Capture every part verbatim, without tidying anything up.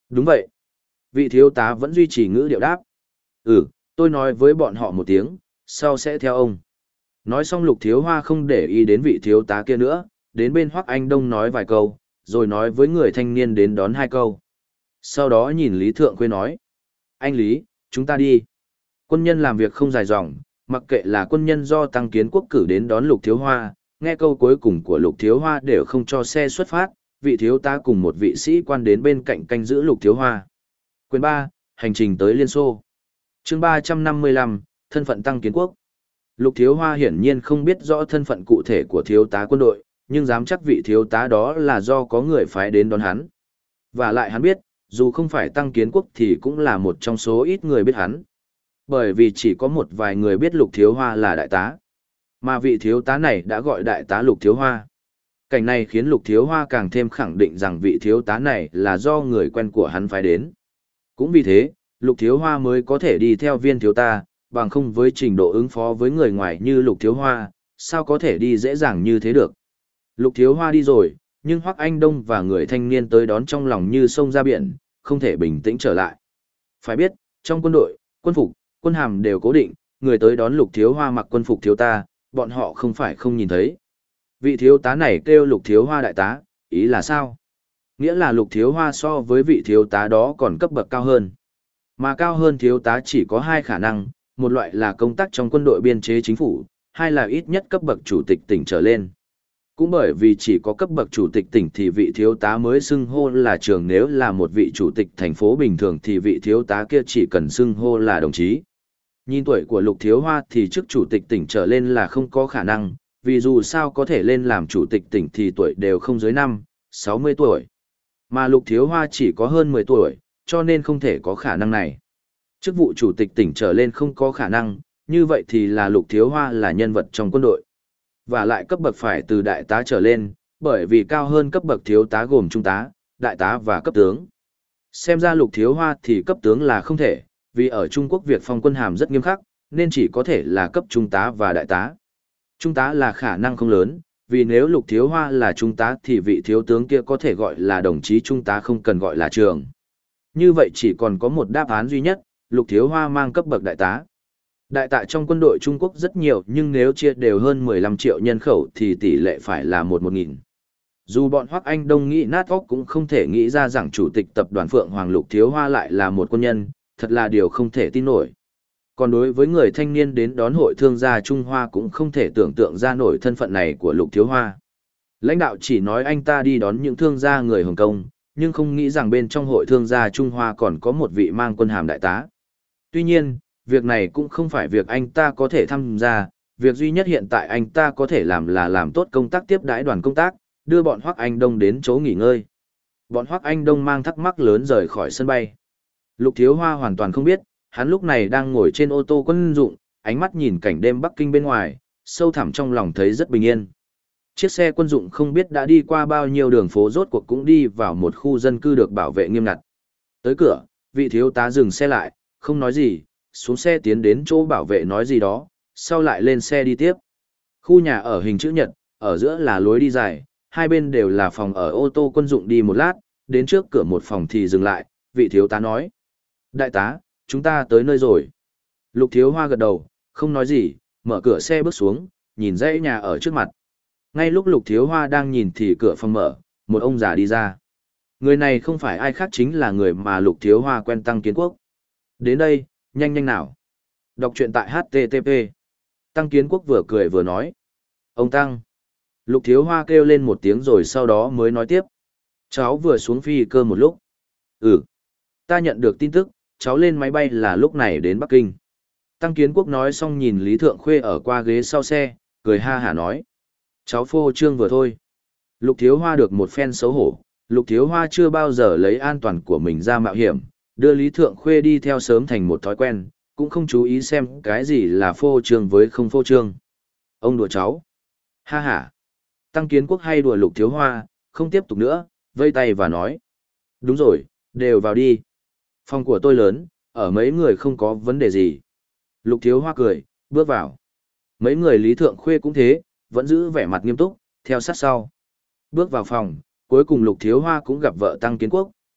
Đúng vậy. Vị thiếu tá vẫn duy trì ngữ điệu đáp. Ừ, tôi nói với bọn họ một tiếng, sau sẽ theo ông. Nói xong Lục Thiếu Hoa không để ý đến vị thiếu tá kia nữa, đến bên Hoắc Anh Đông nói vài câu, rồi nói với người thanh niên đến đón hai câu. Sau đó nhìn Lý Thượng Khuê nói. Anh Lý, chúng ta đi. Quân nhân làm việc không dài dòng, mặc kệ là quân nhân do Tăng Kiến Quốc cử đến đón Lục Thiếu Hoa, nghe câu cuối cùng của Lục Thiếu Hoa đều không cho xe xuất phát, vị thiếu tá cùng một vị sĩ quan đến bên cạnh canh giữ Lục Thiếu Hoa. Quyền ba, hành trình tới Liên Xô. Chương ba trăm năm mươi lăm, thân phận Tăng Kiến Quốc. Lục Thiếu Hoa hiển nhiên không biết rõ thân phận cụ thể của thiếu tá quân đội, nhưng dám chắc vị thiếu tá đó là do có người phái đến đón hắn. Và lại hắn biết, dù không phải Tăng Kiến Quốc thì cũng là một trong số ít người biết hắn. Bởi vì chỉ có một vài người biết Lục Thiếu Hoa là đại tá. Mà vị thiếu tá này đã gọi đại tá Lục Thiếu Hoa. Cảnh này khiến Lục Thiếu Hoa càng thêm khẳng định rằng vị thiếu tá này là do người quen của hắn phái đến. Cũng vì thế, Lục Thiếu Hoa mới có thể đi theo viên thiếu tá, bằng không với trình độ ứng phó với người ngoài như Lục Thiếu Hoa, sao có thể đi dễ dàng như thế được. Lục Thiếu Hoa đi rồi, nhưng Hoắc Anh Đông và người thanh niên tới đón trong lòng như sông ra biển, không thể bình tĩnh trở lại. Phải biết, trong quân đội, quân phục, quân hàm đều cố định, người tới đón Lục Thiếu Hoa mặc quân phục thiếu tá, bọn họ không phải không nhìn thấy. Vị thiếu tá này kêu Lục Thiếu Hoa đại tá, ý là sao? Nghĩa là Lục Thiếu Hoa so với vị thiếu tá đó còn cấp bậc cao hơn. Mà cao hơn thiếu tá chỉ có hai khả năng, một loại là công tác trong quân đội biên chế chính phủ, hai là ít nhất cấp bậc chủ tịch tỉnh trở lên. Cũng bởi vì chỉ có cấp bậc chủ tịch tỉnh thì vị thiếu tá mới xưng hô là trưởng, nếu là một vị chủ tịch thành phố bình thường thì vị thiếu tá kia chỉ cần xưng hô là đồng chí. Nhìn tuổi của Lục Thiếu Hoa thì chức chủ tịch tỉnh trở lên là không có khả năng, vì dù sao có thể lên làm chủ tịch tỉnh thì tuổi đều không dưới năm, sáu mươi tuổi. Mà Lục Thiếu Hoa chỉ có hơn mười tuổi, cho nên không thể có khả năng này. Chức vụ chủ tịch tỉnh trở lên không có khả năng, như vậy thì là Lục Thiếu Hoa là nhân vật trong quân đội. Và lại cấp bậc phải từ đại tá trở lên, bởi vì cao hơn cấp bậc thiếu tá gồm trung tá, đại tá và cấp tướng. Xem ra Lục Thiếu Hoa thì cấp tướng là không thể, vì ở Trung Quốc việc phong quân hàm rất nghiêm khắc, nên chỉ có thể là cấp trung tá và đại tá. Trung tá là khả năng không lớn, vì nếu Lục Thiếu Hoa là trung tá thì vị thiếu tướng kia có thể gọi là đồng chí trung tá, không cần gọi là trường. Như vậy chỉ còn có một đáp án duy nhất, Lục Thiếu Hoa mang cấp bậc đại tá. Đại tá trong quân đội Trung Quốc rất nhiều, nhưng nếu chia đều hơn mười lăm triệu nhân khẩu thì tỷ lệ phải là một một nghìn. Dù bọn Hoắc Anh Đông nghĩ nát óc cũng không thể nghĩ ra rằng chủ tịch tập đoàn Phượng Hoàng Lục Thiếu Hoa lại là một quân nhân, thật là điều không thể tin nổi. Còn đối với người thanh niên đến đón hội thương gia Trung Hoa cũng không thể tưởng tượng ra nổi thân phận này của Lục Thiếu Hoa. Lãnh đạo chỉ nói anh ta đi đón những thương gia người Hồng Kông, nhưng không nghĩ rằng bên trong hội thương gia Trung Hoa còn có một vị mang quân hàm đại tá. Tuy nhiên, việc này cũng không phải việc anh ta có thể tham gia, việc duy nhất hiện tại anh ta có thể làm là làm tốt công tác tiếp đãi đoàn công tác, đưa bọn Hoắc Anh Đông đến chỗ nghỉ ngơi. Bọn Hoắc Anh Đông mang thắc mắc lớn rời khỏi sân bay. Lục Thiếu Hoa hoàn toàn không biết, hắn lúc này đang ngồi trên ô tô quân dụng, ánh mắt nhìn cảnh đêm Bắc Kinh bên ngoài, sâu thẳm trong lòng thấy rất bình yên. Chiếc xe quân dụng không biết đã đi qua bao nhiêu đường phố, rốt cuộc cũng đi vào một khu dân cư được bảo vệ nghiêm ngặt. Tới cửa, vị thiếu tá dừng xe lại, không nói gì, xuống xe tiến đến chỗ bảo vệ nói gì đó, sau lại lên xe đi tiếp. Khu nhà ở hình chữ nhật, ở giữa là lối đi dài, hai bên đều là phòng ở. Ô tô quân dụng đi một lát, đến trước cửa một phòng thì dừng lại, vị thiếu tá nói. Đại tá, chúng ta tới nơi rồi. Lục Thiếu Hoa gật đầu, không nói gì, mở cửa xe bước xuống, nhìn dãy nhà ở trước mặt. Ngay lúc Lục Thiếu Hoa đang nhìn thì cửa phòng mở, một ông già đi ra. Người này không phải ai khác chính là người mà Lục Thiếu Hoa quen Tăng Kiến Quốc. Đến đây, nhanh nhanh nào. Đọc truyện tại hát tê tê pê. Tăng Kiến Quốc vừa cười vừa nói. Ông Tăng. Lục Thiếu Hoa kêu lên một tiếng rồi sau đó mới nói tiếp. Cháu vừa xuống phi cơ một lúc. Ừ. Ta nhận được tin tức, cháu lên máy bay là lúc này đến Bắc Kinh. Tăng Kiến Quốc nói xong nhìn Lý Thượng Khuê ở qua ghế sau xe, cười ha hả nói. Cháu phô trương vừa thôi. Lục Thiếu Hoa được một phen xấu hổ, Lục Thiếu Hoa chưa bao giờ lấy an toàn của mình ra mạo hiểm, đưa Lý Thượng Khuê đi theo sớm thành một thói quen, cũng không chú ý xem cái gì là phô trương với không phô trương. Ông đùa cháu. Ha ha. Tăng Kiến Quốc hay đùa Lục Thiếu Hoa, không tiếp tục nữa, vây tay và nói. Đúng rồi, đều vào đi. Phòng của tôi lớn, ở mấy người không có vấn đề gì. Lục Thiếu Hoa cười, bước vào. Mấy người Lý Thượng Khuê cũng thế, vẫn giữ vẻ mặt nghiêm túc, theo sát sau. Bước vào phòng, cuối cùng Lục Thiếu Hoa cũng gặp vợ Tăng Kiến Quốc,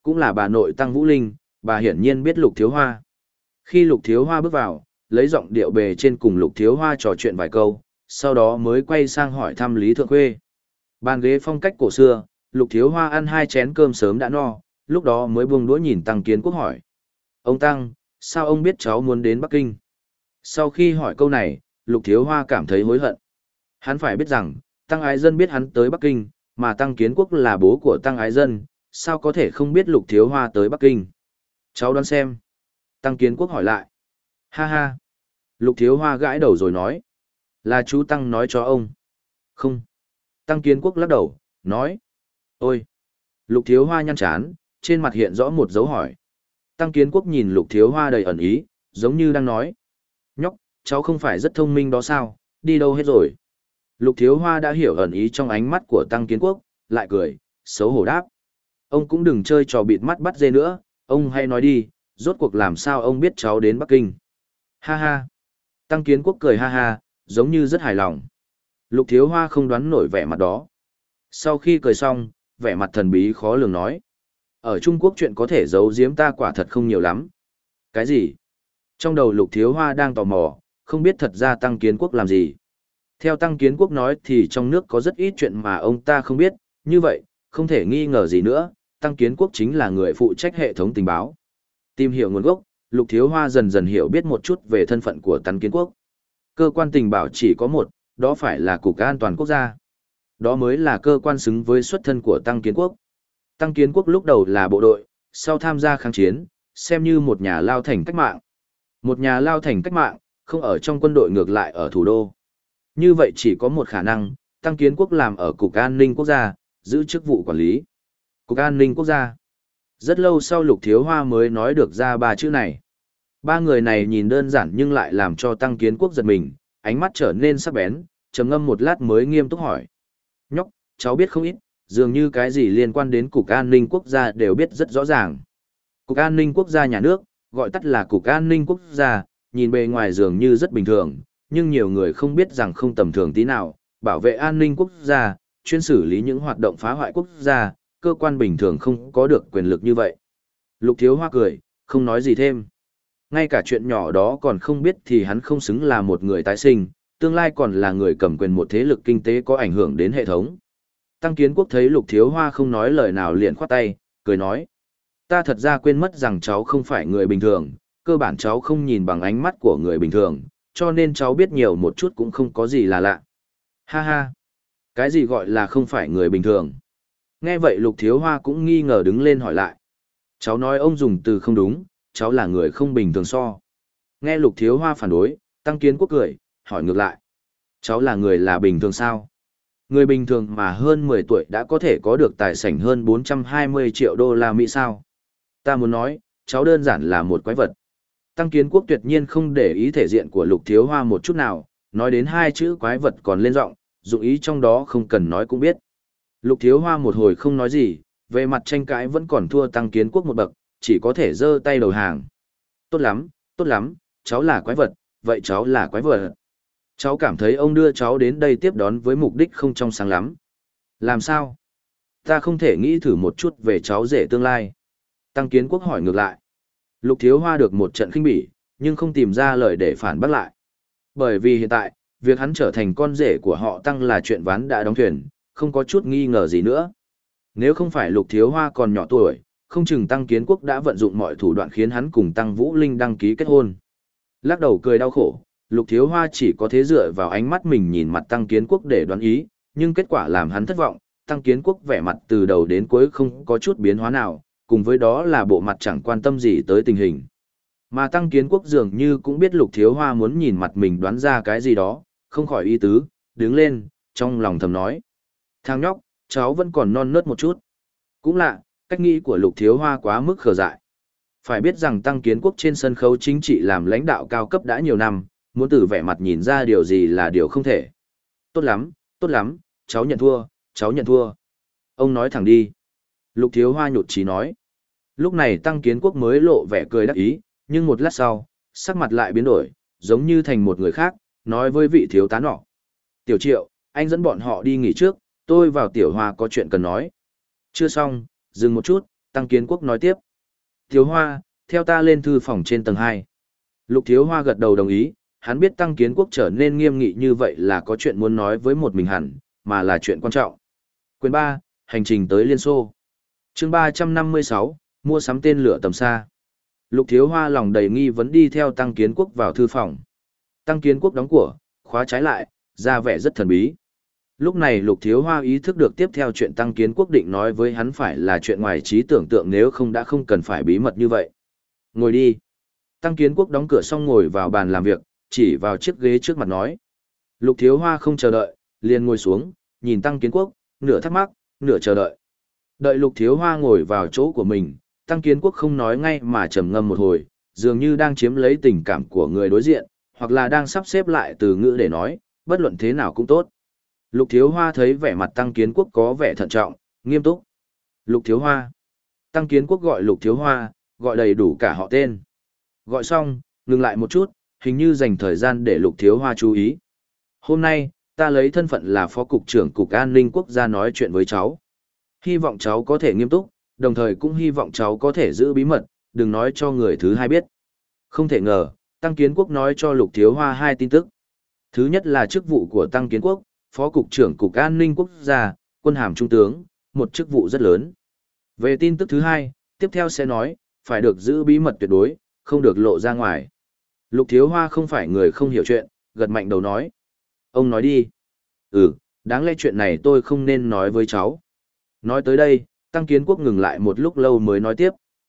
cũng là bà nội Tăng Vũ Linh, bà hiển nhiên biết Lục Thiếu Hoa. Khi Lục Thiếu Hoa bước vào, lấy giọng điệu bề trên cùng Lục Thiếu Hoa trò chuyện vài câu, sau đó mới quay sang hỏi thăm Lý Thượng Khuê. Bàn ghế phong cách cổ xưa, Lục Thiếu Hoa ăn hai chén cơm sớm đã no, lúc đó mới buông đũa nhìn Tăng Kiến Quốc hỏi. Ông Tăng, sao ông biết cháu muốn đến Bắc Kinh? Sau khi hỏi câu này, Lục Thiếu Hoa cảm thấy hối hận. Hắn phải biết rằng, Tăng Ái Dân biết hắn tới Bắc Kinh, mà Tăng Kiến Quốc là bố của Tăng Ái Dân, sao có thể không biết Lục Thiếu Hoa tới Bắc Kinh? Cháu đoán xem. Tăng Kiến Quốc hỏi lại. Ha ha. Lục Thiếu Hoa gãi đầu rồi nói. Là chú Tăng nói cho ông. Không. Tăng Kiến Quốc lắc đầu, nói. Ôi. Lục Thiếu Hoa nhăn chán, trên mặt hiện rõ một dấu hỏi. Tăng Kiến Quốc nhìn Lục Thiếu Hoa đầy ẩn ý, giống như đang nói. Nhóc, cháu không phải rất thông minh đó sao, đi đâu hết rồi. Lục Thiếu Hoa đã hiểu ẩn ý trong ánh mắt của Tăng Kiến Quốc, lại cười, xấu hổ đáp. Ông cũng đừng chơi trò bịt mắt bắt dê nữa, ông hãy nói đi, rốt cuộc làm sao ông biết cháu đến Bắc Kinh. Ha ha. Tăng Kiến Quốc cười ha ha, giống như rất hài lòng. Lục Thiếu Hoa không đoán nổi vẻ mặt đó. Sau khi cười xong, vẻ mặt thần bí khó lường nói. Ở Trung Quốc chuyện có thể giấu giếm ta quả thật không nhiều lắm. Cái gì? Trong đầu Lục Thiếu Hoa đang tò mò, không biết thật ra Tăng Kiến Quốc làm gì. Theo Tăng Kiến Quốc nói thì trong nước có rất ít chuyện mà ông ta không biết, như vậy, không thể nghi ngờ gì nữa, Tăng Kiến Quốc chính là người phụ trách hệ thống tình báo. Tìm hiểu nguồn gốc, Lục Thiếu Hoa dần dần hiểu biết một chút về thân phận của Tăng Kiến Quốc. Cơ quan tình báo chỉ có một, đó phải là Cục An toàn Quốc gia. Đó mới là cơ quan xứng với xuất thân của Tăng Kiến Quốc. Tăng Kiến Quốc lúc đầu là bộ đội, sau tham gia kháng chiến, xem như một nhà lao thành cách mạng. Một nhà lao thành cách mạng, không ở trong quân đội ngược lại ở thủ đô. Như vậy chỉ có một khả năng, Tăng Kiến Quốc làm ở Cục An ninh Quốc gia, giữ chức vụ quản lý. Cục An ninh Quốc gia. Rất lâu sau Lục Thiếu Hoa mới nói được ra ba chữ này. Ba người này nhìn đơn giản nhưng lại làm cho Tăng Kiến Quốc giật mình, ánh mắt trở nên sắc bén, trầm ngâm một lát mới nghiêm túc hỏi. Nhóc, cháu biết không ít, dường như cái gì liên quan đến Cục An ninh Quốc gia đều biết rất rõ ràng. Cục An ninh Quốc gia nhà nước, gọi tắt là Cục An ninh Quốc gia, nhìn bề ngoài dường như rất bình thường, nhưng nhiều người không biết rằng không tầm thường tí nào, bảo vệ an ninh quốc gia, chuyên xử lý những hoạt động phá hoại quốc gia, cơ quan bình thường không có được quyền lực như vậy. Lục Thiếu Hoa cười, không nói gì thêm. Ngay cả chuyện nhỏ đó còn không biết thì hắn không xứng là một người tái sinh, tương lai còn là người cầm quyền một thế lực kinh tế có ảnh hưởng đến hệ thống. Tăng Kiến Quốc thấy Lục Thiếu Hoa không nói lời nào liền khoát tay, cười nói. Ta thật ra quên mất rằng cháu không phải người bình thường, cơ bản cháu không nhìn bằng ánh mắt của người bình thường, cho nên cháu biết nhiều một chút cũng không có gì là lạ. Ha ha, cái gì gọi là không phải người bình thường? Nghe vậy Lục Thiếu Hoa cũng nghi ngờ đứng lên hỏi lại. Cháu nói ông dùng từ không đúng, cháu là người không bình thường so. Nghe Lục Thiếu Hoa phản đối, Tăng Kiến Quốc cười, hỏi ngược lại. Cháu là người là bình thường sao? Người bình thường mà hơn mười tuổi đã có thể có được tài sản hơn bốn trăm hai mươi triệu đô la Mỹ sao? Ta muốn nói, cháu đơn giản là một quái vật. Tăng Kiến Quốc tuyệt nhiên không để ý thể diện của Lục Thiếu Hoa một chút nào, nói đến hai chữ quái vật còn lên giọng, dụng ý trong đó không cần nói cũng biết. Lục Thiếu Hoa một hồi không nói gì, về mặt tranh cãi vẫn còn thua Tăng Kiến Quốc một bậc, chỉ có thể giơ tay đầu hàng. Tốt lắm, tốt lắm, cháu là quái vật, vậy cháu là quái vật. Cháu cảm thấy ông đưa cháu đến đây tiếp đón với mục đích không trong sáng lắm. Làm sao? Ta không thể nghĩ thử một chút về cháu rể tương lai. Tăng Kiến Quốc hỏi ngược lại. Lục Thiếu Hoa được một trận khinh bỉ, nhưng không tìm ra lời để phản bác lại. Bởi vì hiện tại, việc hắn trở thành con rể của họ Tăng là chuyện ván đã đóng thuyền, không có chút nghi ngờ gì nữa. Nếu không phải Lục Thiếu Hoa còn nhỏ tuổi, không chừng Tăng Kiến Quốc đã vận dụng mọi thủ đoạn khiến hắn cùng Tăng Vũ Linh đăng ký kết hôn. Lắc đầu cười đau khổ, Lục Thiếu Hoa chỉ có thế dựa vào ánh mắt mình nhìn mặt Tăng Kiến Quốc để đoán ý, nhưng kết quả làm hắn thất vọng, Tăng Kiến Quốc vẻ mặt từ đầu đến cuối không có chút biến hóa nào, cùng với đó là bộ mặt chẳng quan tâm gì tới tình hình. Mà Tăng Kiến Quốc dường như cũng biết Lục Thiếu Hoa muốn nhìn mặt mình đoán ra cái gì đó, không khỏi ý tứ, đứng lên, trong lòng thầm nói. Thằng nhóc, cháu vẫn còn non nớt một chút. Cũng lạ, cách nghĩ của Lục Thiếu Hoa quá mức khờ dại. Phải biết rằng Tăng Kiến Quốc trên sân khấu chính trị làm lãnh đạo cao cấp đã nhiều năm, muốn từ vẻ mặt nhìn ra điều gì là điều không thể. Tốt lắm, tốt lắm, cháu nhận thua, cháu nhận thua. Ông nói thẳng đi. Lục Thiếu Hoa nhụt chí nói. Lúc này Tăng Kiến Quốc mới lộ vẻ cười đắc ý, nhưng một lát sau, sắc mặt lại biến đổi, giống như thành một người khác, nói với vị thiếu tá nọ. Tiểu Triệu, anh dẫn bọn họ đi nghỉ trước, tôi vào Tiểu Hoa có chuyện cần nói. Chưa xong, dừng một chút, Tăng Kiến Quốc nói tiếp. Thiếu Hoa, theo ta lên thư phòng trên tầng hai. Lục Thiếu Hoa gật đầu đồng ý, hắn biết Tăng Kiến Quốc trở nên nghiêm nghị như vậy là có chuyện muốn nói với một mình hẳn, mà là chuyện quan trọng. Quyền ba, hành trình tới Liên Xô. Chương ba trăm năm mươi sáu, mua sắm tên lửa tầm xa. Lục Thiếu Hoa lòng đầy nghi vấn đi theo Tăng Kiến Quốc vào thư phòng. Tăng Kiến Quốc đóng cửa, khóa trái lại, ra vẻ rất thần bí. Lúc này Lục Thiếu Hoa ý thức được tiếp theo chuyện Tăng Kiến Quốc định nói với hắn phải là chuyện ngoài trí tưởng tượng, nếu không đã không cần phải bí mật như vậy. Ngồi đi. Tăng Kiến Quốc đóng cửa xong ngồi vào bàn làm việc, chỉ vào chiếc ghế trước mặt nói. Lục Thiếu Hoa không chờ đợi, liền ngồi xuống, nhìn Tăng Kiến Quốc, nửa thắc mắc, nửa chờ đợi. Đợi Lục Thiếu Hoa ngồi vào chỗ của mình, Tăng Kiến Quốc không nói ngay mà trầm ngâm một hồi, dường như đang chiếm lấy tình cảm của người đối diện, hoặc là đang sắp xếp lại từ ngữ để nói, bất luận thế nào cũng tốt. Lục Thiếu Hoa thấy vẻ mặt Tăng Kiến Quốc có vẻ thận trọng, nghiêm túc. Lục Thiếu Hoa. Tăng Kiến Quốc gọi Lục Thiếu Hoa, gọi đầy đủ cả họ tên. Gọi xong, ngừng lại một chút, hình như dành thời gian để Lục Thiếu Hoa chú ý. Hôm nay, ta lấy thân phận là Phó Cục trưởng Cục An ninh Quốc gia nói chuyện với cháu. Hy vọng cháu có thể nghiêm túc, đồng thời cũng hy vọng cháu có thể giữ bí mật, đừng nói cho người thứ hai biết. Không thể ngờ, Tăng Kiến Quốc nói cho Lục Thiếu Hoa hai tin tức. Thứ nhất là chức vụ của Tăng Kiến Quốc, Phó Cục trưởng Cục An ninh Quốc gia, quân hàm trung tướng, một chức vụ rất lớn. Về tin tức thứ hai, tiếp theo sẽ nói, phải được giữ bí mật tuyệt đối, không được lộ ra ngoài. Lục Thiếu Hoa không phải người không hiểu chuyện, gật mạnh đầu nói. Ông nói đi. Ừ, đáng lẽ chuyện này tôi không nên nói với cháu. Nói tới đây, Tăng Kiến Quốc ngừng lại một lúc lâu mới nói tiếp.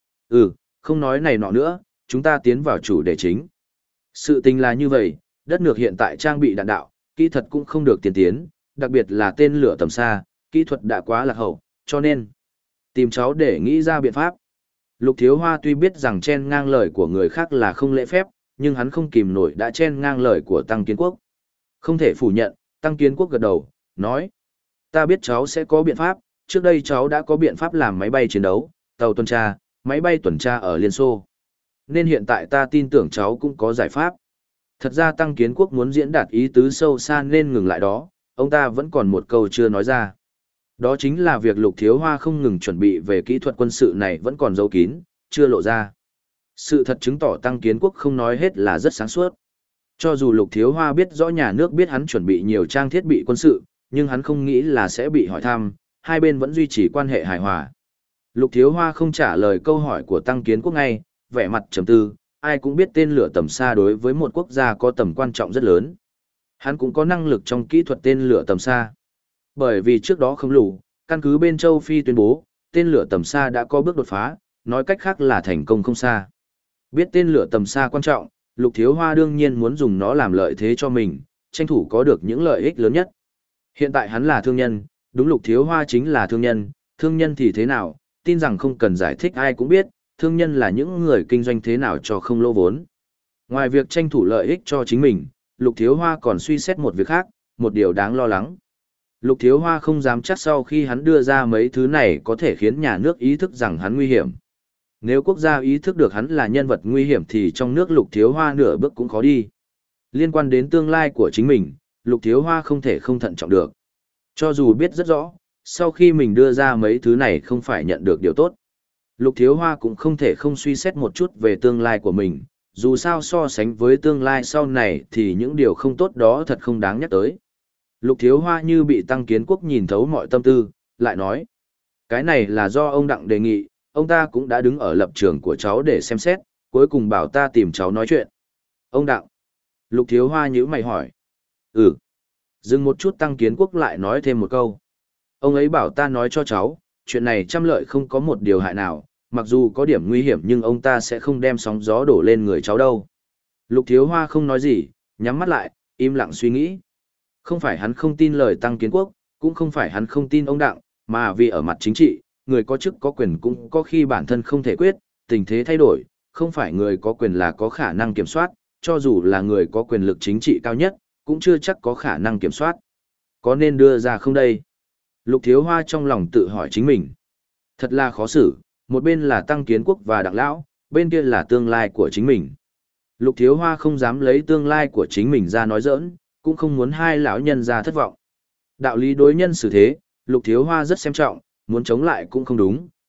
Ừ, không nói này nọ nữa, chúng ta tiến vào chủ đề chính. Sự tình là như vậy, đất nước hiện tại trang bị đạn đạo, kỹ thuật cũng không được tiên tiến, đặc biệt là tên lửa tầm xa, kỹ thuật đã quá lạc hậu, cho nên tìm cháu để nghĩ ra biện pháp. Lục Thiếu Hoa tuy biết rằng chen ngang lời của người khác là không lễ phép, nhưng hắn không kìm nổi đã chen ngang lời của Tăng Kiến Quốc. Không thể phủ nhận, Tăng Kiến Quốc gật đầu, nói. Ta biết cháu sẽ có biện pháp, trước đây cháu đã có biện pháp làm máy bay chiến đấu, tàu tuần tra, máy bay tuần tra ở Liên Xô. Nên hiện tại ta tin tưởng cháu cũng có giải pháp. Thật ra Tăng Kiến Quốc muốn diễn đạt ý tứ sâu xa nên ngừng lại đó, ông ta vẫn còn một câu chưa nói ra. Đó chính là việc Lục Thiếu Hoa không ngừng chuẩn bị về kỹ thuật quân sự này vẫn còn giấu kín, chưa lộ ra. Sự thật chứng tỏ Tăng Kiến Quốc không nói hết là rất sáng suốt. Cho dù Lục Thiếu Hoa biết rõ nhà nước biết hắn chuẩn bị nhiều trang thiết bị quân sự, nhưng hắn không nghĩ là sẽ bị hỏi thăm, hai bên vẫn duy trì quan hệ hài hòa. Lục Thiếu Hoa không trả lời câu hỏi của Tăng Kiến Quốc ngay, vẻ mặt trầm tư, ai cũng biết tên lửa tầm xa đối với một quốc gia có tầm quan trọng rất lớn. Hắn cũng có năng lực trong kỹ thuật tên lửa tầm xa. Bởi vì trước đó không lù, căn cứ bên châu Phi tuyên bố, tên lửa tầm xa đã có bước đột phá, nói cách khác là thành công không xa. Biết tên lửa tầm xa quan trọng, Lục Thiếu Hoa đương nhiên muốn dùng nó làm lợi thế cho mình, tranh thủ có được những lợi ích lớn nhất. Hiện tại hắn là thương nhân, đúng Lục Thiếu Hoa chính là thương nhân, thương nhân thì thế nào, tin rằng không cần giải thích ai cũng biết, thương nhân là những người kinh doanh thế nào cho không lỗ vốn. Ngoài việc tranh thủ lợi ích cho chính mình, Lục Thiếu Hoa còn suy xét một việc khác, một điều đáng lo lắng. Lục Thiếu Hoa không dám chắc sau khi hắn đưa ra mấy thứ này có thể khiến nhà nước ý thức rằng hắn nguy hiểm. Nếu quốc gia ý thức được hắn là nhân vật nguy hiểm thì trong nước Lục Thiếu Hoa nửa bước cũng khó đi. Liên quan đến tương lai của chính mình, Lục Thiếu Hoa không thể không thận trọng được. Cho dù biết rất rõ, sau khi mình đưa ra mấy thứ này không phải nhận được điều tốt. Lục Thiếu Hoa cũng không thể không suy xét một chút về tương lai của mình, dù sao so sánh với tương lai sau này thì những điều không tốt đó thật không đáng nhắc tới. Lục Thiếu Hoa như bị Tăng Kiến Quốc nhìn thấu mọi tâm tư, lại nói. Cái này là do ông Đặng đề nghị, ông ta cũng đã đứng ở lập trường của cháu để xem xét, cuối cùng bảo ta tìm cháu nói chuyện. Ông Đặng. Lục Thiếu Hoa nhíu mày hỏi. Ừ. Dừng một chút Tăng Kiến Quốc lại nói thêm một câu. Ông ấy bảo ta nói cho cháu, chuyện này trăm lợi không có một điều hại nào, mặc dù có điểm nguy hiểm nhưng ông ta sẽ không đem sóng gió đổ lên người cháu đâu. Lục Thiếu Hoa không nói gì, nhắm mắt lại, im lặng suy nghĩ. Không phải hắn không tin lời Tăng Kiến Quốc, cũng không phải hắn không tin ông Đặng, mà vì ở mặt chính trị, người có chức có quyền cũng có khi bản thân không thể quyết, tình thế thay đổi, không phải người có quyền là có khả năng kiểm soát, cho dù là người có quyền lực chính trị cao nhất, cũng chưa chắc có khả năng kiểm soát. Có nên đưa ra không đây? Lục Thiếu Hoa trong lòng tự hỏi chính mình. Thật là khó xử, một bên là Tăng Kiến Quốc và Đặng Lão, bên kia là tương lai của chính mình. Lục Thiếu Hoa không dám lấy tương lai của chính mình ra nói giỡn, cũng không muốn hai lão nhân ra thất vọng. Đạo lý đối nhân xử thế, Lục Thiếu Hoa rất xem trọng, muốn chống lại cũng không đúng,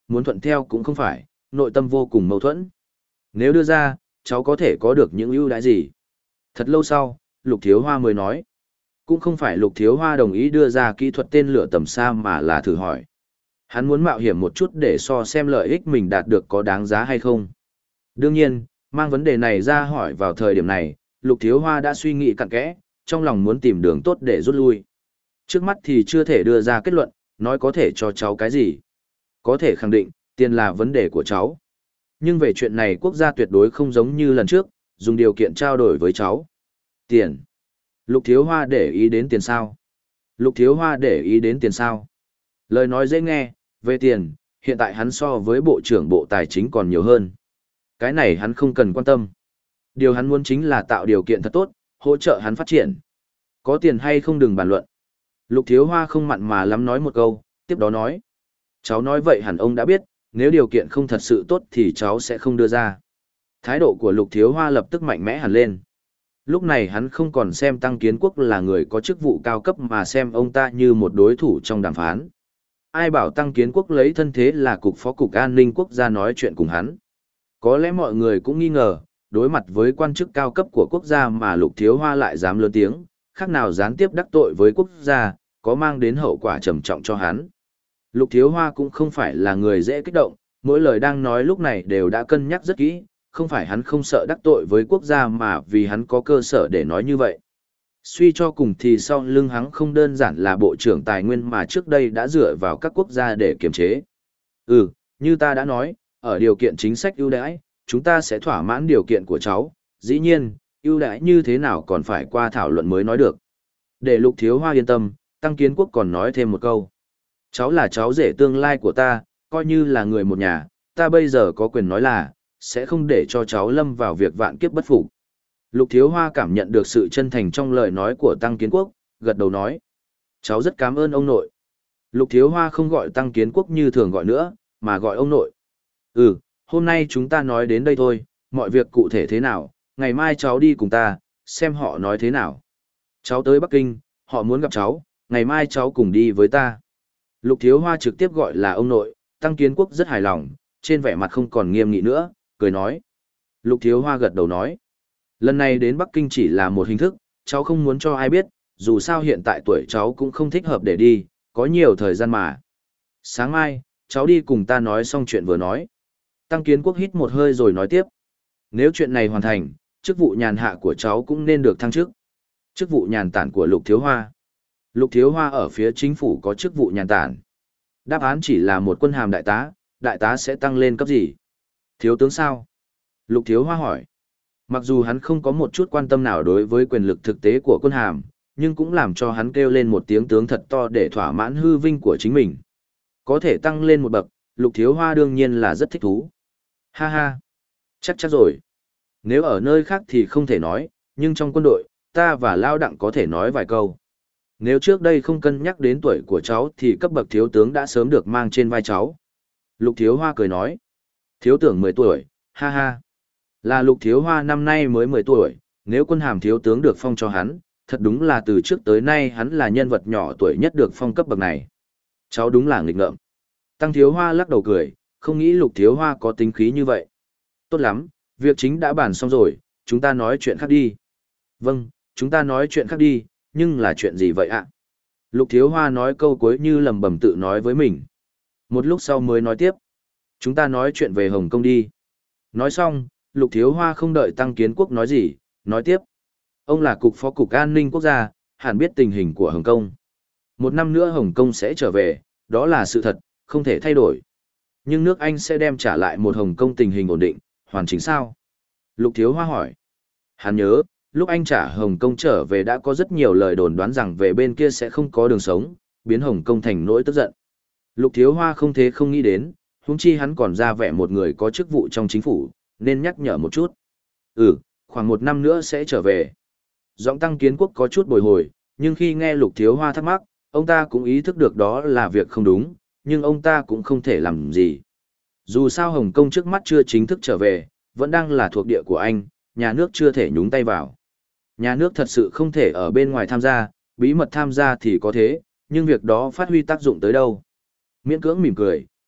muốn thuận theo cũng không phải, nội tâm vô cùng mâu thuẫn. Nếu đưa ra, cháu có thể có được những ưu đãi gì? Thật lâu sau, Lục Thiếu Hoa mới nói. Cũng không phải Lục Thiếu Hoa đồng ý đưa ra kỹ thuật tên lửa tầm xa mà là thử hỏi. Hắn muốn mạo hiểm một chút để so xem lợi ích mình đạt được có đáng giá hay không. Đương nhiên, mang vấn đề này ra hỏi vào thời điểm này, Lục Thiếu Hoa đã suy nghĩ cặn kẽ, trong lòng muốn tìm đường tốt để rút lui. Trước mắt thì chưa thể đưa ra kết luận, nói có thể cho cháu cái gì. Có thể khẳng định, tiền là vấn đề của cháu. Nhưng về chuyện này quốc gia tuyệt đối không giống như lần trước, dùng điều kiện trao đổi với cháu. Tiền. Lục Thiếu Hoa để ý đến tiền sao? Lục Thiếu Hoa để ý đến tiền sao? Lời nói dễ nghe, về tiền, hiện tại hắn so với Bộ trưởng Bộ Tài chính còn nhiều hơn. Cái này hắn không cần quan tâm. Điều hắn muốn chính là tạo điều kiện thật tốt, hỗ trợ hắn phát triển. Có tiền hay không đừng bàn luận. Lục Thiếu Hoa không mặn mà lắm nói một câu, tiếp đó nói. Cháu nói vậy hẳn ông đã biết, nếu điều kiện không thật sự tốt thì cháu sẽ không đưa ra. Thái độ của Lục Thiếu Hoa lập tức mạnh mẽ hẳn lên. Lúc này hắn không còn xem Tăng Kiến Quốc là người có chức vụ cao cấp mà xem ông ta như một đối thủ trong đàm phán. Ai bảo Tăng Kiến Quốc lấy thân thế là cục phó cục an ninh quốc gia nói chuyện cùng hắn. Có lẽ mọi người cũng nghi ngờ, đối mặt với quan chức cao cấp của quốc gia mà Lục Thiếu Hoa lại dám lớn tiếng, khác nào gián tiếp đắc tội với quốc gia, có mang đến hậu quả trầm trọng cho hắn. Lục Thiếu Hoa cũng không phải là người dễ kích động, mỗi lời đang nói lúc này đều đã cân nhắc rất kỹ, không phải hắn không sợ đắc tội với quốc gia mà vì hắn có cơ sở để nói như vậy. Suy cho cùng thì sau lưng hắn không đơn giản là bộ trưởng tài nguyên mà trước đây đã dựa vào các quốc gia để kiềm chế. Ừ, như ta đã nói, ở điều kiện chính sách ưu đãi, chúng ta sẽ thỏa mãn điều kiện của cháu, dĩ nhiên, ưu đãi như thế nào còn phải qua thảo luận mới nói được. Để Lục Thiếu Hoa yên tâm, Tăng Kiến Quốc còn nói thêm một câu. Cháu là cháu rể tương lai của ta, coi như là người một nhà, ta bây giờ có quyền nói là, sẽ không để cho cháu lâm vào việc vạn kiếp bất phục. Lục Thiếu Hoa cảm nhận được sự chân thành trong lời nói của Tăng Kiến Quốc, gật đầu nói. Cháu rất cảm ơn ông nội. Lục Thiếu Hoa không gọi Tăng Kiến Quốc như thường gọi nữa, mà gọi ông nội. Ừ, hôm nay chúng ta nói đến đây thôi, mọi việc cụ thể thế nào, ngày mai cháu đi cùng ta, xem họ nói thế nào. Cháu tới Bắc Kinh, họ muốn gặp cháu, ngày mai cháu cùng đi với ta. Lục Thiếu Hoa trực tiếp gọi là ông nội, Tăng Kiến Quốc rất hài lòng, trên vẻ mặt không còn nghiêm nghị nữa, cười nói. Lục Thiếu Hoa gật đầu nói. Lần này đến Bắc Kinh chỉ là một hình thức, cháu không muốn cho ai biết, dù sao hiện tại tuổi cháu cũng không thích hợp để đi, có nhiều thời gian mà. Sáng mai, cháu đi cùng ta nói xong chuyện vừa nói. Tăng Kiến Quốc hít một hơi rồi nói tiếp. Nếu chuyện này hoàn thành, chức vụ nhàn hạ của cháu cũng nên được thăng chức. Chức vụ nhàn tản của Lục Thiếu Hoa. Lục Thiếu Hoa ở phía chính phủ có chức vụ nhàn tản. Đáp án chỉ là một quân hàm đại tá, đại tá sẽ tăng lên cấp gì? Thiếu tướng sao? Lục Thiếu Hoa hỏi. Mặc dù hắn không có một chút quan tâm nào đối với quyền lực thực tế của quân hàm, nhưng cũng làm cho hắn kêu lên một tiếng tướng thật to để thỏa mãn hư vinh của chính mình. Có thể tăng lên một bậc, Lục Thiếu Hoa đương nhiên là rất thích thú. Ha ha, chắc chắc rồi. Nếu ở nơi khác thì không thể nói, nhưng trong quân đội, ta và Lao Đặng có thể nói vài câu. Nếu trước đây không cân nhắc đến tuổi của cháu thì cấp bậc thiếu tướng đã sớm được mang trên vai cháu. Lục Thiếu Hoa cười nói. Thiếu tưởng mười tuổi, ha ha. Là Lục Thiếu Hoa năm nay mới mười tuổi, nếu quân hàm thiếu tướng được phong cho hắn, thật đúng là từ trước tới nay hắn là nhân vật nhỏ tuổi nhất được phong cấp bậc này. Cháu đúng là nghịch ngợm. Tăng Thiếu Hoa lắc đầu cười, không nghĩ Lục Thiếu Hoa có tính khí như vậy. Tốt lắm, việc chính đã bàn xong rồi, chúng ta nói chuyện khác đi. Vâng, chúng ta nói chuyện khác đi, nhưng là chuyện gì vậy ạ? Lục Thiếu Hoa nói câu cuối như lầm bầm tự nói với mình. Một lúc sau mới nói tiếp. Chúng ta nói chuyện về Hồng Kông đi. Nói xong, Lục Thiếu Hoa không đợi Tăng Kiến Quốc nói gì, nói tiếp. Ông là cục phó cục an ninh quốc gia, hẳn biết tình hình của Hồng Kông. Một năm nữa Hồng Kông sẽ trở về, đó là sự thật, không thể thay đổi. Nhưng nước Anh sẽ đem trả lại một Hồng Kông tình hình ổn định, hoàn chỉnh sao? Lục Thiếu Hoa hỏi. Hắn nhớ, lúc anh trả Hồng Kông trở về đã có rất nhiều lời đồn đoán rằng về bên kia sẽ không có đường sống, biến Hồng Kông thành nỗi tức giận. Lục Thiếu Hoa không thế không nghĩ đến, huống chi hắn còn ra vẻ một người có chức vụ trong chính phủ, nên nhắc nhở một chút. Ừ, khoảng một năm nữa sẽ trở về. Giọng Tăng Kiến Quốc có chút bồi hồi, nhưng khi nghe Lục Thiếu Hoa thắc mắc, ông ta cũng ý thức được đó là việc không đúng, nhưng ông ta cũng không thể làm gì. Dù sao Hồng Kông trước mắt chưa chính thức trở về, vẫn đang là thuộc địa của anh, nhà nước chưa thể nhúng tay vào. Nhà nước thật sự không thể ở bên ngoài tham gia, bí mật tham gia thì có thế, nhưng việc đó phát huy tác dụng tới đâu. Miễn cưỡng mỉm cười,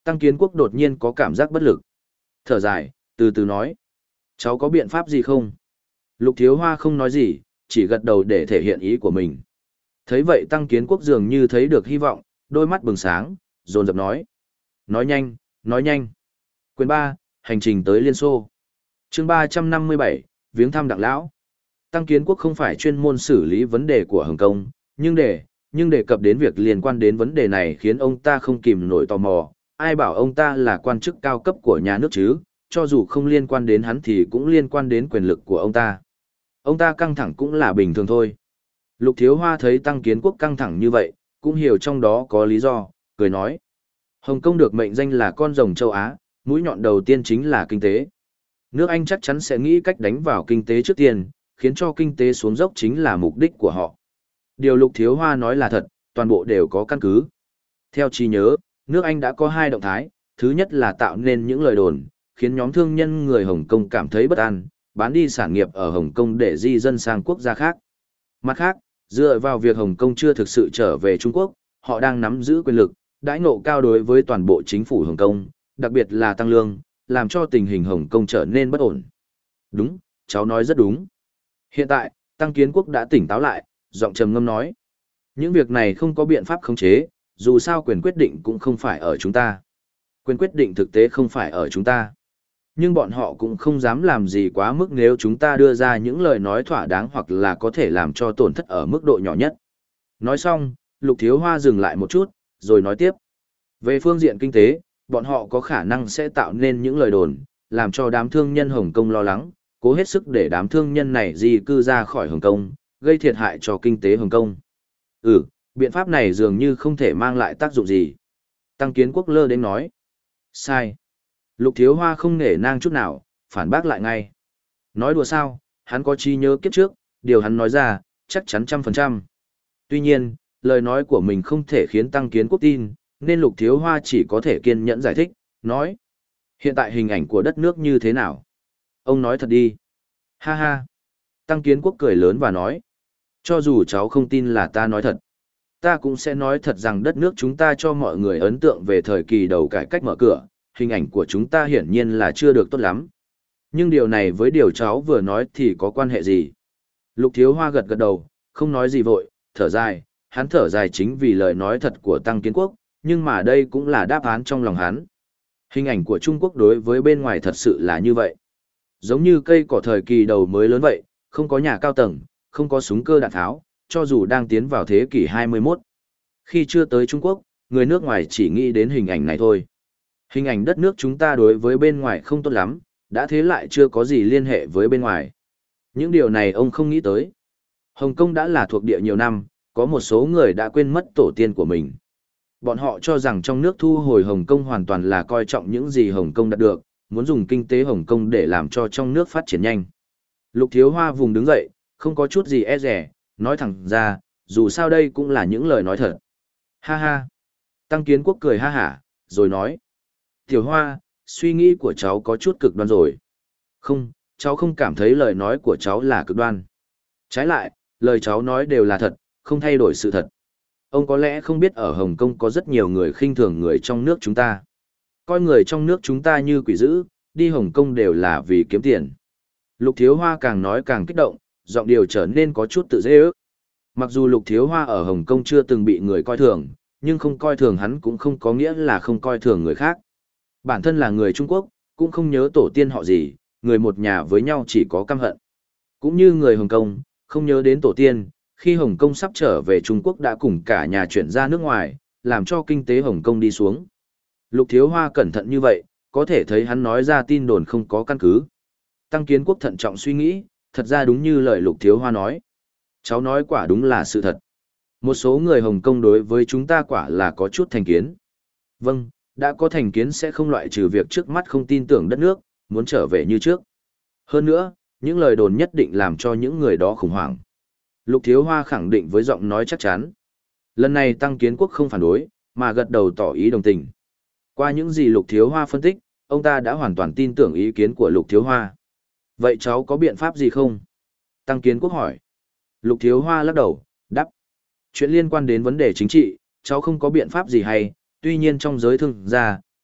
Tăng Kiến Quốc đột nhiên có cảm giác bất lực. Thở dài, từ từ nói. Cháu có biện pháp gì không? Lục Thiếu Hoa không nói gì, chỉ gật đầu để thể hiện ý của mình. Thấy vậy Tăng Kiến Quốc dường như thấy được hy vọng, đôi mắt bừng sáng, dồn dập nói. Nói nhanh, nói nhanh. Quyền ba, hành trình tới Liên Xô. Chương ba trăm năm mươi bảy, viếng thăm Đặng Lão. Tăng Kiến Quốc không phải chuyên môn xử lý vấn đề của Hồng Kông, nhưng để, nhưng đề cập đến việc liên quan đến vấn đề này khiến ông ta không kìm nổi tò mò. Ai bảo ông ta là quan chức cao cấp của nhà nước chứ, cho dù không liên quan đến hắn thì cũng liên quan đến quyền lực của ông ta. Ông ta căng thẳng cũng là bình thường thôi. Lục Thiếu Hoa thấy Tăng Kiến Quốc căng thẳng như vậy, cũng hiểu trong đó có lý do, cười nói. Hồng Kông được mệnh danh là con rồng châu Á, mũi nhọn đầu tiên chính là kinh tế. Nước Anh chắc chắn sẽ nghĩ cách đánh vào kinh tế trước tiên, khiến cho kinh tế xuống dốc chính là mục đích của họ. Điều Lục Thiếu Hoa nói là thật, toàn bộ đều có căn cứ. Theo trí nhớ, nước Anh đã có hai động thái, thứ nhất là tạo nên những lời đồn, khiến nhóm thương nhân người Hồng Kông cảm thấy bất an, bán đi sản nghiệp ở Hồng Kông để di dân sang quốc gia khác. Mặt khác, dựa vào việc Hồng Kông chưa thực sự trở về Trung Quốc, họ đang nắm giữ quyền lực, đãi ngộ cao đối với toàn bộ chính phủ Hồng Kông, đặc biệt là tăng lương, làm cho tình hình Hồng Kông trở nên bất ổn. Đúng, cháu nói rất đúng. Hiện tại, Tăng Kiến Quốc đã tỉnh táo lại, giọng trầm ngâm nói. Những việc này không có biện pháp khống chế, dù sao quyền quyết định cũng không phải ở chúng ta. Quyền quyết định thực tế không phải ở chúng ta. Nhưng bọn họ cũng không dám làm gì quá mức nếu chúng ta đưa ra những lời nói thỏa đáng hoặc là có thể làm cho tổn thất ở mức độ nhỏ nhất. Nói xong, Lục Thiếu Hoa dừng lại một chút, rồi nói tiếp. Về phương diện kinh tế, bọn họ có khả năng sẽ tạo nên những lời đồn, làm cho đám thương nhân Hồng Kông lo lắng, cố hết sức để đám thương nhân này di cư ra khỏi Hồng Kông, gây thiệt hại cho kinh tế Hồng Kông. Ừ, biện pháp này dường như không thể mang lại tác dụng gì. Tăng Kiến Quốc lơ đến nói. Sai. Lục Thiếu Hoa không nể nang chút nào, phản bác lại ngay. Nói đùa sao, hắn có trí nhớ kiếp trước, điều hắn nói ra, chắc chắn trăm phần trăm. Tuy nhiên, lời nói của mình không thể khiến Tăng Kiến Quốc tin, nên Lục Thiếu Hoa chỉ có thể kiên nhẫn giải thích, nói. Hiện tại hình ảnh của đất nước như thế nào? Ông nói thật đi. Ha ha. Tăng Kiến Quốc cười lớn và nói. Cho dù cháu không tin là ta nói thật, ta cũng sẽ nói thật rằng đất nước chúng ta cho mọi người ấn tượng về thời kỳ đầu cải cách mở cửa, hình ảnh của chúng ta hiển nhiên là chưa được tốt lắm. Nhưng điều này với điều cháu vừa nói thì có quan hệ gì? Lục Thiếu Hoa gật gật đầu, không nói gì vội, thở dài, hắn thở dài chính vì lời nói thật của Tăng Kiến Quốc, nhưng mà đây cũng là đáp án trong lòng hắn. Hình ảnh của Trung Quốc đối với bên ngoài thật sự là như vậy. Giống như cây cỏ thời kỳ đầu mới lớn vậy, không có nhà cao tầng, không có súng cơ đạn tháo, cho dù đang tiến vào thế kỷ hai mươi mốt. Khi chưa tới Trung Quốc, người nước ngoài chỉ nghĩ đến hình ảnh này thôi. Hình ảnh đất nước chúng ta đối với bên ngoài không tốt lắm, đã thế lại chưa có gì liên hệ với bên ngoài. Những điều này ông không nghĩ tới. Hồng Kông đã là thuộc địa nhiều năm, có một số người đã quên mất tổ tiên của mình. Bọn họ cho rằng trong nước thu hồi Hồng Kông hoàn toàn là coi trọng những gì Hồng Kông đạt được, muốn dùng kinh tế Hồng Kông để làm cho trong nước phát triển nhanh. Lục Thiếu Hoa vùng đứng dậy, không có chút gì e rẻ, nói thẳng ra, dù sao đây cũng là những lời nói thật. Ha ha. Tăng Kiến Quốc cười ha hả, rồi nói. Tiểu Hoa, suy nghĩ của cháu có chút cực đoan rồi. Không, cháu không cảm thấy lời nói của cháu là cực đoan. Trái lại, lời cháu nói đều là thật, không thay đổi sự thật. Ông có lẽ không biết ở Hồng Kông có rất nhiều người khinh thường người trong nước chúng ta. Coi người trong nước chúng ta như quỷ dữ, đi Hồng Kông đều là vì kiếm tiền. Lục Thiếu Hoa càng nói càng kích động, giọng điều trở nên có chút tự dễ ước. Mặc dù Lục Thiếu Hoa ở Hồng Kông chưa từng bị người coi thường, nhưng không coi thường hắn cũng không có nghĩa là không coi thường người khác. Bản thân là người Trung Quốc, cũng không nhớ tổ tiên họ gì, người một nhà với nhau chỉ có căm hận. Cũng như người Hồng Kông, không nhớ đến tổ tiên, khi Hồng Kông sắp trở về Trung Quốc đã cùng cả nhà chuyển ra nước ngoài, làm cho kinh tế Hồng Kông đi xuống. Lục Thiếu Hoa cẩn thận như vậy, có thể thấy hắn nói ra tin đồn không có căn cứ. Tăng Kiến Quốc thận trọng suy nghĩ, thật ra đúng như lời Lục Thiếu Hoa nói. Cháu nói quả đúng là sự thật. Một số người Hồng Kông đối với chúng ta quả là có chút thành kiến. Vâng, đã có thành kiến sẽ không loại trừ việc trước mắt không tin tưởng đất nước, muốn trở về như trước. Hơn nữa, những lời đồn nhất định làm cho những người đó khủng hoảng. Lục Thiếu Hoa khẳng định với giọng nói chắc chắn. Lần này Tăng Kiến Quốc không phản đối, mà gật đầu tỏ ý đồng tình. Qua những gì Lục Thiếu Hoa phân tích, ông ta đã hoàn toàn tin tưởng ý kiến của Lục Thiếu Hoa. Vậy cháu có biện pháp gì không? Tăng Kiến Quốc hỏi. Lục Thiếu Hoa lắc đầu, đáp. Chuyện liên quan đến vấn đề chính trị, cháu không có biện pháp gì hay, tuy nhiên trong giới thương gia,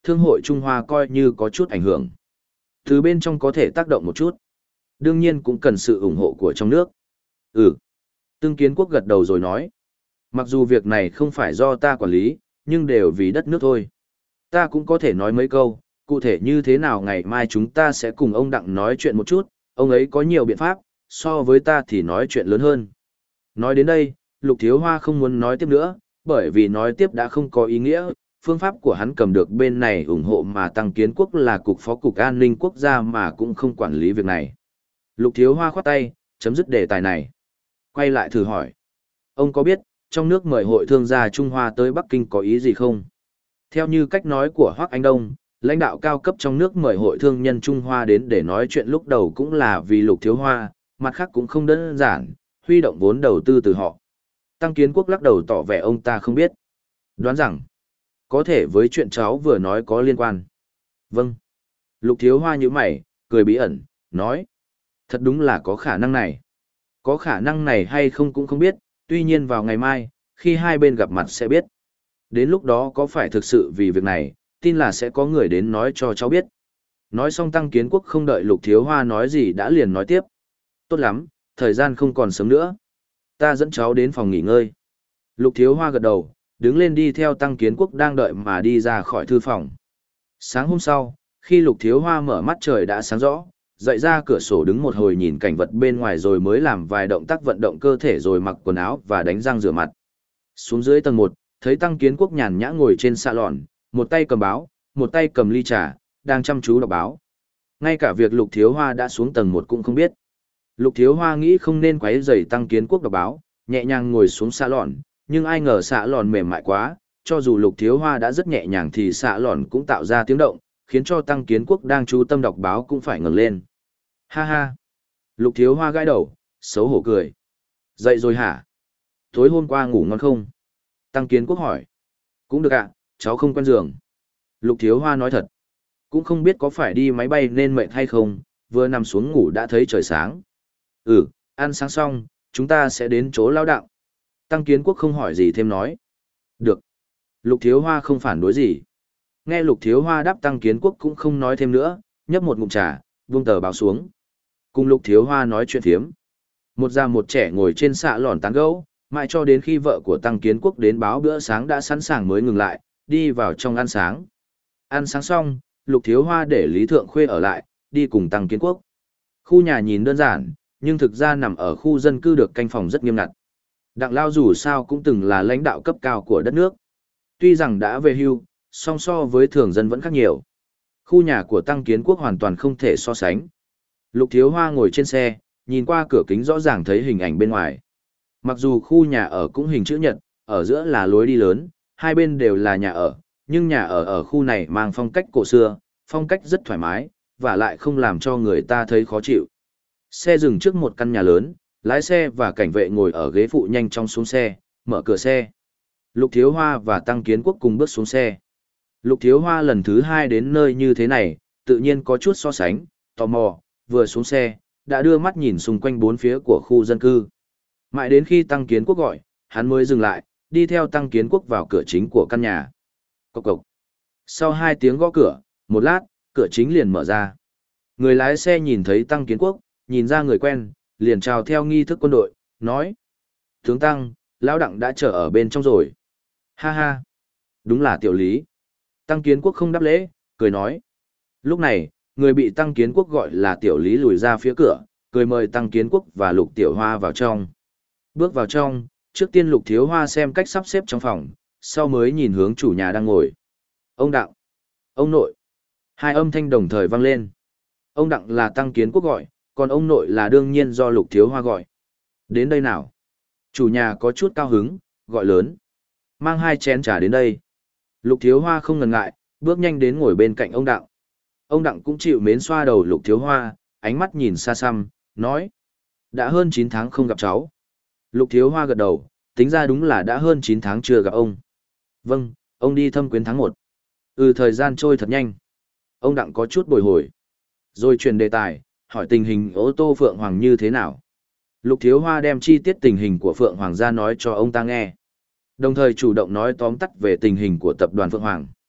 thương hội Trung Hoa coi như có chút ảnh hưởng. Từ bên trong có thể tác động một chút. Đương nhiên cũng cần sự ủng hộ của trong nước. Ừ. Tương Kiến Quốc gật đầu rồi nói. Mặc dù việc này không phải do ta quản lý, nhưng đều vì đất nước thôi. Ta cũng có thể nói mấy câu, cụ thể như thế nào ngày mai chúng ta sẽ cùng ông Đặng nói chuyện một chút, ông ấy có nhiều biện pháp, so với ta thì nói chuyện lớn hơn. Nói đến đây, Lục Thiếu Hoa không muốn nói tiếp nữa, bởi vì nói tiếp đã không có ý nghĩa, phương pháp của hắn cầm được bên này ủng hộ mà Tăng Kiến Quốc là cục phó cục an ninh quốc gia mà cũng không quản lý việc này. Lục Thiếu Hoa khoát tay, chấm dứt đề tài này. Quay lại thử hỏi. Ông có biết, trong nước mời hội thương gia Trung Hoa tới Bắc Kinh có ý gì không? Theo như cách nói của Hoắc Anh Đông, lãnh đạo cao cấp trong nước mời hội thương nhân Trung Hoa đến để nói chuyện lúc đầu cũng là vì Lục Thiếu Hoa, mặt khác cũng không đơn giản, huy động vốn đầu tư từ họ. Tăng Kiến Quốc lắc đầu tỏ vẻ ông ta không biết. Đoán rằng, có thể với chuyện cháu vừa nói có liên quan. Vâng. Lục Thiếu Hoa nhíu mày, cười bí ẩn, nói. Thật đúng là có khả năng này. Có khả năng này hay không cũng không biết, tuy nhiên vào ngày mai, khi hai bên gặp mặt sẽ biết. Đến lúc đó có phải thực sự vì việc này, tin là sẽ có người đến nói cho cháu biết. Nói xong Tăng Kiến Quốc không đợi Lục Thiếu Hoa nói gì đã liền nói tiếp. Tốt lắm, thời gian không còn sớm nữa. Ta dẫn cháu đến phòng nghỉ ngơi. Lục Thiếu Hoa gật đầu, đứng lên đi theo Tăng Kiến Quốc đang đợi mà đi ra khỏi thư phòng. Sáng hôm sau, khi Lục Thiếu Hoa mở mắt trời đã sáng rõ, dậy ra cửa sổ đứng một hồi nhìn cảnh vật bên ngoài rồi mới làm vài động tác vận động cơ thể rồi mặc quần áo và đánh răng rửa mặt. Xuống dưới tầng một, thấy Tăng Kiến Quốc nhàn nhã ngồi trên xạ lòn, một tay cầm báo, một tay cầm ly trà, đang chăm chú đọc báo. Ngay cả việc Lục Thiếu Hoa đã xuống tầng một cũng không biết. Lục Thiếu Hoa nghĩ không nên quấy rầy Tăng Kiến Quốc đọc báo, nhẹ nhàng ngồi xuống xạ lòn, nhưng ai ngờ xạ lòn mềm mại quá, cho dù Lục Thiếu Hoa đã rất nhẹ nhàng thì xạ lòn cũng tạo ra tiếng động, khiến cho Tăng Kiến Quốc đang chú tâm đọc báo cũng phải ngẩng lên. Ha ha. Lục Thiếu Hoa gãi đầu, xấu hổ cười. Dậy rồi hả? Tối hôm qua ngủ ngon không? Tăng Kiến Quốc hỏi. Cũng được ạ, cháu không quen giường. Lục Thiếu Hoa nói thật. Cũng không biết có phải đi máy bay nên mệt hay không, vừa nằm xuống ngủ đã thấy trời sáng. Ừ, ăn sáng xong, chúng ta sẽ đến chỗ lao đạo. Tăng Kiến Quốc không hỏi gì thêm nói. Được. Lục Thiếu Hoa không phản đối gì. Nghe Lục Thiếu Hoa đáp Tăng Kiến Quốc cũng không nói thêm nữa, nhấp một ngụm trà, buông tờ báo xuống. Cùng Lục Thiếu Hoa nói chuyện phiếm. Một già một trẻ ngồi trên xạ lòn tán gẫu, mãi cho đến khi vợ của Tăng Kiến Quốc đến báo bữa sáng đã sẵn sàng mới ngừng lại, đi vào trong ăn sáng. Ăn sáng xong, Lục Thiếu Hoa để Lý Thượng Khuê ở lại, đi cùng Tăng Kiến Quốc. Khu nhà nhìn đơn giản, nhưng thực ra nằm ở khu dân cư được canh phòng rất nghiêm ngặt. Đặng Lao dù sao cũng từng là lãnh đạo cấp cao của đất nước. Tuy rằng đã về hưu, song so với thường dân vẫn khác nhiều. Khu nhà của Tăng Kiến Quốc hoàn toàn không thể so sánh. Lục Thiếu Hoa ngồi trên xe, nhìn qua cửa kính rõ ràng thấy hình ảnh bên ngoài. Mặc dù khu nhà ở cũng hình chữ nhật, ở giữa là lối đi lớn, hai bên đều là nhà ở, nhưng nhà ở ở khu này mang phong cách cổ xưa, phong cách rất thoải mái, và lại không làm cho người ta thấy khó chịu. Xe dừng trước một căn nhà lớn, lái xe và cảnh vệ ngồi ở ghế phụ nhanh chóng xuống xe, mở cửa xe. Lục Thiếu Hoa và Tăng Kiến Quốc cùng bước xuống xe. Lục Thiếu Hoa lần thứ hai đến nơi như thế này, tự nhiên có chút so sánh, tò mò, vừa xuống xe, đã đưa mắt nhìn xung quanh bốn phía của khu dân cư. Mãi đến khi Tăng Kiến Quốc gọi, hắn mới dừng lại, đi theo Tăng Kiến Quốc vào cửa chính của căn nhà. Cộc cộc. Sau hai tiếng gõ cửa, một lát, cửa chính liền mở ra. Người lái xe nhìn thấy Tăng Kiến Quốc, nhìn ra người quen, liền chào theo nghi thức quân đội, nói. Tướng Tăng, Lão Đặng đã chờ ở bên trong rồi. Ha ha. Đúng là Tiểu Lý. Tăng Kiến Quốc không đáp lễ, cười nói. Lúc này, người bị Tăng Kiến Quốc gọi là Tiểu Lý lùi ra phía cửa, cười mời Tăng Kiến Quốc và Lục Tiểu Hoa vào trong. Bước vào trong, trước tiên Lục Thiếu Hoa xem cách sắp xếp trong phòng, sau mới nhìn hướng chủ nhà đang ngồi. Ông Đặng. Ông nội. Hai âm thanh đồng thời vang lên. Ông Đặng là Tăng Kiến Quốc gọi, còn ông nội là đương nhiên do Lục Thiếu Hoa gọi. Đến đây nào. Chủ nhà có chút cao hứng, gọi lớn. Mang hai chén trà đến đây. Lục Thiếu Hoa không ngần ngại, bước nhanh đến ngồi bên cạnh ông Đặng. Ông Đặng cũng chịu mến xoa đầu Lục Thiếu Hoa, ánh mắt nhìn xa xăm, nói. Đã hơn chín tháng không gặp cháu. Lục Thiếu Hoa gật đầu, tính ra đúng là đã hơn chín tháng chưa gặp ông. Vâng, ông đi thâm quyến tháng một. Ừ, thời gian trôi thật nhanh. Ông Đặng có chút bồi hồi. Rồi chuyển đề tài, hỏi tình hình ô tô Phượng Hoàng như thế nào. Lục Thiếu Hoa đem chi tiết tình hình của Phượng Hoàng ra nói cho ông ta nghe. Đồng thời chủ động nói tóm tắt về tình hình của tập đoàn Phượng Hoàng.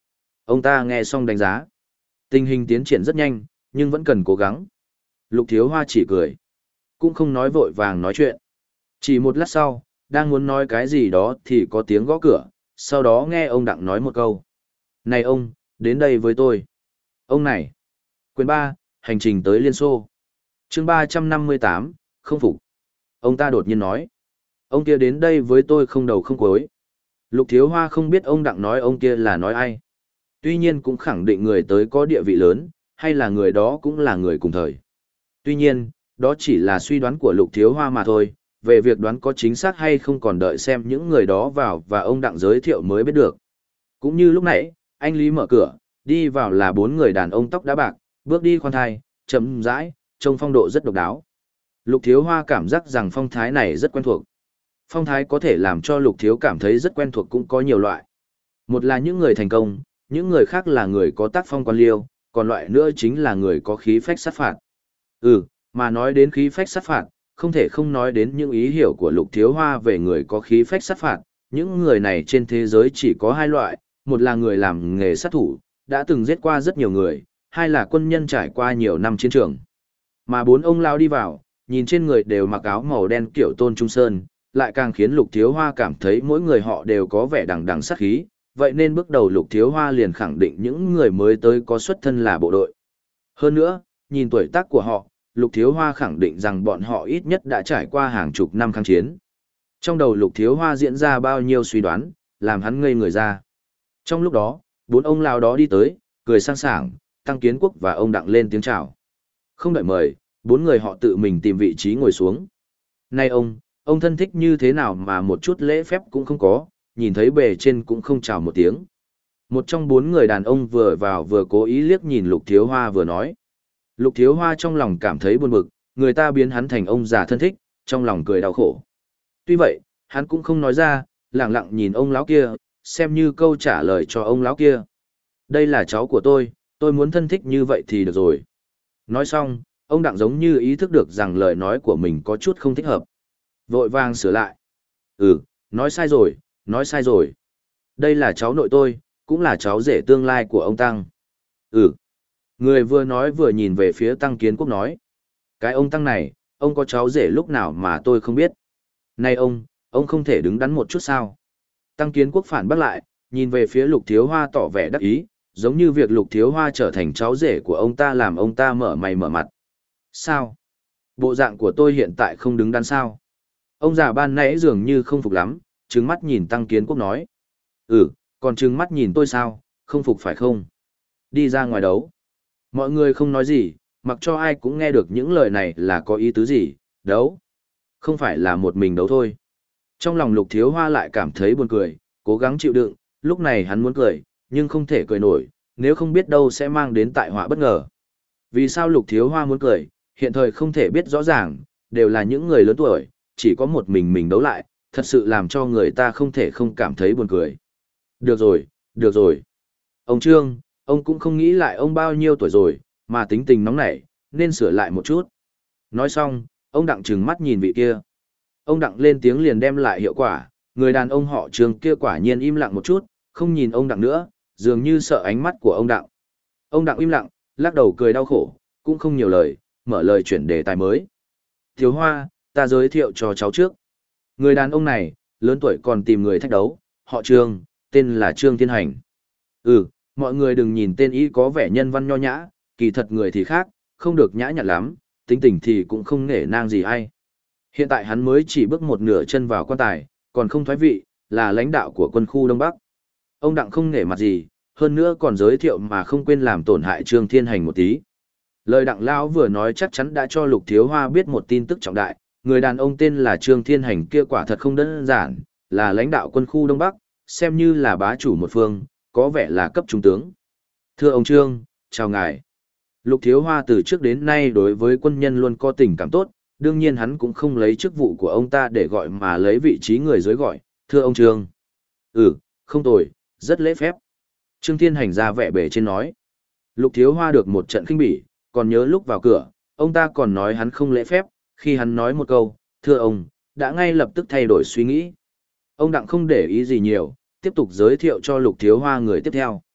Ông ta nghe xong đánh giá. Tình hình tiến triển rất nhanh, nhưng vẫn cần cố gắng. Lục Thiếu Hoa chỉ cười. Cũng không nói vội vàng nói chuyện. Chỉ một lát sau, đang muốn nói cái gì đó thì có tiếng gõ cửa, sau đó nghe ông Đặng nói một câu. Này ông, đến đây với tôi. Ông này. Quyền ba, hành trình tới Liên Xô. chương ba trăm năm mươi tám, không phục. Ông ta đột nhiên nói. Ông kia đến đây với tôi không đầu không cuối. Lục Thiếu Hoa không biết ông Đặng nói ông kia là nói ai. Tuy nhiên cũng khẳng định người tới có địa vị lớn, hay là người đó cũng là người cùng thời. Tuy nhiên, đó chỉ là suy đoán của Lục Thiếu Hoa mà thôi, về việc đoán có chính xác hay không còn đợi xem những người đó vào và ông Đặng giới thiệu mới biết được. Cũng như lúc nãy, anh Lý mở cửa, đi vào là bốn người đàn ông tóc đá bạc, bước đi khoan thai, chậm rãi, trông phong độ rất độc đáo. Lục Thiếu Hoa cảm giác rằng phong thái này rất quen thuộc. Phong thái có thể làm cho Lục Thiếu cảm thấy rất quen thuộc cũng có nhiều loại. Một là những người thành công, những người khác là người có tác phong quan liêu, còn loại nữa chính là người có khí phách sát phạt. Ừ, mà nói đến khí phách sát phạt, không thể không nói đến những ý hiểu của Lục Thiếu Hoa về người có khí phách sát phạt. Những người này trên thế giới chỉ có hai loại, một là người làm nghề sát thủ, đã từng giết qua rất nhiều người, hai là quân nhân trải qua nhiều năm chiến trường. Mà bốn ông lao đi vào, nhìn trên người đều mặc áo màu đen kiểu Tôn Trung Sơn, lại càng khiến Lục Thiếu Hoa cảm thấy mỗi người họ đều có vẻ đằng đằng sát khí, vậy nên bước đầu Lục Thiếu Hoa liền khẳng định những người mới tới có xuất thân là bộ đội. Hơn nữa, nhìn tuổi tác của họ, Lục Thiếu Hoa khẳng định rằng bọn họ ít nhất đã trải qua hàng chục năm kháng chiến. Trong đầu Lục Thiếu Hoa diễn ra bao nhiêu suy đoán, làm hắn ngây người ra. Trong lúc đó, bốn ông lao đó đi tới, cười sang sảng, Tăng Kiến Quốc và ông Đặng lên tiếng chào. Không đợi mời, bốn người họ tự mình tìm vị trí ngồi xuống. Này ông, ông thân thích như thế nào mà một chút lễ phép cũng không có, nhìn thấy bề trên cũng không chào một tiếng. Một trong bốn người đàn ông vừa vào vừa cố ý liếc nhìn Lục Thiếu Hoa vừa nói. Lục Thiếu Hoa trong lòng cảm thấy buồn bực, người ta biến hắn thành ông già thân thích, trong lòng cười đau khổ. Tuy vậy, hắn cũng không nói ra, lặng lặng nhìn ông lão kia, xem như câu trả lời cho ông lão kia. Đây là cháu của tôi, tôi muốn thân thích như vậy thì được rồi. Nói xong, ông Đặng giống như ý thức được rằng lời nói của mình có chút không thích hợp. Vội vàng sửa lại. Ừ, nói sai rồi, nói sai rồi. Đây là cháu nội tôi, cũng là cháu rể tương lai của ông Tăng. Ừ. Người vừa nói vừa nhìn về phía Tăng Kiến Quốc nói. Cái ông Tăng này, ông có cháu rể lúc nào mà tôi không biết. Này ông, ông không thể đứng đắn một chút sao? Tăng Kiến Quốc phản bác lại, nhìn về phía Lục Thiếu Hoa tỏ vẻ đắc ý, giống như việc Lục Thiếu Hoa trở thành cháu rể của ông ta làm ông ta mở mày mở mặt. Sao? Bộ dạng của tôi hiện tại không đứng đắn sao? Ông già ban nãy dường như không phục lắm, trừng mắt nhìn Tăng Kiến Quốc nói. Ừ, còn trừng mắt nhìn tôi sao, không phục phải không? Đi ra ngoài đấu. Mọi người không nói gì, mặc cho ai cũng nghe được những lời này là có ý tứ gì, đấu. Không phải là một mình đấu thôi. Trong lòng Lục Thiếu Hoa lại cảm thấy buồn cười, cố gắng chịu đựng, lúc này hắn muốn cười, nhưng không thể cười nổi, nếu không biết đâu sẽ mang đến tai họa bất ngờ. Vì sao Lục Thiếu Hoa muốn cười, hiện thời không thể biết rõ ràng, đều là những người lớn tuổi, chỉ có một mình mình đấu lại, thật sự làm cho người ta không thể không cảm thấy buồn cười. Được rồi, được rồi. Ông Trương, ông cũng không nghĩ lại ông bao nhiêu tuổi rồi, mà tính tình nóng nảy, nên sửa lại một chút. Nói xong, ông Đặng trừng mắt nhìn vị kia. Ông Đặng lên tiếng liền đem lại hiệu quả, người đàn ông họ Trương kia quả nhiên im lặng một chút, không nhìn ông Đặng nữa, dường như sợ ánh mắt của ông Đặng. Ông Đặng im lặng, lắc đầu cười đau khổ, cũng không nhiều lời, mở lời chuyển đề tài mới. Thiếu Hoa, ta giới thiệu cho cháu trước. Người đàn ông này, lớn tuổi còn tìm người thách đấu, họ Trương, tên là Trương Thiên Hành. Ừ, mọi người đừng nhìn tên ý có vẻ nhân văn nho nhã, kỳ thật người thì khác, không được nhã nhặn lắm, tính tình thì cũng không nể nang gì ai. Hiện tại hắn mới chỉ bước một nửa chân vào quan tài, còn không thoái vị, là lãnh đạo của quân khu Đông Bắc. Ông Đặng không nể mặt gì, hơn nữa còn giới thiệu mà không quên làm tổn hại Trương Thiên Hành một tí. Lời Đặng Lão vừa nói chắc chắn đã cho Lục Thiếu Hoa biết một tin tức trọng đại, người đàn ông tên là Trương Thiên Hành kia quả thật không đơn giản, là lãnh đạo quân khu Đông Bắc, xem như là bá chủ một phương, có vẻ là cấp trung tướng. Thưa ông Trương, chào ngài. Lục Thiếu Hoa từ trước đến nay đối với quân nhân luôn có tình cảm tốt, đương nhiên hắn cũng không lấy chức vụ của ông ta để gọi mà lấy vị trí người dưới gọi, thưa ông Trương. Ừ, không tồi, rất lễ phép. Trương Thiên Hành ra vẻ bề trên nói. Lục Thiếu Hoa được một trận khinh bỉ, còn nhớ lúc vào cửa, ông ta còn nói hắn không lễ phép, khi hắn nói một câu, thưa ông, đã ngay lập tức thay đổi suy nghĩ. Ông Đặng không để ý gì nhiều, tiếp tục giới thiệu cho Lục Thiếu Hoa người tiếp theo.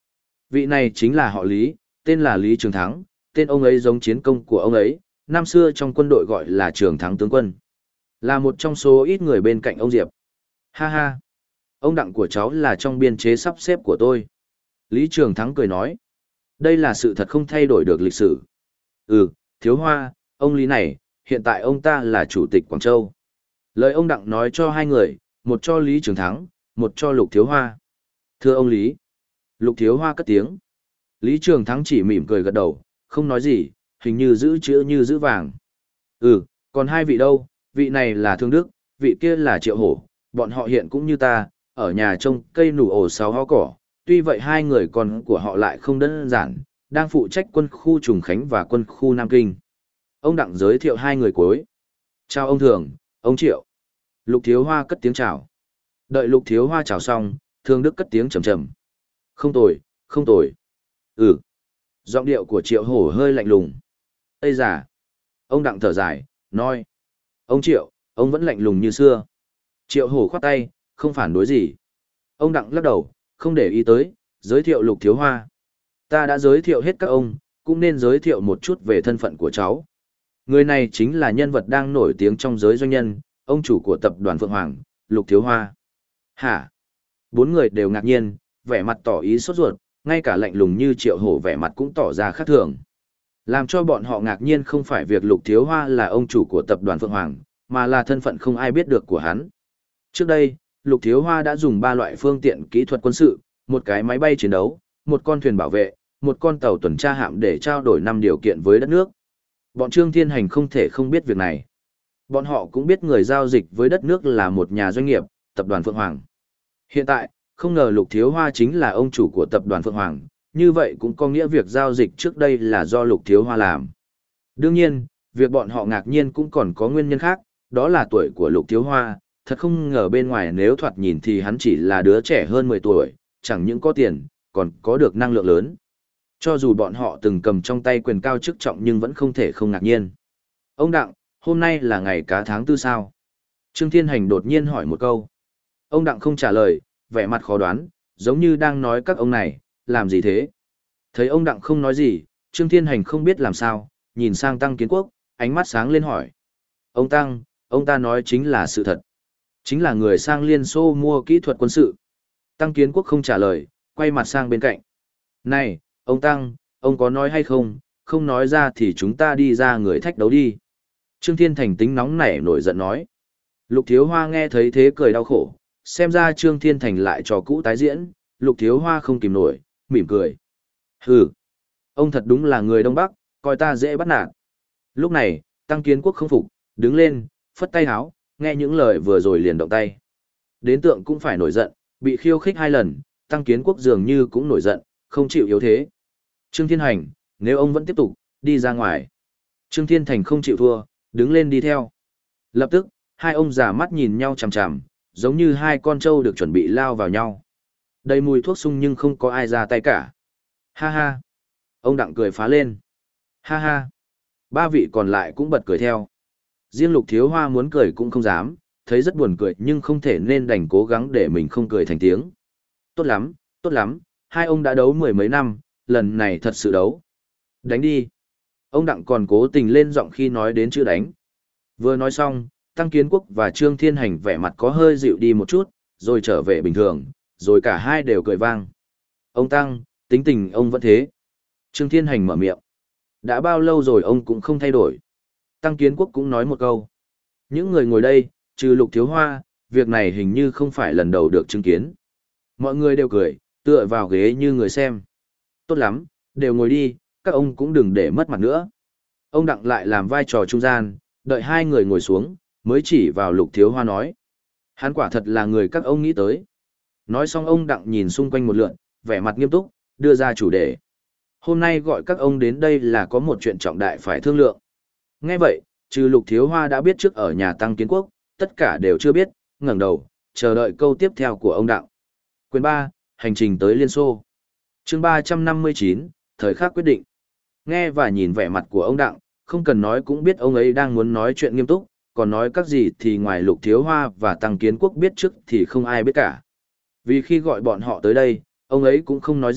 Vị này chính là họ Lý, tên là Lý Trường Thắng, tên ông ấy giống chiến công của ông ấy, năm xưa trong quân đội gọi là Trường Thắng tướng quân. Là một trong số ít người bên cạnh ông Diệp. Ha ha, ông Đặng của cháu là trong biên chế sắp xếp của tôi. Lý Trường Thắng cười nói, đây là sự thật không thay đổi được lịch sử. Ừ, Thiếu Hoa, ông Lý này, hiện tại ông ta là chủ tịch Quảng Châu. Lời ông Đặng nói cho hai người, một cho Lý Trường Thắng, một cho Lục Thiếu Hoa. Thưa ông Lý. Lục Thiếu Hoa cất tiếng. Lý Trường Thắng chỉ mỉm cười gật đầu, không nói gì, hình như giữ chữ như giữ vàng. Ừ, còn hai vị đâu, vị này là Thương Đức, vị kia là Triệu Hổ, bọn họ hiện cũng như ta, ở nhà trông cây nủ ổ sáu ho cỏ, tuy vậy hai người con của họ lại không đơn giản, đang phụ trách quân khu Trùng Khánh và quân khu Nam Kinh. Ông Đặng giới thiệu hai người cuối. Chào ông Thường, ông Triệu. Lục Thiếu Hoa cất tiếng chào. Đợi Lục Thiếu Hoa chào xong, Thương Đức cất tiếng trầm trầm. Không tồi, không tồi. Ừ. Giọng điệu của Triệu Hổ hơi lạnh lùng. Ây già. Ông Đặng thở dài, nói. Ông Triệu, ông vẫn lạnh lùng như xưa. Triệu Hổ khoát tay, không phản đối gì. Ông Đặng lắc đầu, không để ý tới, giới thiệu Lục Thiếu Hoa. Ta đã giới thiệu hết các ông, cũng nên giới thiệu một chút về thân phận của cháu. Người này chính là nhân vật đang nổi tiếng trong giới doanh nhân, ông chủ của tập đoàn Phượng Hoàng, Lục Thiếu Hoa. Hả? Bốn người đều ngạc nhiên, vẻ mặt tỏ ý sốt ruột, ngay cả lạnh lùng như Triệu Hổ vẻ mặt cũng tỏ ra khác thường. Làm cho bọn họ ngạc nhiên không phải việc Lục Thiếu Hoa là ông chủ của tập đoàn Phượng Hoàng, mà là thân phận không ai biết được của hắn. Trước đây, Lục Thiếu Hoa đã dùng ba loại phương tiện kỹ thuật quân sự, một cái máy bay chiến đấu, một con thuyền bảo vệ, một con tàu tuần tra hạm để trao đổi năm điều kiện với đất nước. Bọn Trương Thiên Hành không thể không biết việc này. Bọn họ cũng biết người giao dịch với đất nước là một nhà doanh nghiệp, tập đoàn Phượng Hoàng. Hiện tại, không ngờ Lục Thiếu Hoa chính là ông chủ của tập đoàn Phượng Hoàng, như vậy cũng có nghĩa việc giao dịch trước đây là do Lục Thiếu Hoa làm. Đương nhiên, việc bọn họ ngạc nhiên cũng còn có nguyên nhân khác, đó là tuổi của Lục Thiếu Hoa, thật không ngờ bên ngoài nếu thoạt nhìn thì hắn chỉ là đứa trẻ hơn mười tuổi, chẳng những có tiền, còn có được năng lượng lớn. Cho dù bọn họ từng cầm trong tay quyền cao chức trọng nhưng vẫn không thể không ngạc nhiên. Ông Đặng, hôm nay là ngày cá tháng tư sao? Trương Thiên Hành đột nhiên hỏi một câu. Ông Đặng không trả lời, vẻ mặt khó đoán, giống như đang nói các ông này, làm gì thế? Thấy ông Đặng không nói gì, Trương Thiên Hành không biết làm sao, nhìn sang Tăng Kiến Quốc, ánh mắt sáng lên hỏi. Ông Tăng, ông ta nói chính là sự thật. Chính là người sang Liên Xô mua kỹ thuật quân sự. Tăng Kiến Quốc không trả lời, quay mặt sang bên cạnh. Này, ông Tăng, ông có nói hay không, không nói ra thì chúng ta đi ra người thách đấu đi. Trương Thiên Thành tính nóng nảy nổi giận nói. Lục Thiếu Hoa nghe thấy thế cười đau khổ, xem ra Trương Thiên Thành lại trò cũ tái diễn, Lục Thiếu Hoa không kìm nổi, mỉm cười. Hừ, ông thật đúng là người Đông Bắc, coi ta dễ bắt nạt. Lúc này, Tăng Kiến Quốc không phục, đứng lên, phất tay háo, nghe những lời vừa rồi liền động tay. Đến tượng cũng phải nổi giận, bị khiêu khích hai lần, Tăng Kiến Quốc dường như cũng nổi giận, không chịu yếu thế. Trương Thiên Hành, nếu ông vẫn tiếp tục, đi ra ngoài. Trương Thiên Thành không chịu thua, đứng lên đi theo. Lập tức, hai ông già mắt nhìn nhau chằm chằm, giống như hai con trâu được chuẩn bị lao vào nhau. Đầy mùi thuốc sung nhưng không có ai ra tay cả. Ha ha. Ông Đặng cười phá lên. Ha ha. Ba vị còn lại cũng bật cười theo. Riêng Lục Thiếu Hoa muốn cười cũng không dám, thấy rất buồn cười nhưng không thể nên đành cố gắng để mình không cười thành tiếng. Tốt lắm, tốt lắm, hai ông đã đấu mười mấy năm, lần này thật sự đấu. Đánh đi. Ông Đặng còn cố tình lên giọng khi nói đến chữ đánh. Vừa nói xong, Tăng Kiến Quốc và Trương Thiên Hành vẻ mặt có hơi dịu đi một chút, rồi trở về bình thường, rồi cả hai đều cười vang. Ông Tăng, tính tình ông vẫn thế. Trương Thiên Hành mở miệng. Đã bao lâu rồi ông cũng không thay đổi. Tăng Kiến Quốc cũng nói một câu. Những người ngồi đây, trừ Lục Thiếu Hoa, việc này hình như không phải lần đầu được chứng kiến. Mọi người đều cười, tựa vào ghế như người xem. Tốt lắm, đều ngồi đi, các ông cũng đừng để mất mặt nữa. Ông Đặng lại làm vai trò trung gian, đợi hai người ngồi xuống, mới chỉ vào Lục Thiếu Hoa nói. Hắn quả thật là người các ông nghĩ tới. Nói xong ông Đặng nhìn xung quanh một lượn, vẻ mặt nghiêm túc, đưa ra chủ đề. Hôm nay gọi các ông đến đây là có một chuyện trọng đại phải thương lượng. Nghe vậy, trừ Lục Thiếu Hoa đã biết trước ở nhà Tăng Kiến Quốc, tất cả đều chưa biết, ngẩng đầu, chờ đợi câu tiếp theo của ông Đặng. Quyền ba, hành trình tới Liên Xô. Chương ba trăm năm mươi chín, thời khắc quyết định. Nghe và nhìn vẻ mặt của ông Đặng, không cần nói cũng biết ông ấy đang muốn nói chuyện nghiêm túc, còn nói các gì thì ngoài Lục Thiếu Hoa và Tăng Kiến Quốc biết trước thì không ai biết cả. Vì khi gọi bọn họ tới đây, ông ấy cũng không nói gì,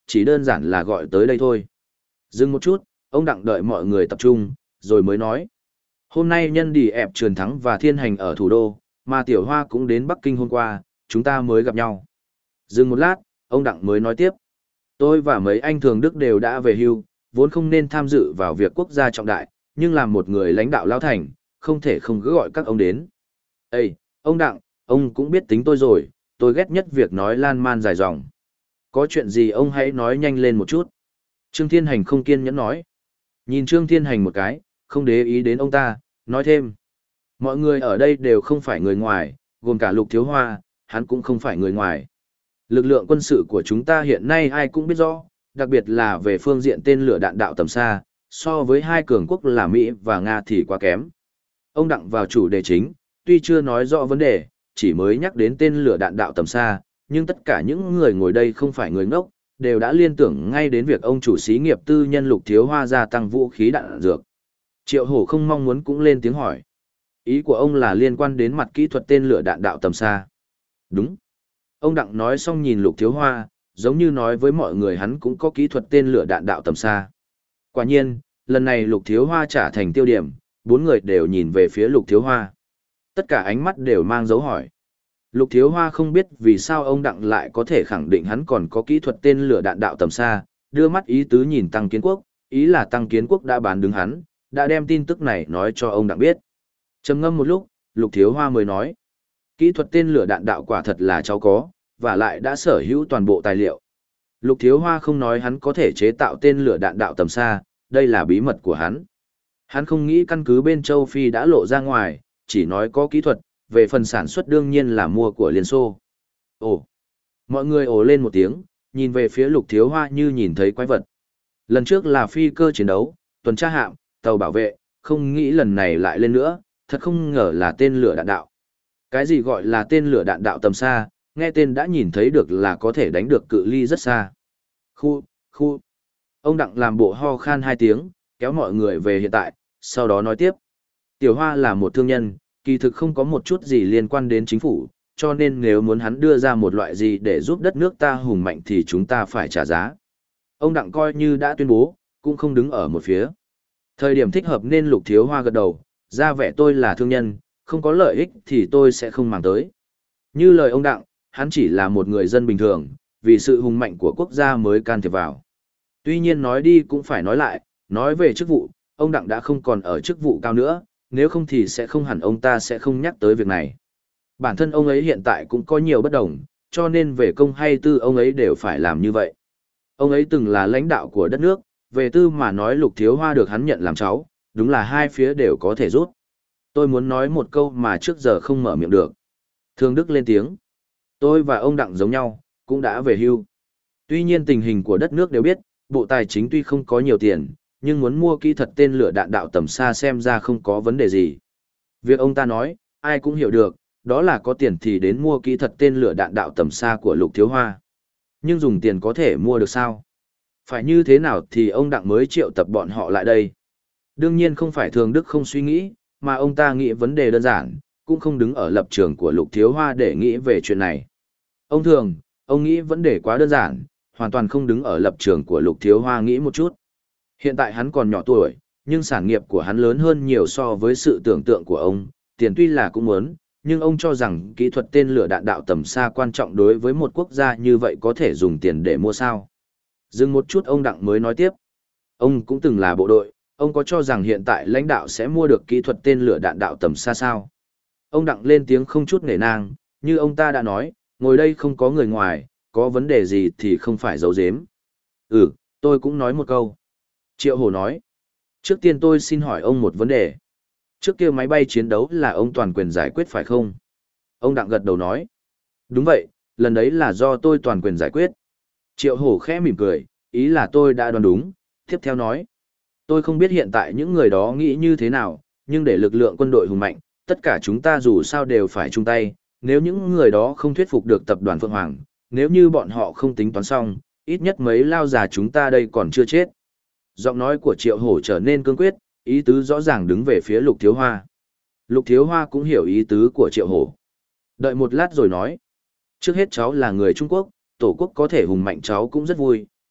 chỉ đơn giản là gọi tới đây thôi. Dừng một chút, ông Đặng đợi mọi người tập trung, rồi mới nói. Hôm nay nhân đi ẹp Trường Thắng và Thiên Hành ở thủ đô, mà Tiểu Hoa cũng đến Bắc Kinh hôm qua, chúng ta mới gặp nhau. Dừng một lát, ông Đặng mới nói tiếp. Tôi và mấy anh thường Đức đều đã về hưu, vốn không nên tham dự vào việc quốc gia trọng đại, nhưng làm một người lãnh đạo lao thành, không thể không cứ gọi các ông đến. Ê, ông Đặng, ông cũng biết tính tôi rồi, tôi ghét nhất việc nói lan man dài dòng. Có chuyện gì ông hãy nói nhanh lên một chút. Trương Thiên Hành không kiên nhẫn nói. Nhìn Trương Thiên Hành một cái, không để ý đến ông ta, nói thêm. Mọi người ở đây đều không phải người ngoài, gồm cả Lục Thiếu Hoa, hắn cũng không phải người ngoài. Lực lượng quân sự của chúng ta hiện nay ai cũng biết rõ, đặc biệt là về phương diện tên lửa đạn đạo tầm xa, so với hai cường quốc là Mỹ và Nga thì quá kém. Ông Đặng vào chủ đề chính, tuy chưa nói rõ vấn đề, chỉ mới nhắc đến tên lửa đạn đạo tầm xa, nhưng tất cả những người ngồi đây không phải người ngốc, đều đã liên tưởng ngay đến việc ông chủ xí nghiệp tư nhân Lục Thiếu Hoa gia tăng vũ khí đạn dược. Triệu Hổ không mong muốn cũng lên tiếng hỏi. Ý của ông là liên quan đến mặt kỹ thuật tên lửa đạn đạo tầm xa. Đúng. Ông Đặng nói xong nhìn Lục Thiếu Hoa, giống như nói với mọi người hắn cũng có kỹ thuật tên lửa đạn đạo tầm xa. Quả nhiên, lần này Lục Thiếu Hoa trả thành tiêu điểm, bốn người đều nhìn về phía Lục Thiếu Hoa. Tất cả ánh mắt đều mang dấu hỏi. Lục Thiếu Hoa không biết vì sao ông Đặng lại có thể khẳng định hắn còn có kỹ thuật tên lửa đạn đạo tầm xa, đưa mắt ý tứ nhìn Tăng Kiến Quốc, ý là Tăng Kiến Quốc đã bán đứng hắn, đã đem tin tức này nói cho ông Đặng biết. Trầm ngâm một lúc, Lục Thiếu Hoa mới nói. Kỹ thuật tên lửa đạn đạo quả thật là cháu có, và lại đã sở hữu toàn bộ tài liệu. Lục Thiếu Hoa không nói hắn có thể chế tạo tên lửa đạn đạo tầm xa, đây là bí mật của hắn. Hắn không nghĩ căn cứ bên châu Phi đã lộ ra ngoài, chỉ nói có kỹ thuật, về phần sản xuất đương nhiên là mua của Liên Xô. Ồ! Mọi người ồ lên một tiếng, nhìn về phía Lục Thiếu Hoa như nhìn thấy quái vật. Lần trước là phi cơ chiến đấu, tuần tra hạm, tàu bảo vệ, không nghĩ lần này lại lên nữa, thật không ngờ là tên lửa đạn đạo. Cái gì gọi là tên lửa đạn đạo tầm xa, nghe tên đã nhìn thấy được là có thể đánh được cự ly rất xa. Khu, khu. Ông Đặng làm bộ ho khan hai tiếng, kéo mọi người về hiện tại, sau đó nói tiếp. Tiểu Hoa là một thương nhân, kỳ thực không có một chút gì liên quan đến chính phủ, cho nên nếu muốn hắn đưa ra một loại gì để giúp đất nước ta hùng mạnh thì chúng ta phải trả giá. Ông Đặng coi như đã tuyên bố, cũng không đứng ở một phía. Thời điểm thích hợp nên Lục Thiếu Hoa gật đầu, ra vẻ tôi là thương nhân, không có lợi ích thì tôi sẽ không màng tới. Như lời ông Đặng, hắn chỉ là một người dân bình thường, vì sự hùng mạnh của quốc gia mới can thiệp vào. Tuy nhiên nói đi cũng phải nói lại, nói về chức vụ, ông Đặng đã không còn ở chức vụ cao nữa, nếu không thì sẽ không hẳn ông ta sẽ không nhắc tới việc này. Bản thân ông ấy hiện tại cũng có nhiều bất đồng, cho nên về công hay tư ông ấy đều phải làm như vậy. Ông ấy từng là lãnh đạo của đất nước, về tư mà nói Lục Thiếu Hoa được hắn nhận làm cháu, đúng là hai phía đều có thể rút. Tôi muốn nói một câu mà trước giờ không mở miệng được. Thương Đức lên tiếng. Tôi và ông Đặng giống nhau, cũng đã về hưu. Tuy nhiên tình hình của đất nước đều biết, Bộ Tài chính tuy không có nhiều tiền, nhưng muốn mua kỹ thuật tên lửa đạn đạo tầm xa xem ra không có vấn đề gì. Việc ông ta nói, ai cũng hiểu được, đó là có tiền thì đến mua kỹ thuật tên lửa đạn đạo tầm xa của Lục Thiếu Hoa. Nhưng dùng tiền có thể mua được sao? Phải như thế nào thì ông Đặng mới triệu tập bọn họ lại đây? Đương nhiên không phải Thường Đức không suy nghĩ, mà ông ta nghĩ vấn đề đơn giản, cũng không đứng ở lập trường của Lục Thiếu Hoa để nghĩ về chuyện này. Ông Thường, ông nghĩ vấn đề quá đơn giản, hoàn toàn không đứng ở lập trường của Lục Thiếu Hoa nghĩ một chút. Hiện tại hắn còn nhỏ tuổi, nhưng sản nghiệp của hắn lớn hơn nhiều so với sự tưởng tượng của ông, tiền tuy là cũng muốn, nhưng ông cho rằng kỹ thuật tên lửa đạn đạo tầm xa quan trọng đối với một quốc gia như vậy có thể dùng tiền để mua sao. Dừng một chút ông Đặng mới nói tiếp. Ông cũng từng là bộ đội, ông có cho rằng hiện tại lãnh đạo sẽ mua được kỹ thuật tên lửa đạn đạo tầm xa sao? Ông Đặng lên tiếng không chút nể nang, như ông ta đã nói, ngồi đây không có người ngoài, có vấn đề gì thì không phải giấu giếm. Ừ, tôi cũng nói một câu. Triệu Hổ nói, trước tiên tôi xin hỏi ông một vấn đề. Trước kia máy bay chiến đấu là ông toàn quyền giải quyết phải không? Ông Đặng gật đầu nói, đúng vậy, lần đấy là do tôi toàn quyền giải quyết. Triệu Hổ khẽ mỉm cười, ý là tôi đã đoán đúng, tiếp theo nói. Tôi không biết hiện tại những người đó nghĩ như thế nào, nhưng để lực lượng quân đội hùng mạnh, tất cả chúng ta dù sao đều phải chung tay, nếu những người đó không thuyết phục được tập đoàn Phượng Hoàng, nếu như bọn họ không tính toán xong, ít nhất mấy lao già chúng ta đây còn chưa chết. Giọng nói của Triệu Hổ trở nên cương quyết, ý tứ rõ ràng đứng về phía Lục Thiếu Hoa. Lục Thiếu Hoa cũng hiểu ý tứ của Triệu Hổ. Đợi một lát rồi nói. Trước hết cháu là người Trung Quốc, tổ quốc có thể hùng mạnh cháu cũng rất vui,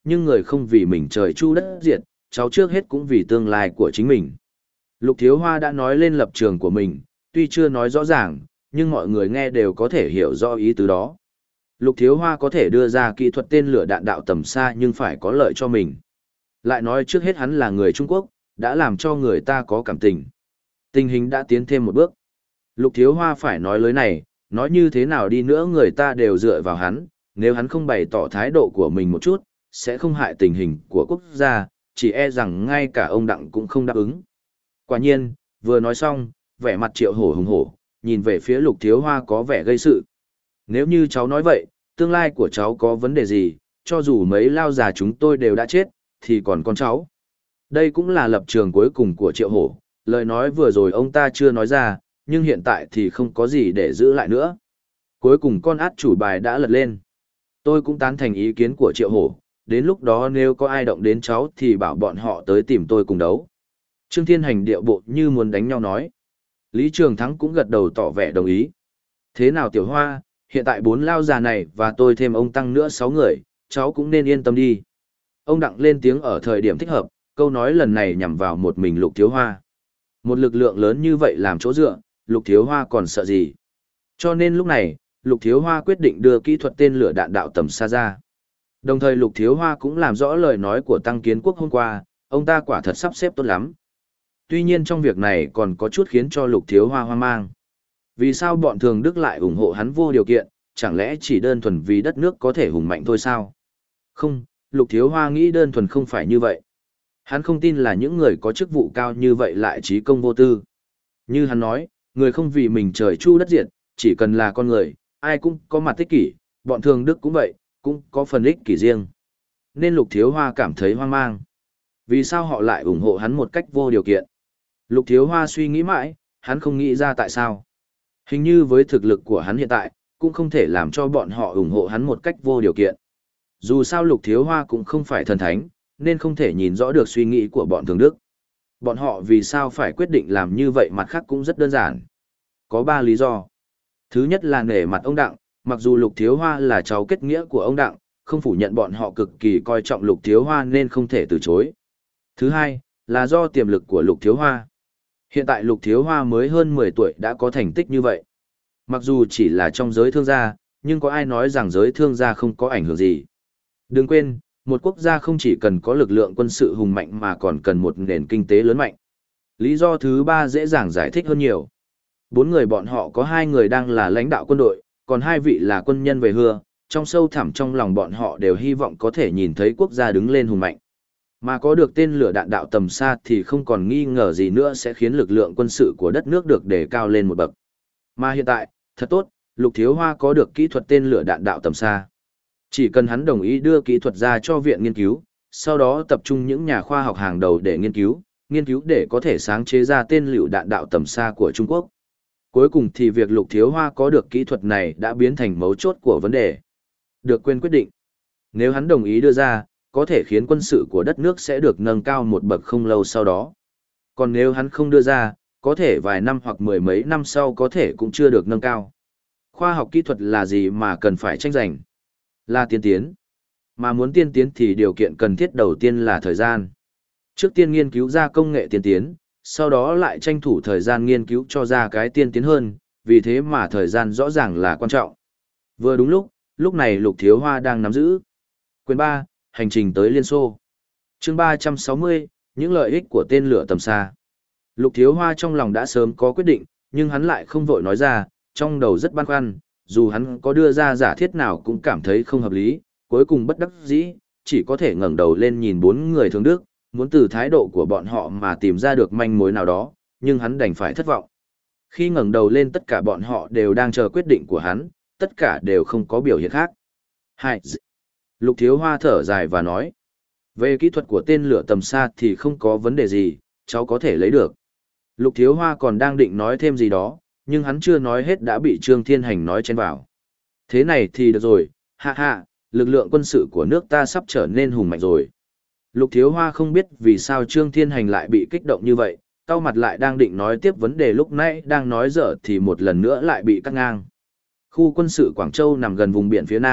nhưng người không vì mình trời chu đất diệt, cháu trước hết cũng vì tương lai của chính mình. Lục Thiếu Hoa đã nói lên lập trường của mình, tuy chưa nói rõ ràng, nhưng mọi người nghe đều có thể hiểu rõ ý tứ đó. Lục Thiếu Hoa có thể đưa ra kỹ thuật tên lửa đạn đạo tầm xa nhưng phải có lợi cho mình. Lại nói trước hết hắn là người Trung Quốc, đã làm cho người ta có cảm tình. Tình hình đã tiến thêm một bước. Lục Thiếu Hoa phải nói lối này, nói như thế nào đi nữa người ta đều dựa vào hắn, nếu hắn không bày tỏ thái độ của mình một chút, sẽ không hại tình hình của quốc gia, chỉ e rằng ngay cả ông Đặng cũng không đáp ứng. Quả nhiên, vừa nói xong, vẻ mặt Triệu Hổ hùng hổ, nhìn về phía Lục Thiếu Hoa có vẻ gây sự. Nếu như cháu nói vậy, tương lai của cháu có vấn đề gì, cho dù mấy lao già chúng tôi đều đã chết, thì còn con cháu. Đây cũng là lập trường cuối cùng của Triệu Hổ, lời nói vừa rồi ông ta chưa nói ra, nhưng hiện tại thì không có gì để giữ lại nữa. Cuối cùng con át chủ bài đã lật lên. Tôi cũng tán thành ý kiến của Triệu Hổ, đến lúc đó nếu có ai động đến cháu thì bảo bọn họ tới tìm tôi cùng đấu. Trương Thiên Hành điệu bộ như muốn đánh nhau nói. Lý Trường Thắng cũng gật đầu tỏ vẻ đồng ý. Thế nào Tiểu Hoa, hiện tại bốn lao già này và tôi thêm ông tăng nữa sáu người, cháu cũng nên yên tâm đi. Ông Đặng lên tiếng ở thời điểm thích hợp, câu nói lần này nhằm vào một mình Lục Thiếu Hoa. Một lực lượng lớn như vậy làm chỗ dựa, Lục Thiếu Hoa còn sợ gì? Cho nên lúc này, Lục Thiếu Hoa quyết định đưa kỹ thuật tên lửa đạn đạo tầm xa ra. Đồng thời Lục Thiếu Hoa cũng làm rõ lời nói của Tăng Kiến Quốc hôm qua, ông ta quả thật sắp xếp tốt lắm. Tuy nhiên trong việc này còn có chút khiến cho Lục Thiếu Hoa hoang mang. Vì sao bọn Thường Đức lại ủng hộ hắn vô điều kiện, chẳng lẽ chỉ đơn thuần vì đất nước có thể hùng mạnh thôi sao? Không, Lục Thiếu Hoa nghĩ đơn thuần không phải như vậy. Hắn không tin là những người có chức vụ cao như vậy lại trí công vô tư. Như hắn nói, người không vì mình trời chu đất diệt, chỉ cần là con người, ai cũng có mặt ích kỷ, bọn Thường Đức cũng vậy, cũng có phần ích kỷ riêng. Nên Lục Thiếu Hoa cảm thấy hoang mang. Vì sao họ lại ủng hộ hắn một cách vô điều kiện? Lục Thiếu Hoa suy nghĩ mãi, hắn không nghĩ ra tại sao. Hình như với thực lực của hắn hiện tại, cũng không thể làm cho bọn họ ủng hộ hắn một cách vô điều kiện. Dù sao Lục Thiếu Hoa cũng không phải thần thánh, nên không thể nhìn rõ được suy nghĩ của bọn Thường Đức. Bọn họ vì sao phải quyết định làm như vậy mặt khác cũng rất đơn giản. Có ba lý do. Thứ nhất là nể mặt ông Đặng, mặc dù Lục Thiếu Hoa là cháu kết nghĩa của ông Đặng, không phủ nhận bọn họ cực kỳ coi trọng Lục Thiếu Hoa nên không thể từ chối. Thứ hai, là do tiềm lực của Lục Thiếu Hoa. Hiện tại Lục Thiếu Hoa mới hơn mười tuổi đã có thành tích như vậy. Mặc dù chỉ là trong giới thương gia, nhưng có ai nói rằng giới thương gia không có ảnh hưởng gì. Đừng quên, một quốc gia không chỉ cần có lực lượng quân sự hùng mạnh mà còn cần một nền kinh tế lớn mạnh. Lý do thứ ba dễ dàng giải thích hơn nhiều. Bốn người bọn họ có hai người đang là lãnh đạo quân đội, còn hai vị là quân nhân về hưu, trong sâu thẳm trong lòng bọn họ đều hy vọng có thể nhìn thấy quốc gia đứng lên hùng mạnh. Mà có được tên lửa đạn đạo tầm xa thì không còn nghi ngờ gì nữa sẽ khiến lực lượng quân sự của đất nước được đề cao lên một bậc. Mà hiện tại, thật tốt, Lục Thiếu Hoa có được kỹ thuật tên lửa đạn đạo tầm xa. Chỉ cần hắn đồng ý đưa kỹ thuật ra cho viện nghiên cứu, sau đó tập trung những nhà khoa học hàng đầu để nghiên cứu, nghiên cứu để có thể sáng chế ra tên lựu đạn đạo tầm xa của Trung Quốc. Cuối cùng thì việc Lục Thiếu Hoa có được kỹ thuật này đã biến thành mấu chốt của vấn đề. Được quyền quyết định. Nếu hắn đồng ý đưa ra, có thể khiến quân sự của đất nước sẽ được nâng cao một bậc không lâu sau đó. Còn nếu hắn không đưa ra, có thể vài năm hoặc mười mấy năm sau có thể cũng chưa được nâng cao. Khoa học kỹ thuật là gì mà cần phải tranh giành? Là tiên tiến. Mà muốn tiên tiến thì điều kiện cần thiết đầu tiên là thời gian. Trước tiên nghiên cứu ra công nghệ tiên tiến, sau đó lại tranh thủ thời gian nghiên cứu cho ra cái tiên tiến hơn, vì thế mà thời gian rõ ràng là quan trọng. Vừa đúng lúc, lúc này Lục Thiếu Hoa đang nắm giữ. Quyền ba, hành trình tới Liên Xô. Chương ba trăm sáu mươi, những lợi ích của tên lửa tầm xa. Lục Thiếu Hoa trong lòng đã sớm có quyết định, nhưng hắn lại không vội nói ra, trong đầu rất băn khoăn, dù hắn có đưa ra giả thiết nào cũng cảm thấy không hợp lý, cuối cùng bất đắc dĩ, chỉ có thể ngẩng đầu lên nhìn bốn người Thường Đức, muốn từ thái độ của bọn họ mà tìm ra được manh mối nào đó, nhưng hắn đành phải thất vọng. Khi ngẩng đầu lên tất cả bọn họ đều đang chờ quyết định của hắn, tất cả đều không có biểu hiện khác. Hai. Lục Thiếu Hoa thở dài và nói, về kỹ thuật của tên lửa tầm xa thì không có vấn đề gì, cháu có thể lấy được. Lục Thiếu Hoa còn đang định nói thêm gì đó, nhưng hắn chưa nói hết đã bị Trương Thiên Hành nói chen vào. Thế này thì được rồi, ha ha, lực lượng quân sự của nước ta sắp trở nên hùng mạnh rồi. Lục Thiếu Hoa không biết vì sao Trương Thiên Hành lại bị kích động như vậy, cau mặt lại đang định nói tiếp vấn đề lúc nãy đang nói dở thì một lần nữa lại bị cắt ngang. Khu quân sự Quảng Châu nằm gần vùng biển phía Nam,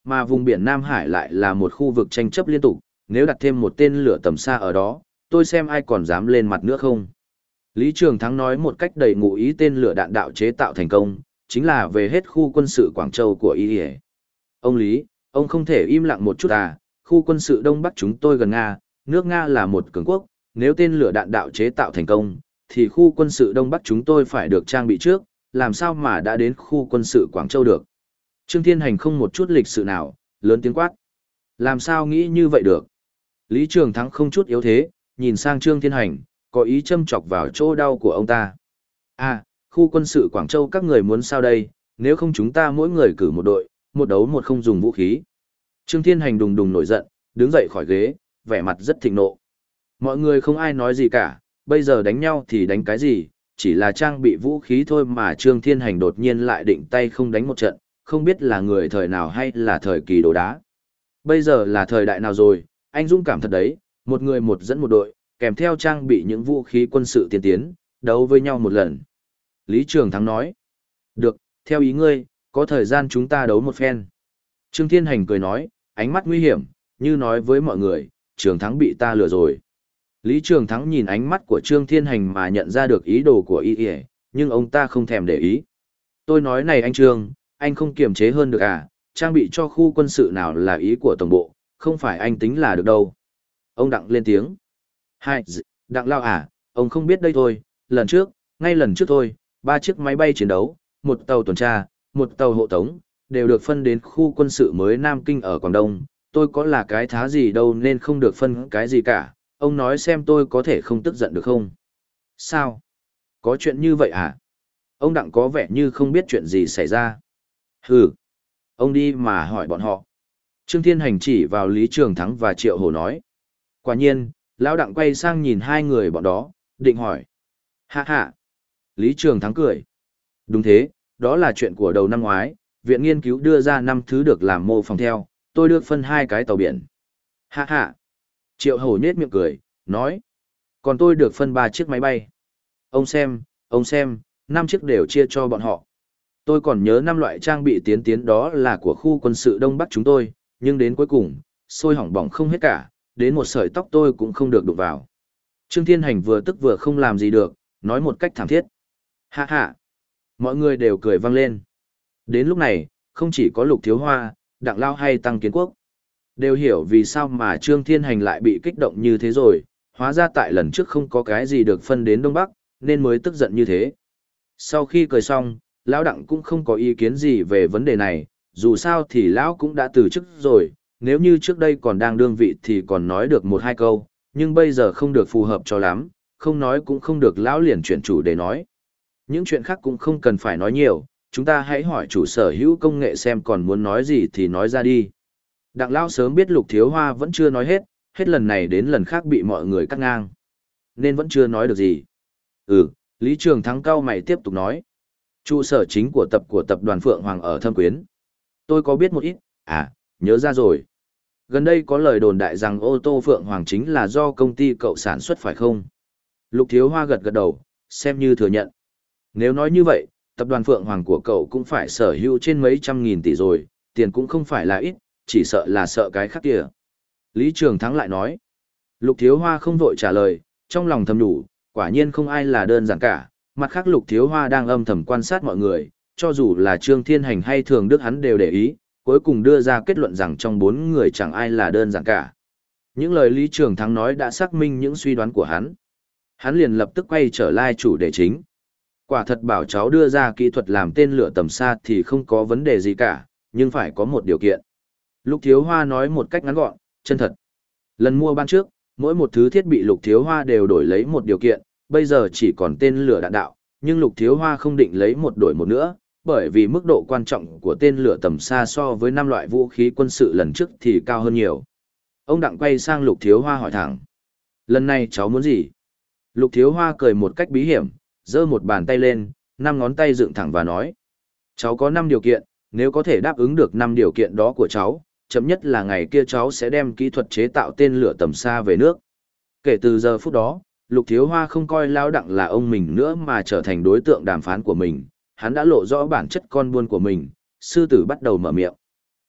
mà vùng biển Nam Hải lại là một khu vực tranh chấp liên tục, nếu đặt thêm một tên lửa tầm xa ở đó, tôi xem ai còn dám lên mặt nữa không. Lý Trường Thắng nói một cách đầy ngụ ý tên lửa đạn đạo chế tạo thành công, chính là về hết khu quân sự Quảng Châu của y. Ông Lý, ông không thể im lặng một chút à, khu quân sự Đông Bắc chúng tôi gần Nga, nước Nga là một cường quốc, nếu tên lửa đạn đạo chế tạo thành công, thì khu quân sự Đông Bắc chúng tôi phải được trang bị trước, làm sao mà đã đến khu quân sự Quảng Châu được. Trương Thiên Hành không một chút lịch sự nào, lớn tiếng quát. Làm sao nghĩ như vậy được? Lý Trường Thắng không chút yếu thế, nhìn sang Trương Thiên Hành, có ý châm chọc vào chỗ đau của ông ta. À, khu quân sự Quảng Châu các người muốn sao đây, nếu không chúng ta mỗi người cử một đội, một đấu một không dùng vũ khí. Trương Thiên Hành đùng đùng nổi giận, đứng dậy khỏi ghế, vẻ mặt rất thịnh nộ. Mọi người không ai nói gì cả, bây giờ đánh nhau thì đánh cái gì, chỉ là trang bị vũ khí thôi mà Trương Thiên Hành đột nhiên lại định tay không đánh một trận, không biết là người thời nào hay là thời kỳ đồ đá. Bây giờ là thời đại nào rồi, anh dũng cảm thật đấy, một người một dẫn một đội, kèm theo trang bị những vũ khí quân sự tiên tiến, đấu với nhau một lần. Lý Trường Thắng nói, được, theo ý ngươi, có thời gian chúng ta đấu một phen. Trương Thiên Hành cười nói, ánh mắt nguy hiểm, như nói với mọi người, Trường Thắng bị ta lừa rồi. Lý Trường Thắng nhìn ánh mắt của Trương Thiên Hành mà nhận ra được ý đồ của y, nhưng ông ta không thèm để ý. Tôi nói này anh Trương, anh không kiềm chế hơn được à, trang bị cho khu quân sự nào là ý của tổng bộ, không phải anh tính là được đâu. Ông Đặng lên tiếng. Hai, Đặng Lao à, ông không biết đây thôi, lần trước, ngay lần trước thôi, ba chiếc máy bay chiến đấu, một tàu tuần tra, một tàu hộ tống, đều được phân đến khu quân sự mới Nam Kinh ở Quảng Đông, tôi có là cái thá gì đâu nên không được phân cái gì cả, ông nói xem tôi có thể không tức giận được không? Sao? Có chuyện như vậy à? Ông Đặng có vẻ như không biết chuyện gì xảy ra. Hừ, ông đi mà hỏi bọn họ. Trương Thiên Hành chỉ vào Lý Trường Thắng và Triệu Hổ nói. Quả nhiên, Lão Đặng quay sang nhìn hai người bọn đó, định hỏi. Hạ hạ. Lý Trường Thắng cười. Đúng thế, đó là chuyện của đầu năm ngoái, viện nghiên cứu đưa ra năm thứ được làm mô phỏng theo, tôi được phân hai cái tàu biển. Hạ hạ. Triệu Hổ nhếch miệng cười, nói. Còn tôi được phân ba chiếc máy bay. Ông xem, ông xem, năm chiếc đều chia cho bọn họ. Tôi còn nhớ năm loại trang bị tiến tiến đó là của khu quân sự Đông Bắc chúng tôi, nhưng đến cuối cùng, sôi hỏng bỏng không hết cả, đến một sợi tóc tôi cũng không được đụng vào. Trương Thiên Hành vừa tức vừa không làm gì được, nói một cách thảm thiết. Hạ hạ. Mọi người đều cười vang lên. Đến lúc này, không chỉ có Lục Thiếu Hoa, Đặng Lao hay Tăng Kiến Quốc, đều hiểu vì sao mà Trương Thiên Hành lại bị kích động như thế rồi, hóa ra tại lần trước không có cái gì được phân đến Đông Bắc, nên mới tức giận như thế. Sau khi cười xong, Lão Đặng cũng không có ý kiến gì về vấn đề này, dù sao thì Lão cũng đã từ chức rồi, nếu như trước đây còn đang đương vị thì còn nói được một hai câu, nhưng bây giờ không được phù hợp cho lắm, không nói cũng không được. Lão liền chuyển chủ để nói. Những chuyện khác cũng không cần phải nói nhiều, chúng ta hãy hỏi chủ sở hữu công nghệ xem còn muốn nói gì thì nói ra đi. Đặng Lão sớm biết Lục Thiếu Hoa vẫn chưa nói hết, hết lần này đến lần khác bị mọi người cắt ngang, nên vẫn chưa nói được gì. Ừ, Lý Trường Thắng cau mày tiếp tục nói. Trụ sở chính của tập của tập đoàn Phượng Hoàng ở Thâm Quyến. Tôi có biết một ít, à, nhớ ra rồi. Gần đây có lời đồn đại rằng ô tô Phượng Hoàng chính là do công ty cậu sản xuất phải không? Lục Thiếu Hoa gật gật đầu, xem như thừa nhận. Nếu nói như vậy, tập đoàn Phượng Hoàng của cậu cũng phải sở hữu trên mấy trăm nghìn tỷ rồi, tiền cũng không phải là ít, chỉ sợ là sợ cái khác kìa. Lý Trường Thắng lại nói. Lục Thiếu Hoa không vội trả lời, trong lòng thầm nhủ, quả nhiên không ai là đơn giản cả. Mặt khác Lục Thiếu Hoa đang âm thầm quan sát mọi người, cho dù là Trương Thiên Hành hay Thường Đức hắn đều để ý, cuối cùng đưa ra kết luận rằng trong bốn người chẳng ai là đơn giản cả. Những lời Lý Trường Thắng nói đã xác minh những suy đoán của hắn. Hắn liền lập tức quay trở lại chủ đề chính. Quả thật bảo cháu đưa ra kỹ thuật làm tên lửa tầm xa thì không có vấn đề gì cả, nhưng phải có một điều kiện. Lục Thiếu Hoa nói một cách ngắn gọn, chân thật. Lần mua ban trước, mỗi một thứ thiết bị Lục Thiếu Hoa đều đổi lấy một điều kiện, bây giờ chỉ còn tên lửa đạn đạo, nhưng Lục Thiếu Hoa không định lấy một đổi một nữa, bởi vì mức độ quan trọng của tên lửa tầm xa so với năm loại vũ khí quân sự lần trước thì cao hơn nhiều. Ông Đặng quay sang Lục Thiếu Hoa hỏi thẳng. Lần này cháu muốn gì? Lục Thiếu Hoa cười một cách bí hiểm, giơ một bàn tay lên, năm ngón tay dựng thẳng và nói. Cháu có năm điều kiện, nếu có thể đáp ứng được năm điều kiện đó của cháu, chậm nhất là ngày kia cháu sẽ đem kỹ thuật chế tạo tên lửa tầm xa về nước. Kể từ giờ phút đó, Lục Thiếu Hoa không coi Lão Đặng là ông mình nữa mà trở thành đối tượng đàm phán của mình, hắn đã lộ rõ bản chất con buôn của mình, sư tử bắt đầu mở miệng.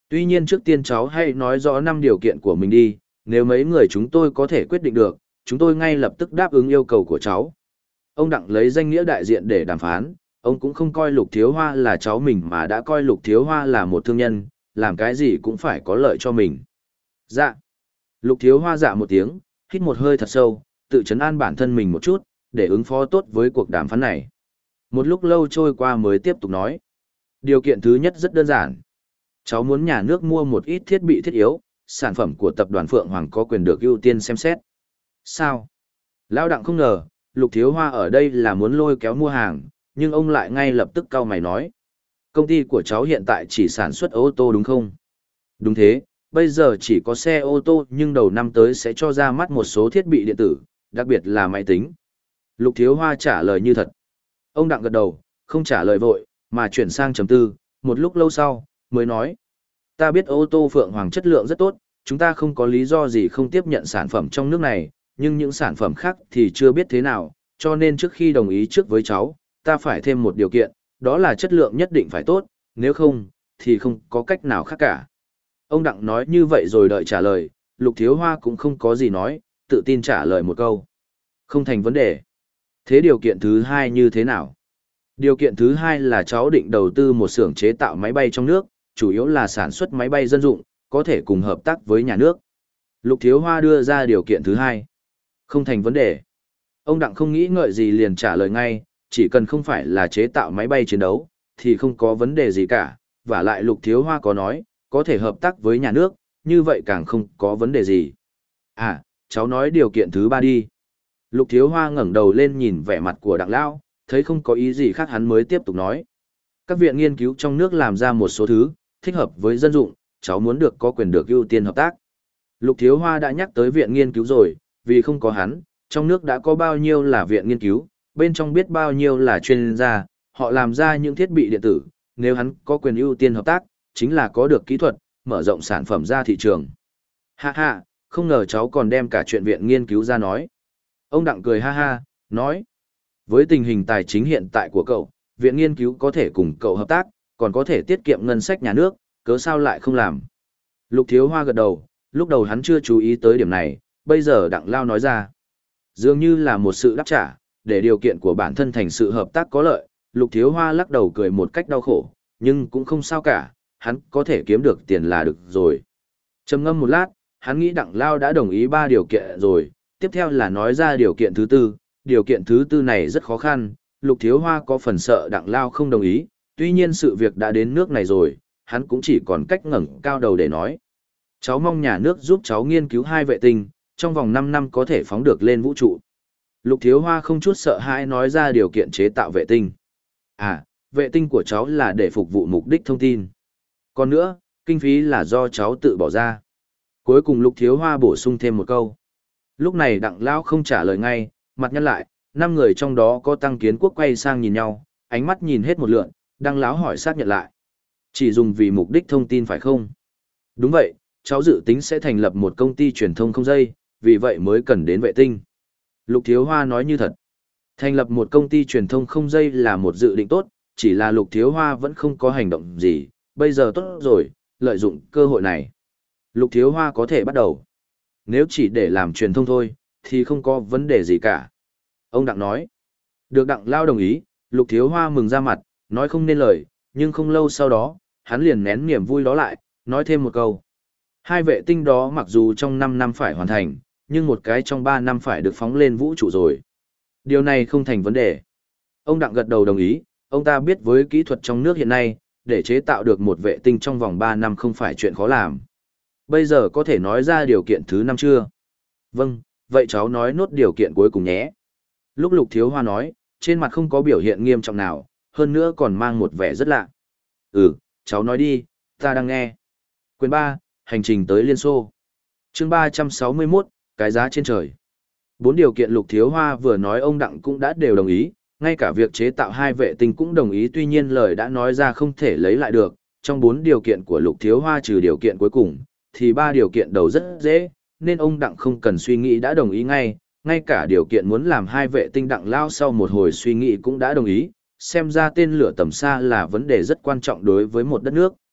Tuy nhiên trước tiên cháu hãy nói rõ năm điều kiện của mình đi, nếu mấy người chúng tôi có thể quyết định được, chúng tôi ngay lập tức đáp ứng yêu cầu của cháu. Ông Đặng lấy danh nghĩa đại diện để đàm phán, ông cũng không coi Lục Thiếu Hoa là cháu mình mà đã coi Lục Thiếu Hoa là một thương nhân, làm cái gì cũng phải có lợi cho mình. Dạ. Lục Thiếu Hoa dạ một tiếng, hít một hơi thật sâu, tự trấn an bản thân mình một chút, để ứng phó tốt với cuộc đàm phán này. Một lúc lâu trôi qua mới tiếp tục nói. Điều kiện thứ nhất rất đơn giản. Cháu muốn nhà nước mua một ít thiết bị thiết yếu, sản phẩm của tập đoàn Phượng Hoàng có quyền được ưu tiên xem xét. Sao? Lão Đặng không ngờ, Lục Thiếu Hoa ở đây là muốn lôi kéo mua hàng, nhưng ông lại ngay lập tức cau mày nói. Công ty của cháu hiện tại chỉ sản xuất ô tô đúng không? Đúng thế, bây giờ chỉ có xe ô tô nhưng đầu năm tới sẽ cho ra mắt một số thiết bị điện tử, đặc biệt là máy tính. Lục Thiếu Hoa trả lời như thật. Ông Đặng gật đầu, không trả lời vội, mà chuyển sang chấm tư, một lúc lâu sau, mới nói. Ta biết ô tô Phượng Hoàng chất lượng rất tốt, chúng ta không có lý do gì không tiếp nhận sản phẩm trong nước này, nhưng những sản phẩm khác thì chưa biết thế nào, cho nên trước khi đồng ý trước với cháu, ta phải thêm một điều kiện, đó là chất lượng nhất định phải tốt, nếu không, thì không có cách nào khác cả. Ông Đặng nói như vậy rồi đợi trả lời, Lục Thiếu Hoa cũng không có gì nói, tự tin trả lời một câu. Không thành vấn đề. Thế điều kiện thứ hai như thế nào? Điều kiện thứ hai là cháu định đầu tư một xưởng chế tạo máy bay trong nước, chủ yếu là sản xuất máy bay dân dụng, có thể cùng hợp tác với nhà nước. Lục Thiếu Hoa đưa ra điều kiện thứ hai. Không thành vấn đề. Ông Đặng không nghĩ ngợi gì liền trả lời ngay, chỉ cần không phải là chế tạo máy bay chiến đấu, thì không có vấn đề gì cả, và lại Lục Thiếu Hoa có nói, có thể hợp tác với nhà nước, như vậy càng không có vấn đề gì. À, cháu nói điều kiện thứ ba đi. Lục Thiếu Hoa ngẩng đầu lên nhìn vẻ mặt của Đặng Lão, thấy không có ý gì khác hắn mới tiếp tục nói. Các viện nghiên cứu trong nước làm ra một số thứ, thích hợp với dân dụng, cháu muốn được có quyền được ưu tiên hợp tác. Lục Thiếu Hoa đã nhắc tới viện nghiên cứu rồi, vì không có hắn, trong nước đã có bao nhiêu là viện nghiên cứu, bên trong biết bao nhiêu là chuyên gia, họ làm ra những thiết bị điện tử, nếu hắn có quyền ưu tiên hợp tác, chính là có được kỹ thuật, mở rộng sản phẩm ra thị trường. Ha ha, không ngờ cháu còn đem cả chuyện viện nghiên cứu ra nói. Ông Đặng cười ha ha, nói. Với tình hình tài chính hiện tại của cậu, viện nghiên cứu có thể cùng cậu hợp tác, còn có thể tiết kiệm ngân sách nhà nước, cớ sao lại không làm. Lục Thiếu Hoa gật đầu, lúc đầu hắn chưa chú ý tới điểm này, bây giờ Đặng Lao nói ra. Dường như là một sự đáp trả, để điều kiện của bản thân thành sự hợp tác có lợi, Lục Thiếu Hoa lắc đầu cười một cách đau khổ, nhưng cũng không sao cả, hắn có thể kiếm được tiền là được rồi. Trầm ngâm một lát, hắn nghĩ Đặng Lao đã đồng ý ba điều kiện rồi, tiếp theo là nói ra điều kiện thứ tư, điều kiện thứ tư này rất khó khăn, Lục Thiếu Hoa có phần sợ Đặng Lao không đồng ý, tuy nhiên sự việc đã đến nước này rồi, hắn cũng chỉ còn cách ngẩng cao đầu để nói. Cháu mong nhà nước giúp cháu nghiên cứu hai vệ tinh, trong vòng năm năm có thể phóng được lên vũ trụ. Lục Thiếu Hoa không chút sợ hãi nói ra điều kiện chế tạo vệ tinh. À, vệ tinh của cháu là để phục vụ mục đích thông tin. Còn nữa, kinh phí là do cháu tự bỏ ra. Cuối cùng Lục Thiếu Hoa bổ sung thêm một câu. Lúc này Đặng Lão không trả lời ngay, mặt nhăn lại, năm người trong đó có Tăng Kiến Quốc quay sang nhìn nhau, ánh mắt nhìn hết một lượn, Đặng Lão hỏi xác nhận lại. Chỉ dùng vì mục đích thông tin phải không? Đúng vậy, cháu dự tính sẽ thành lập một công ty truyền thông không dây, vì vậy mới cần đến vệ tinh. Lục Thiếu Hoa nói như thật. Thành lập một công ty truyền thông không dây là một dự định tốt, chỉ là Lục Thiếu Hoa vẫn không có hành động gì, bây giờ tốt rồi, lợi dụng cơ hội này. Lục Thiếu Hoa có thể bắt đầu. Nếu chỉ để làm truyền thông thôi, thì không có vấn đề gì cả. Ông Đặng nói. Được Đặng Lao đồng ý, Lục Thiếu Hoa mừng ra mặt, nói không nên lời, nhưng không lâu sau đó, hắn liền nén niềm vui đó lại, nói thêm một câu. Hai vệ tinh đó mặc dù trong năm năm phải hoàn thành, nhưng một cái trong ba năm phải được phóng lên vũ trụ rồi. Điều này không thành vấn đề. Ông Đặng gật đầu đồng ý, ông ta biết với kỹ thuật trong nước hiện nay, để chế tạo được một vệ tinh trong vòng ba năm không phải chuyện khó làm. Bây giờ có thể nói ra điều kiện thứ năm chưa? Vâng, vậy cháu nói nốt điều kiện cuối cùng nhé. Lúc Lục Thiếu Hoa nói, trên mặt không có biểu hiện nghiêm trọng nào, hơn nữa còn mang một vẻ rất lạ. Ừ, cháu nói đi, ta đang nghe. Quyền ba, hành trình tới Liên Xô. Chương ba trăm sáu mươi mốt, cái giá trên trời. Bốn điều kiện Lục Thiếu Hoa vừa nói ông Đặng cũng đã đều đồng ý, ngay cả việc chế tạo hai vệ tinh cũng đồng ý, tuy nhiên lời đã nói ra không thể lấy lại được. Trong bốn điều kiện của Lục Thiếu Hoa trừ điều kiện cuối cùng, thì ba điều kiện đầu rất dễ, nên ông Đặng không cần suy nghĩ đã đồng ý ngay, ngay cả điều kiện muốn làm hai vệ tinh Đặng Lao sau một hồi suy nghĩ cũng đã đồng ý, xem ra tên lửa tầm xa là vấn đề rất quan trọng đối với một đất nước.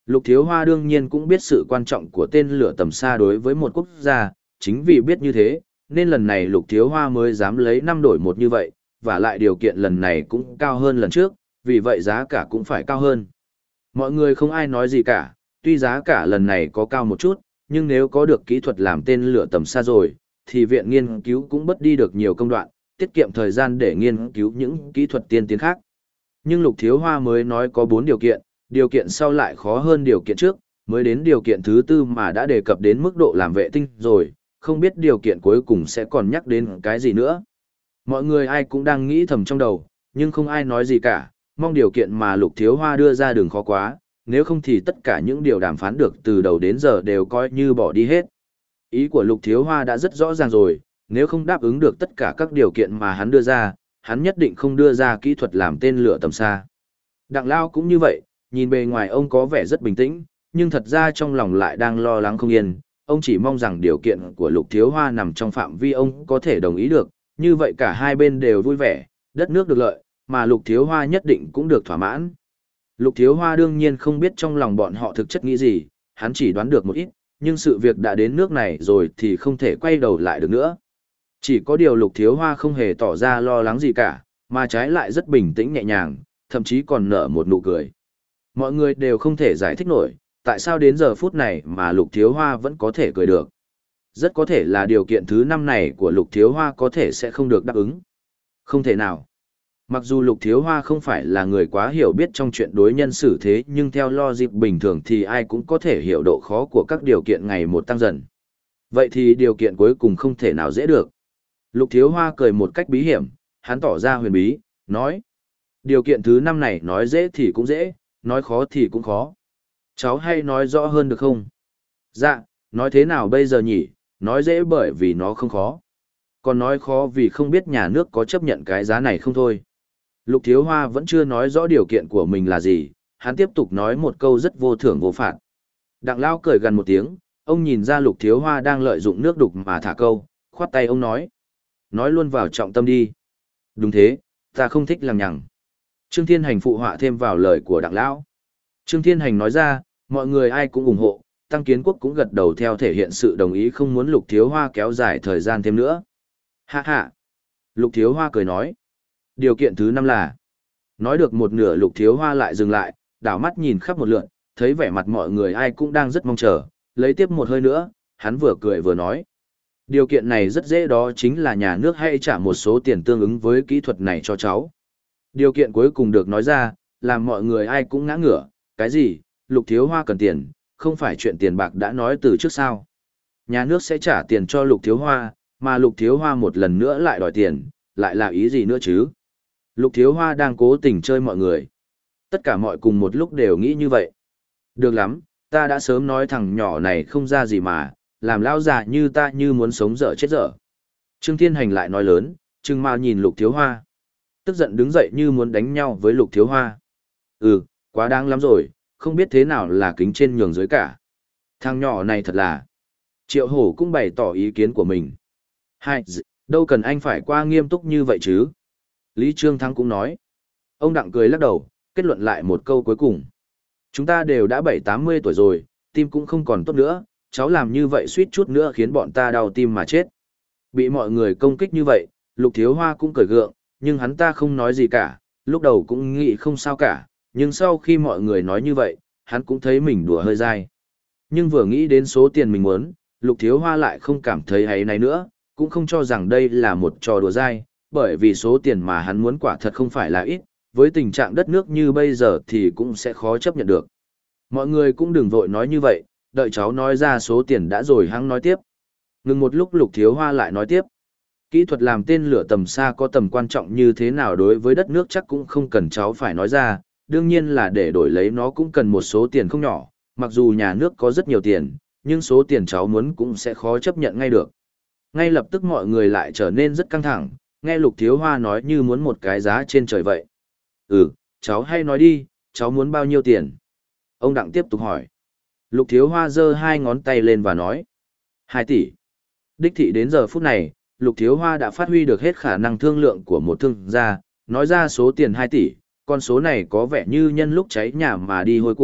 Lục Thiếu Hoa đương nhiên cũng biết sự quan trọng của tên lửa tầm xa đối với một quốc gia, chính vì biết như thế, nên lần này Lục Thiếu Hoa mới dám lấy năm đổi một như vậy, và lại điều kiện lần này cũng cao hơn lần trước, vì vậy giá cả cũng phải cao hơn. Mọi người không ai nói gì cả, tuy giá cả lần này có cao một chút, nhưng nếu có được kỹ thuật làm tên lửa tầm xa rồi, thì viện nghiên cứu cũng bớt đi được nhiều công đoạn, tiết kiệm thời gian để nghiên cứu những kỹ thuật tiên tiến khác. Nhưng Lục Thiếu Hoa mới nói có bốn điều kiện, điều kiện sau lại khó hơn điều kiện trước, mới đến điều kiện thứ tư mà đã đề cập đến mức độ làm vệ tinh rồi, không biết điều kiện cuối cùng sẽ còn nhắc đến cái gì nữa. Mọi người ai cũng đang nghĩ thầm trong đầu, nhưng không ai nói gì cả, mong điều kiện mà Lục Thiếu Hoa đưa ra đừng khó quá, nếu không thì tất cả những điều đàm phán được từ đầu đến giờ đều coi như bỏ đi hết. Ý của Lục Thiếu Hoa đã rất rõ ràng rồi, nếu không đáp ứng được tất cả các điều kiện mà hắn đưa ra, hắn nhất định không đưa ra kỹ thuật làm tên lửa tầm xa. Đặng Lao cũng như vậy, nhìn bề ngoài ông có vẻ rất bình tĩnh, nhưng thật ra trong lòng lại đang lo lắng không yên. Ông chỉ mong rằng điều kiện của Lục Thiếu Hoa nằm trong phạm vi ông có thể đồng ý được, như vậy cả hai bên đều vui vẻ, đất nước được lợi, mà Lục Thiếu Hoa nhất định cũng được thỏa mãn. Lục Thiếu Hoa đương nhiên không biết trong lòng bọn họ thực chất nghĩ gì, hắn chỉ đoán được một ít, nhưng sự việc đã đến nước này rồi thì không thể quay đầu lại được nữa. Chỉ có điều Lục Thiếu Hoa không hề tỏ ra lo lắng gì cả, mà trái lại rất bình tĩnh nhẹ nhàng, thậm chí còn nở một nụ cười. Mọi người đều không thể giải thích nổi, tại sao đến giờ phút này mà Lục Thiếu Hoa vẫn có thể cười được. Rất có thể là điều kiện thứ năm này của Lục Thiếu Hoa có thể sẽ không được đáp ứng. Không thể nào. Mặc dù Lục Thiếu Hoa không phải là người quá hiểu biết trong chuyện đối nhân xử thế, nhưng theo logic bình thường thì ai cũng có thể hiểu độ khó của các điều kiện ngày một tăng dần. Vậy thì điều kiện cuối cùng không thể nào dễ được. Lục Thiếu Hoa cười một cách bí hiểm, hắn tỏ ra huyền bí, nói. Điều kiện thứ năm này nói dễ thì cũng dễ, nói khó thì cũng khó. Cháu hay nói rõ hơn được không? Dạ, nói thế nào bây giờ nhỉ, nói dễ bởi vì nó không khó. Còn nói khó vì không biết nhà nước có chấp nhận cái giá này không thôi. Lục Thiếu Hoa vẫn chưa nói rõ điều kiện của mình là gì, hắn tiếp tục nói một câu rất vô thưởng vô phạt. Đặng Lao cười gần một tiếng, ông nhìn ra Lục Thiếu Hoa đang lợi dụng nước đục mà thả câu, khoát tay ông nói. Nói luôn vào trọng tâm đi. Đúng thế, ta không thích lằng nhằng. Trương Thiên Hành phụ họa thêm vào lời của Đặng Lão. Trương Thiên Hành nói ra, mọi người ai cũng ủng hộ, Tăng Kiến Quốc cũng gật đầu theo thể hiện sự đồng ý không muốn Lục Thiếu Hoa kéo dài thời gian thêm nữa. Hạ hạ. Lục Thiếu Hoa cười nói. Điều kiện thứ năm là. Nói được một nửa Lục Thiếu Hoa lại dừng lại, đảo mắt nhìn khắp một lượt, thấy vẻ mặt mọi người ai cũng đang rất mong chờ, lấy tiếp một hơi nữa, hắn vừa cười vừa nói. Điều kiện này rất dễ đó chính là nhà nước hãy trả một số tiền tương ứng với kỹ thuật này cho cháu. Điều kiện cuối cùng được nói ra, làm mọi người ai cũng ngã ngửa, cái gì, Lục Thiếu Hoa cần tiền, không phải chuyện tiền bạc đã nói từ trước sao. Nhà nước sẽ trả tiền cho Lục Thiếu Hoa, mà Lục Thiếu Hoa một lần nữa lại đòi tiền, lại là ý gì nữa chứ? Lục Thiếu Hoa đang cố tình chơi mọi người. Tất cả mọi cùng một lúc đều nghĩ như vậy. Được lắm, ta đã sớm nói thằng nhỏ này không ra gì mà, làm lão già như ta như muốn sống dở chết dở. Trương Thiên Hành lại nói lớn, trừng mà nhìn Lục Thiếu Hoa. Tức giận đứng dậy như muốn đánh nhau với Lục Thiếu Hoa. Ừ, quá đáng lắm rồi, không biết thế nào là kính trên nhường dưới cả. Thằng nhỏ này thật là... Triệu Hổ cũng bày tỏ ý kiến của mình. Hai, đâu cần anh phải qua nghiêm túc như vậy chứ. Lý Trương Thắng cũng nói. Ông Đặng cười lắc đầu, kết luận lại một câu cuối cùng. Chúng ta đều đã bảy tám mươi tuổi rồi, tim cũng không còn tốt nữa, cháu làm như vậy suýt chút nữa khiến bọn ta đau tim mà chết. Bị mọi người công kích như vậy, Lục Thiếu Hoa cũng cười gượng, nhưng hắn ta không nói gì cả, lúc đầu cũng nghĩ không sao cả, nhưng sau khi mọi người nói như vậy, hắn cũng thấy mình đùa hơi dai. Nhưng vừa nghĩ đến số tiền mình muốn, Lục Thiếu Hoa lại không cảm thấy hay này nữa, cũng không cho rằng đây là một trò đùa dai, bởi vì số tiền mà hắn muốn quả thật không phải là ít, với tình trạng đất nước như bây giờ thì cũng sẽ khó chấp nhận được. Mọi người cũng đừng vội nói như vậy, đợi cháu nói ra số tiền đã rồi hắn nói tiếp. Ngừng một lúc Lục Thiếu Hoa lại nói tiếp. Kỹ thuật làm tên lửa tầm xa có tầm quan trọng như thế nào đối với đất nước chắc cũng không cần cháu phải nói ra, đương nhiên là để đổi lấy nó cũng cần một số tiền không nhỏ, mặc dù nhà nước có rất nhiều tiền, nhưng số tiền cháu muốn cũng sẽ khó chấp nhận ngay được. Ngay lập tức mọi người lại trở nên rất căng thẳng, nghe Lục Thiếu Hoa nói như muốn một cái giá trên trời vậy. Ừ, cháu hay nói đi, cháu muốn bao nhiêu tiền? Ông Đặng tiếp tục hỏi. Lục Thiếu Hoa giơ hai ngón tay lên và nói. Hai tỷ. Đích thị đến giờ phút này, Lục Thiếu Hoa đã phát huy được hết khả năng thương lượng của một thương gia, nói ra số tiền hai tỷ, con số này có vẻ như nhân lúc cháy nhà mà đi hôi của,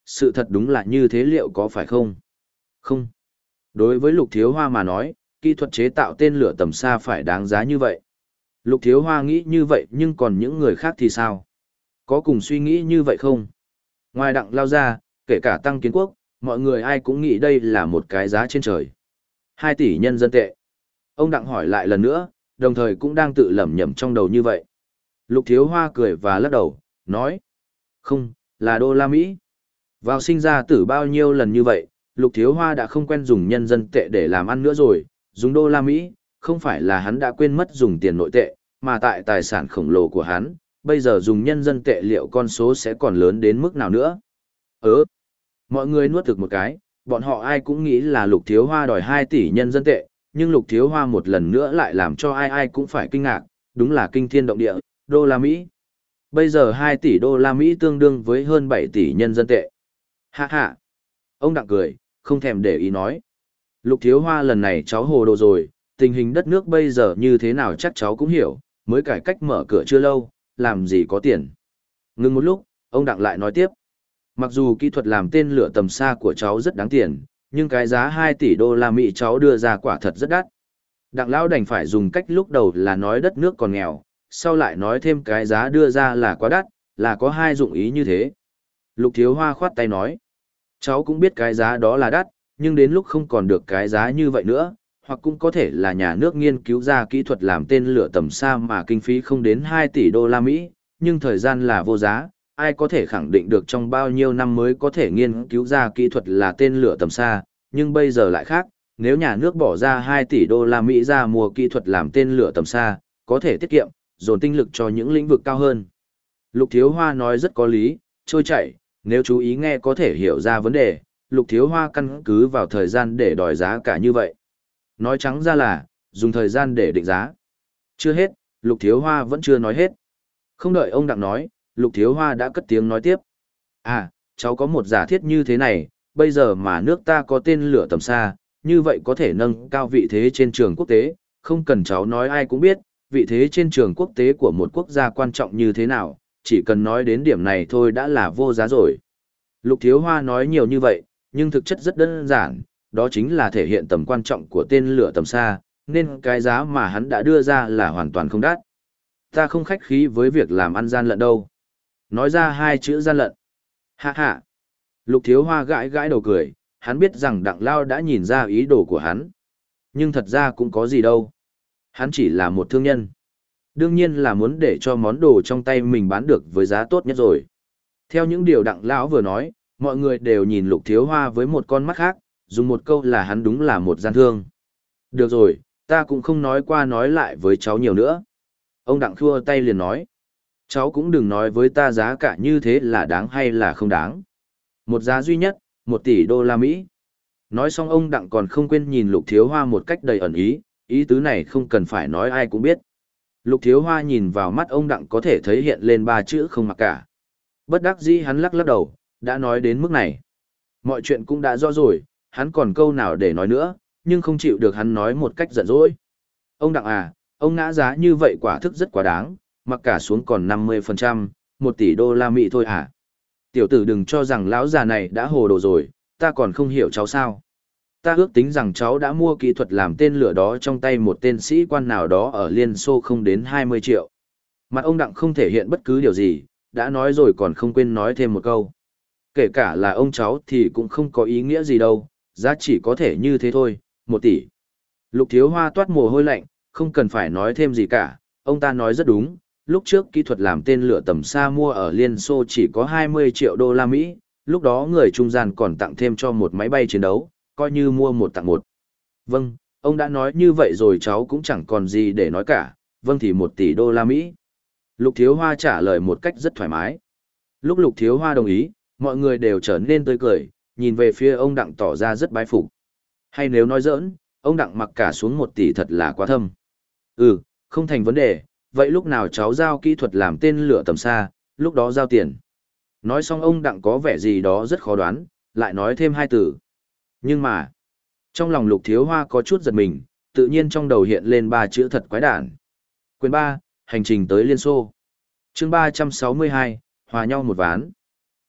sự thật đúng là như thế liệu có phải không? Không. Đối với Lục Thiếu Hoa mà nói, kỹ thuật chế tạo tên lửa tầm xa phải đáng giá như vậy. Lục Thiếu Hoa nghĩ như vậy nhưng còn những người khác thì sao? Có cùng suy nghĩ như vậy không? Ngoài Đặng Lao ra, kể cả Tăng Kiến Quốc, mọi người ai cũng nghĩ đây là một cái giá trên trời. Hai tỷ nhân dân tệ. Ông Đặng hỏi lại lần nữa, đồng thời cũng đang tự lẩm nhẩm trong đầu như vậy. Lục Thiếu Hoa cười và lắc đầu, nói. Không, là đô la Mỹ. Vào sinh ra tử bao nhiêu lần như vậy, Lục Thiếu Hoa đã không quen dùng nhân dân tệ để làm ăn nữa rồi, dùng đô la Mỹ, không phải là hắn đã quên mất dùng tiền nội tệ, mà tại tài sản khổng lồ của hắn, bây giờ dùng nhân dân tệ liệu con số sẽ còn lớn đến mức nào nữa. Ừ, mọi người nuốt thực một cái, bọn họ ai cũng nghĩ là Lục Thiếu Hoa đòi hai tỷ nhân dân tệ, nhưng Lục Thiếu Hoa một lần nữa lại làm cho ai ai cũng phải kinh ngạc, đúng là kinh thiên động địa, đô la Mỹ. Bây giờ hai tỷ đô la Mỹ tương đương với hơn bảy tỷ nhân dân tệ. Hạ hạ. Ông Đặng cười, không thèm để ý nói. Lục Thiếu Hoa lần này cháu hồ đồ rồi, tình hình đất nước bây giờ như thế nào chắc cháu cũng hiểu, mới cải cách mở cửa chưa lâu, làm gì có tiền. Ngừng một lúc, ông Đặng lại nói tiếp. Mặc dù kỹ thuật làm tên lửa tầm xa của cháu rất đáng tiền, nhưng cái giá hai tỷ đô la Mỹ cháu đưa ra quả thật rất đắt. Đặng Lão đành phải dùng cách lúc đầu là nói đất nước còn nghèo, sau lại nói thêm cái giá đưa ra là quá đắt, là có hai dụng ý như thế. Lục Thiếu Hoa khoát tay nói. Cháu cũng biết cái giá đó là đắt, nhưng đến lúc không còn được cái giá như vậy nữa, hoặc cũng có thể là nhà nước nghiên cứu ra kỹ thuật làm tên lửa tầm xa mà kinh phí không đến hai tỷ đô la Mỹ, nhưng thời gian là vô giá, ai có thể khẳng định được trong bao nhiêu năm mới có thể nghiên cứu ra kỹ thuật là tên lửa tầm xa, nhưng bây giờ lại khác, nếu nhà nước bỏ ra hai tỷ đô la Mỹ ra mua kỹ thuật làm tên lửa tầm xa, có thể tiết kiệm, dồn tinh lực cho những lĩnh vực cao hơn. Lục Thiếu Hoa nói rất có lý, trôi chảy, nếu chú ý nghe có thể hiểu ra vấn đề, Lục Thiếu Hoa căn cứ vào thời gian để đòi giá cả như vậy. Nói trắng ra là, dùng thời gian để định giá. Chưa hết, Lục Thiếu Hoa vẫn chưa nói hết. Không đợi ông Đặng nói, Lục Thiếu Hoa đã cất tiếng nói tiếp. À, cháu có một giả thiết như thế này, bây giờ mà nước ta có tên lửa tầm xa, như vậy có thể nâng cao vị thế trên trường quốc tế, không cần cháu nói ai cũng biết, vị thế trên trường quốc tế của một quốc gia quan trọng như thế nào, chỉ cần nói đến điểm này thôi đã là vô giá rồi. Lục Thiếu Hoa nói nhiều như vậy, nhưng thực chất rất đơn giản, đó chính là thể hiện tầm quan trọng của tên lửa tầm xa, nên cái giá mà hắn đã đưa ra là hoàn toàn không đắt. Ta không khách khí với việc làm ăn gian lận đâu. Nói ra hai chữ gian lận. Hạ hạ. Lục Thiếu Hoa gãi gãi đầu cười, hắn biết rằng Đặng Lao đã nhìn ra ý đồ của hắn. Nhưng thật ra cũng có gì đâu. Hắn chỉ là một thương nhân. Đương nhiên là muốn để cho món đồ trong tay mình bán được với giá tốt nhất rồi. Theo những điều Đặng Lão vừa nói, mọi người đều nhìn Lục Thiếu Hoa với một con mắt khác, dùng một câu là hắn đúng là một gian thương. Được rồi, ta cũng không nói qua nói lại với cháu nhiều nữa. Ông Đặng khua tay liền nói. Cháu cũng đừng nói với ta giá cả như thế là đáng hay là không đáng. Một giá duy nhất, một tỷ đô la Mỹ. Nói xong ông Đặng còn không quên nhìn Lục Thiếu Hoa một cách đầy ẩn ý, ý tứ này không cần phải nói ai cũng biết. Lục Thiếu Hoa nhìn vào mắt ông Đặng có thể thấy hiện lên ba chữ không mặc cả. Bất đắc dĩ hắn lắc lắc đầu, đã nói đến mức này. Mọi chuyện cũng đã rõ rồi, hắn còn câu nào để nói nữa, nhưng không chịu được hắn nói một cách giận dỗi. Ông Đặng à, ông ngã giá như vậy quả thức rất quá đáng, mặc cả xuống còn năm mươi phần trăm, một tỷ đô la Mỹ thôi à. Tiểu tử đừng cho rằng lão già này đã hồ đồ rồi, ta còn không hiểu cháu sao. Ta ước tính rằng cháu đã mua kỹ thuật làm tên lửa đó trong tay một tên sĩ quan nào đó ở Liên Xô không đến hai mươi triệu. Mặt ông Đặng không thể hiện bất cứ điều gì, đã nói rồi còn không quên nói thêm một câu. Kể cả là ông cháu thì cũng không có ý nghĩa gì đâu, giá chỉ có thể như thế thôi, một tỷ. Lục Thiếu Hoa toát mồ hôi lạnh, không cần phải nói thêm gì cả, ông ta nói rất đúng. Lúc trước kỹ thuật làm tên lửa tầm xa mua ở Liên Xô chỉ có hai mươi triệu đô la Mỹ, lúc đó người trung gian còn tặng thêm cho một máy bay chiến đấu, coi như mua một tặng một. Vâng, ông đã nói như vậy rồi cháu cũng chẳng còn gì để nói cả, vâng thì một tỷ đô la Mỹ. Lục Thiếu Hoa trả lời một cách rất thoải mái. Lúc Lục Thiếu Hoa đồng ý, mọi người đều trở nên tươi cười, nhìn về phía ông Đặng tỏ ra rất bái phục. Hay nếu nói giỡn, ông Đặng mặc cả xuống một tỷ thật là quá thâm. Ừ, không thành vấn đề, vậy lúc nào cháu giao kỹ thuật làm tên lửa tầm xa, lúc đó giao tiền. Nói xong ông Đặng có vẻ gì đó rất khó đoán, lại nói thêm hai từ. Nhưng mà, trong lòng Lục Thiếu Hoa có chút giật mình, tự nhiên trong đầu hiện lên ba chữ thật quái đản. Quyền ba, hành trình tới Liên Xô. Chương ba trăm sáu mươi hai, hòa nhau một ván.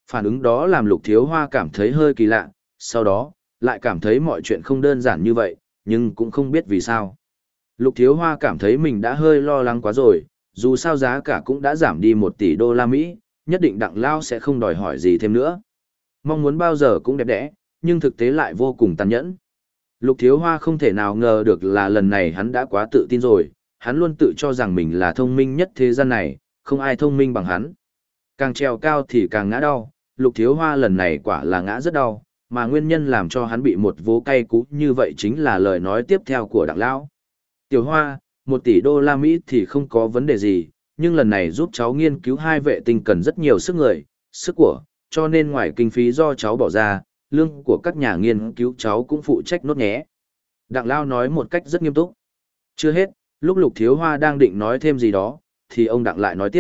Phản ứng đó làm Lục Thiếu Hoa cảm thấy hơi kỳ lạ, sau đó, lại cảm thấy mọi chuyện không đơn giản như vậy, nhưng cũng không biết vì sao. Lục Thiếu Hoa cảm thấy mình đã hơi lo lắng quá rồi, dù sao giá cả cũng đã giảm đi một tỷ đô la Mỹ, nhất định Đặng Lao sẽ không đòi hỏi gì thêm nữa. Mong muốn bao giờ cũng đẹp đẽ, nhưng thực tế lại vô cùng tàn nhẫn. Lục Thiếu Hoa không thể nào ngờ được là lần này hắn đã quá tự tin rồi, hắn luôn tự cho rằng mình là thông minh nhất thế gian này, không ai thông minh bằng hắn. Càng trèo cao thì càng ngã đau, Lục Thiếu Hoa lần này quả là ngã rất đau, mà nguyên nhân làm cho hắn bị một vố cay cú như vậy chính là lời nói tiếp theo của Đặng Lão. Tiểu Hoa, một tỷ đô la Mỹ thì không có vấn đề gì, nhưng lần này giúp cháu nghiên cứu hai vệ tinh cần rất nhiều sức người, sức của, cho nên ngoài kinh phí do cháu bỏ ra, lương của các nhà nghiên cứu cháu cũng phụ trách nốt nhé. Đặng Lao nói một cách rất nghiêm túc. Chưa hết, lúc Lục Thiếu Hoa đang định nói thêm gì đó, thì ông Đặng lại nói tiếp.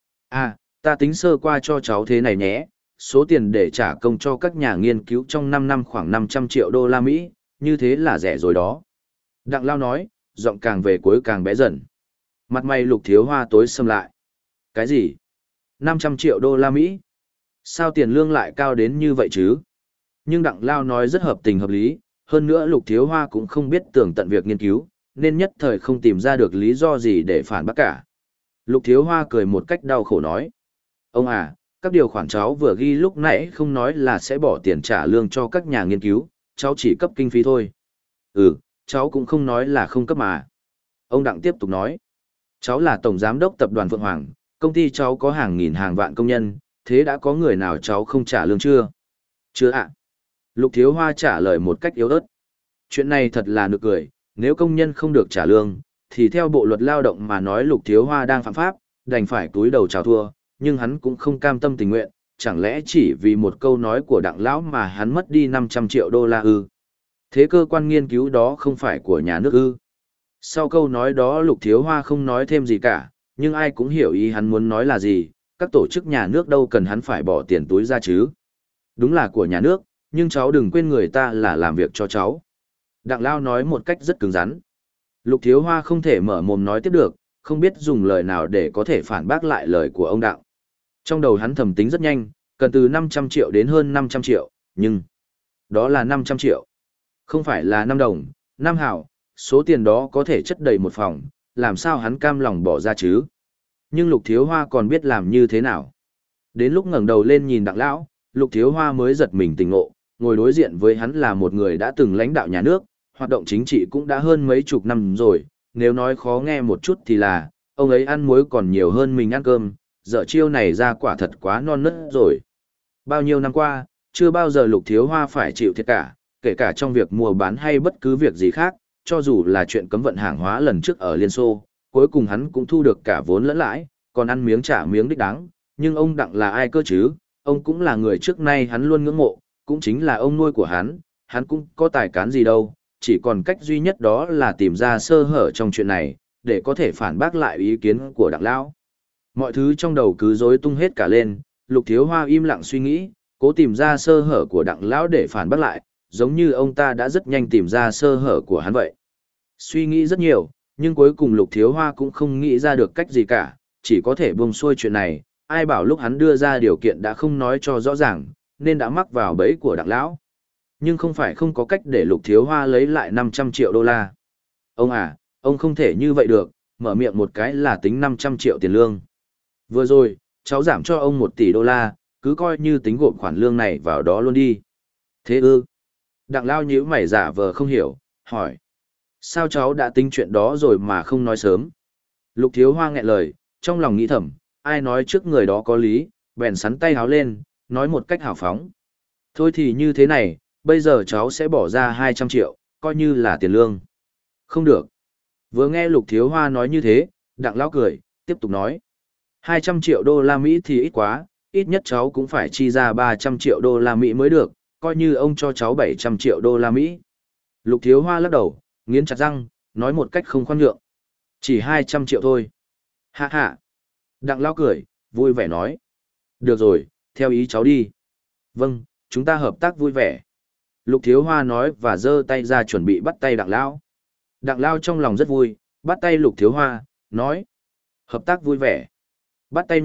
À, ta tính sơ qua cho cháu thế này nhé, số tiền để trả công cho các nhà nghiên cứu trong năm năm khoảng năm trăm triệu đô la Mỹ, như thế là rẻ rồi đó. Đặng Lao nói, giọng càng về cuối càng bé dần. Mặt mày Lục Thiếu Hoa tối sầm lại. Cái gì? năm trăm triệu đô la Mỹ? Sao tiền lương lại cao đến như vậy chứ? Nhưng Đặng Lao nói rất hợp tình hợp lý, hơn nữa Lục Thiếu Hoa cũng không biết tường tận việc nghiên cứu, nên nhất thời không tìm ra được lý do gì để phản bác cả. Lục Thiếu Hoa cười một cách đau khổ nói. Ông à, các điều khoản cháu vừa ghi lúc nãy không nói là sẽ bỏ tiền trả lương cho các nhà nghiên cứu, cháu chỉ cấp kinh phí thôi. Ừ, cháu cũng không nói là không cấp mà. Ông Đặng tiếp tục nói. Cháu là tổng giám đốc tập đoàn Phượng Hoàng, công ty cháu có hàng nghìn hàng vạn công nhân, thế đã có người nào cháu không trả lương chưa? Chưa ạ. Lục Thiếu Hoa trả lời một cách yếu ớt. Chuyện này thật là nực cười, nếu công nhân không được trả lương, thì theo bộ luật lao động mà nói Lục Thiếu Hoa đang phạm pháp, đành phải túi đầu chào thua, nhưng hắn cũng không cam tâm tình nguyện, chẳng lẽ chỉ vì một câu nói của Đặng Lão mà hắn mất đi năm trăm triệu đô la ư? Thế cơ quan nghiên cứu đó không phải của nhà nước ư? Sau câu nói đó Lục Thiếu Hoa không nói thêm gì cả, nhưng ai cũng hiểu ý hắn muốn nói là gì, các tổ chức nhà nước đâu cần hắn phải bỏ tiền túi ra chứ. Đúng là của nhà nước, nhưng cháu đừng quên người ta là làm việc cho cháu. Đặng Lao nói một cách rất cứng rắn. Lục Thiếu Hoa không thể mở mồm nói tiếp được, không biết dùng lời nào để có thể phản bác lại lời của ông Đặng. Trong đầu hắn thầm tính rất nhanh, cần từ năm trăm triệu đến hơn năm trăm triệu, nhưng đó là năm trăm triệu. Không phải là năm đồng, năm hảo, số tiền đó có thể chất đầy một phòng, làm sao hắn cam lòng bỏ ra chứ? Nhưng Lục Thiếu Hoa còn biết làm như thế nào? Đến lúc ngẩng đầu lên nhìn Đặng Lão, Lục Thiếu Hoa mới giật mình tỉnh ngộ, ngồi đối diện với hắn là một người đã từng lãnh đạo nhà nước, hoạt động chính trị cũng đã hơn mấy chục năm rồi, nếu nói khó nghe một chút thì là, ông ấy ăn muối còn nhiều hơn mình ăn cơm, dở chiêu này ra quả thật quá non nớt rồi. Bao nhiêu năm qua, chưa bao giờ Lục Thiếu Hoa phải chịu thiệt cả, kể cả trong việc mua bán hay bất cứ việc gì khác, cho dù là chuyện cấm vận hàng hóa lần trước ở Liên Xô, cuối cùng hắn cũng thu được cả vốn lẫn lãi, còn ăn miếng trả miếng đích đáng, nhưng ông Đặng là ai cơ chứ, ông cũng là người trước nay hắn luôn ngưỡng mộ, cũng chính là ông nuôi của hắn, hắn cũng có tài cán gì đâu, chỉ còn cách duy nhất đó là tìm ra sơ hở trong chuyện này, để có thể phản bác lại ý kiến của Đặng Lão. Mọi thứ trong đầu cứ rối tung hết cả lên, Lục Thiếu Hoa im lặng suy nghĩ, cố tìm ra sơ hở của Đặng Lão để phản bác lại, giống như ông ta đã rất nhanh tìm ra sơ hở của hắn vậy. Suy nghĩ rất nhiều, nhưng cuối cùng Lục Thiếu Hoa cũng không nghĩ ra được cách gì cả, chỉ có thể buông xuôi chuyện này, ai bảo lúc hắn đưa ra điều kiện đã không nói cho rõ ràng, nên đã mắc vào bẫy của Đặng Lão. Nhưng không phải không có cách để Lục Thiếu Hoa lấy lại năm trăm triệu đô la. Ông à, ông không thể như vậy được, mở miệng một cái là tính năm trăm triệu tiền lương. Vừa rồi, cháu giảm cho ông một tỷ đô la, cứ coi như tính gộp khoản lương này vào đó luôn đi. Thế ư? Đặng Lao nhíu mày giả vờ không hiểu, hỏi. Sao cháu đã tính chuyện đó rồi mà không nói sớm? Lục Thiếu Hoa nghẹn lời, trong lòng nghĩ thầm, ai nói trước người đó có lý, bèn sắn tay háo lên, nói một cách hào phóng. Thôi thì như thế này, bây giờ cháu sẽ bỏ ra hai trăm triệu, coi như là tiền lương. Không được. Vừa nghe Lục Thiếu Hoa nói như thế, Đặng Lão cười, tiếp tục nói. hai trăm triệu đô la Mỹ thì ít quá, ít nhất cháu cũng phải chi ra ba trăm triệu đô la Mỹ mới được, coi như ông cho cháu bảy trăm triệu đô la Mỹ. Lục Thiếu Hoa lắc đầu, nghiến chặt răng, nói một cách không khoan nhượng. Chỉ hai trăm triệu thôi. Hạ hạ. Đặng Lão cười, vui vẻ nói. Được rồi, theo ý cháu đi. Vâng, chúng ta hợp tác vui vẻ. Lục Thiếu Hoa nói và giơ tay ra chuẩn bị bắt tay Đặng Lão. Đặng Lão trong lòng rất vui, bắt tay Lục Thiếu Hoa, nói. Hợp tác vui vẻ. Bắt tay nhau,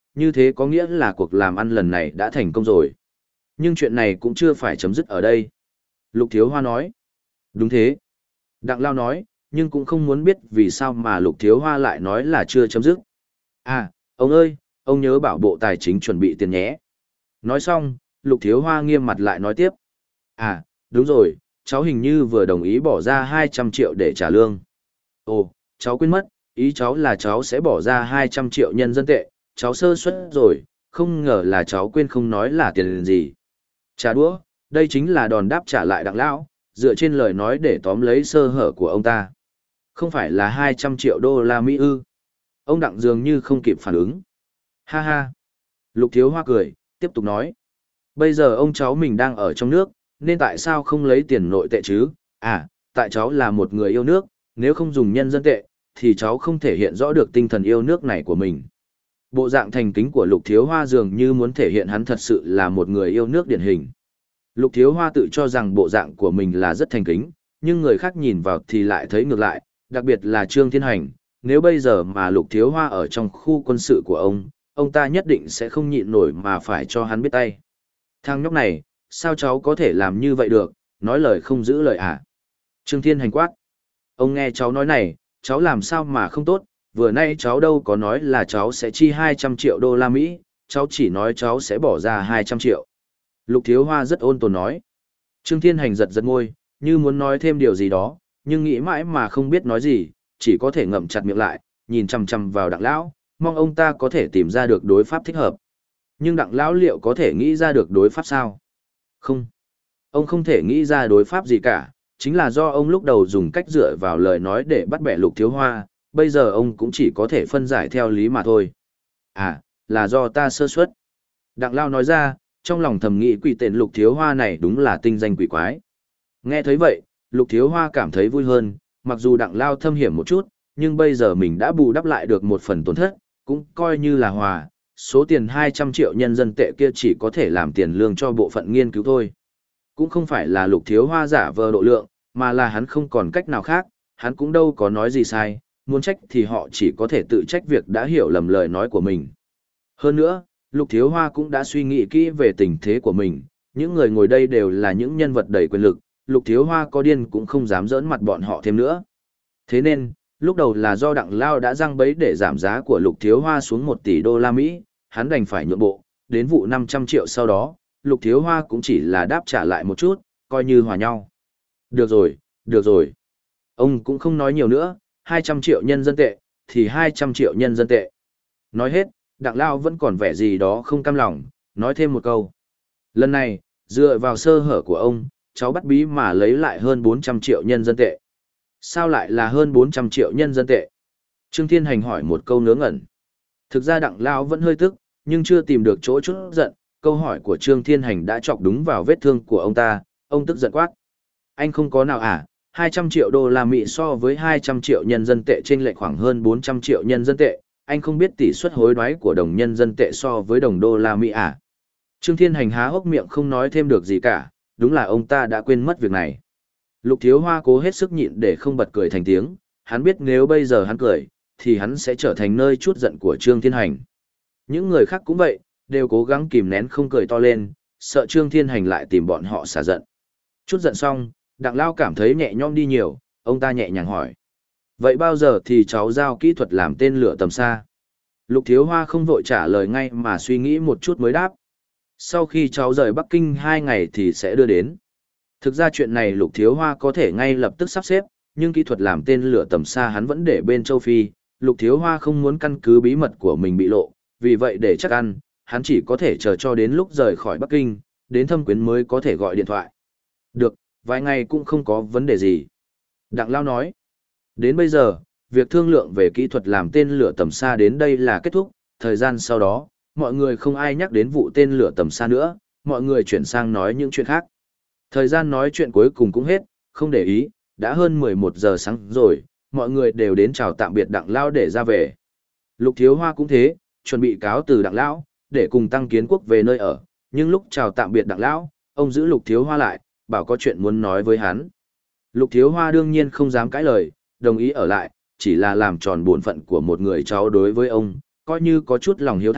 như thế có nghĩa là cuộc làm ăn lần này đã thành công rồi. Nhưng chuyện này cũng chưa phải chấm dứt ở đây. Lục Thiếu Hoa nói. Đúng thế. Đặng Lao nói, nhưng cũng không muốn biết vì sao mà Lục Thiếu Hoa lại nói là chưa chấm dứt. À, ông ơi, ông nhớ bảo Bộ Tài chính chuẩn bị tiền nhé. Nói xong, Lục Thiếu Hoa nghiêm mặt lại nói tiếp. À, đúng rồi, cháu hình như vừa đồng ý bỏ ra hai trăm triệu để trả lương. Ồ, cháu quên mất, ý cháu là cháu sẽ bỏ ra hai trăm triệu nhân dân tệ, cháu sơ suất rồi, không ngờ là cháu quên không nói là tiền gì. Trả đũa, đây chính là đòn đáp trả lại Đặng Lão, dựa trên lời nói để tóm lấy sơ hở của ông ta. Không phải là hai trăm triệu đô la Mỹ ư. Ông Đặng dường như không kịp phản ứng. Ha ha. Lục Thiếu Hoa cười, tiếp tục nói. Bây giờ ông cháu mình đang ở trong nước, nên tại sao không lấy tiền nội tệ chứ? À, tại cháu là một người yêu nước, nếu không dùng nhân dân tệ, thì cháu không thể hiện rõ được tinh thần yêu nước này của mình. Bộ dạng thành kính của Lục Thiếu Hoa dường như muốn thể hiện hắn thật sự là một người yêu nước điển hình. Lục Thiếu Hoa tự cho rằng bộ dạng của mình là rất thành kính, nhưng người khác nhìn vào thì lại thấy ngược lại, đặc biệt là Trương Thiên Hành. Nếu bây giờ mà Lục Thiếu Hoa ở trong khu quân sự của ông, ông ta nhất định sẽ không nhịn nổi mà phải cho hắn biết tay. Thằng nhóc này, sao cháu có thể làm như vậy được, nói lời không giữ lời à? Trương Thiên Hành quát. Ông nghe cháu nói này, cháu làm sao mà không tốt, vừa nay cháu đâu có nói là cháu sẽ chi hai trăm triệu đô la Mỹ, cháu chỉ nói cháu sẽ bỏ ra hai trăm triệu. Lục Thiếu Hoa rất ôn tồn nói. Trương Thiên Hành giật giật môi, như muốn nói thêm điều gì đó, nhưng nghĩ mãi mà không biết nói gì, chỉ có thể ngậm chặt miệng lại, nhìn chằm chằm vào Đặng Lão, mong ông ta có thể tìm ra được đối pháp thích hợp. Nhưng Đặng Lão liệu có thể nghĩ ra được đối pháp sao? Không. Ông không thể nghĩ ra đối pháp gì cả, chính là do ông lúc đầu dùng cách dựa vào lời nói để bắt bẻ Lục Thiếu Hoa, bây giờ ông cũng chỉ có thể phân giải theo lý mà thôi. À, là do ta sơ suất. Đặng Lão nói ra, trong lòng thầm nghĩ quỷ tên Lục Thiếu Hoa này đúng là tinh danh quỷ quái. Nghe thấy vậy, Lục Thiếu Hoa cảm thấy vui hơn, mặc dù Đặng Lao thâm hiểm một chút, nhưng bây giờ mình đã bù đắp lại được một phần tổn thất, cũng coi như là hòa, số tiền hai trăm triệu nhân dân tệ kia chỉ có thể làm tiền lương cho bộ phận nghiên cứu thôi. Cũng không phải là Lục Thiếu Hoa giả vờ độ lượng, mà là hắn không còn cách nào khác, hắn cũng đâu có nói gì sai, muốn trách thì họ chỉ có thể tự trách việc đã hiểu lầm lời nói của mình. Hơn nữa, Lục Thiếu Hoa cũng đã suy nghĩ kỹ về tình thế của mình, những người ngồi đây đều là những nhân vật đầy quyền lực, Lục Thiếu Hoa có điên cũng không dám giỡn mặt bọn họ thêm nữa. Thế nên, lúc đầu là do Đặng Lao đã răng bẫy để giảm giá của Lục Thiếu Hoa xuống một tỷ đô la Mỹ, hắn đành phải nhượng bộ, đến vụ năm trăm triệu sau đó, Lục Thiếu Hoa cũng chỉ là đáp trả lại một chút, coi như hòa nhau. Được rồi, được rồi. Ông cũng không nói nhiều nữa, hai trăm triệu nhân dân tệ, thì hai trăm triệu nhân dân tệ. Nói hết, Đặng Lao vẫn còn vẻ gì đó không cam lòng, nói thêm một câu. Lần này, dựa vào sơ hở của ông, cháu bắt bí mà lấy lại hơn bốn trăm triệu nhân dân tệ. Sao lại là hơn bốn trăm triệu nhân dân tệ? Trương Thiên Hành hỏi một câu ngớ ngẩn. Thực ra Đặng Lao vẫn hơi tức, nhưng chưa tìm được chỗ chút giận, câu hỏi của Trương Thiên Hành đã chọc đúng vào vết thương của ông ta, ông tức giận quát. Anh không có nào à, hai trăm triệu đô la Mỹ so với hai trăm triệu nhân dân tệ trên lệch khoảng hơn bốn trăm triệu nhân dân tệ, anh không biết tỷ suất hối đoái của đồng nhân dân tệ so với đồng đô la Mỹ à? Trương Thiên Hành há hốc miệng không nói thêm được gì cả, đúng là ông ta đã quên mất việc này. Lục Thiếu Hoa cố hết sức nhịn để không bật cười thành tiếng, hắn biết nếu bây giờ hắn cười, thì hắn sẽ trở thành nơi chút giận của Trương Thiên Hành. Những người khác cũng vậy, đều cố gắng kìm nén không cười to lên, sợ Trương Thiên Hành lại tìm bọn họ xả giận. Chút giận xong, Đặng Lao cảm thấy nhẹ nhõm đi nhiều, ông ta nhẹ nhàng hỏi. Vậy bao giờ thì cháu giao kỹ thuật làm tên lửa tầm xa? Lục Thiếu Hoa không vội trả lời ngay mà suy nghĩ một chút mới đáp. Sau khi cháu rời Bắc Kinh hai ngày thì sẽ đưa đến. Thực ra chuyện này Lục Thiếu Hoa có thể ngay lập tức sắp xếp, nhưng kỹ thuật làm tên lửa tầm xa hắn vẫn để bên châu Phi. Lục Thiếu Hoa không muốn căn cứ bí mật của mình bị lộ, vì vậy để chắc ăn, hắn chỉ có thể chờ cho đến lúc rời khỏi Bắc Kinh, đến Thâm Quyến mới có thể gọi điện thoại. Được, vài ngày cũng không có vấn đề gì. Đặng Lao nói. Đến bây giờ, việc thương lượng về kỹ thuật làm tên lửa tầm xa đến đây là kết thúc, thời gian sau đó, mọi người không ai nhắc đến vụ tên lửa tầm xa nữa, mọi người chuyển sang nói những chuyện khác. Thời gian nói chuyện cuối cùng cũng hết, không để ý, đã hơn mười một giờ sáng rồi, mọi người đều đến chào tạm biệt Đặng Lao để ra về. Lục Thiếu Hoa cũng thế, chuẩn bị cáo từ Đặng Lão, để cùng Tăng Kiến Quốc về nơi ở, nhưng lúc chào tạm biệt Đặng Lão, ông giữ Lục Thiếu Hoa lại, bảo có chuyện muốn nói với hắn. Lục Thiếu Hoa đương nhiên không dám cãi lời, đồng ý ở lại, chỉ là làm tròn bổn phận của một người cháu đối với ông, coi như có chút lòng hiếu thảo,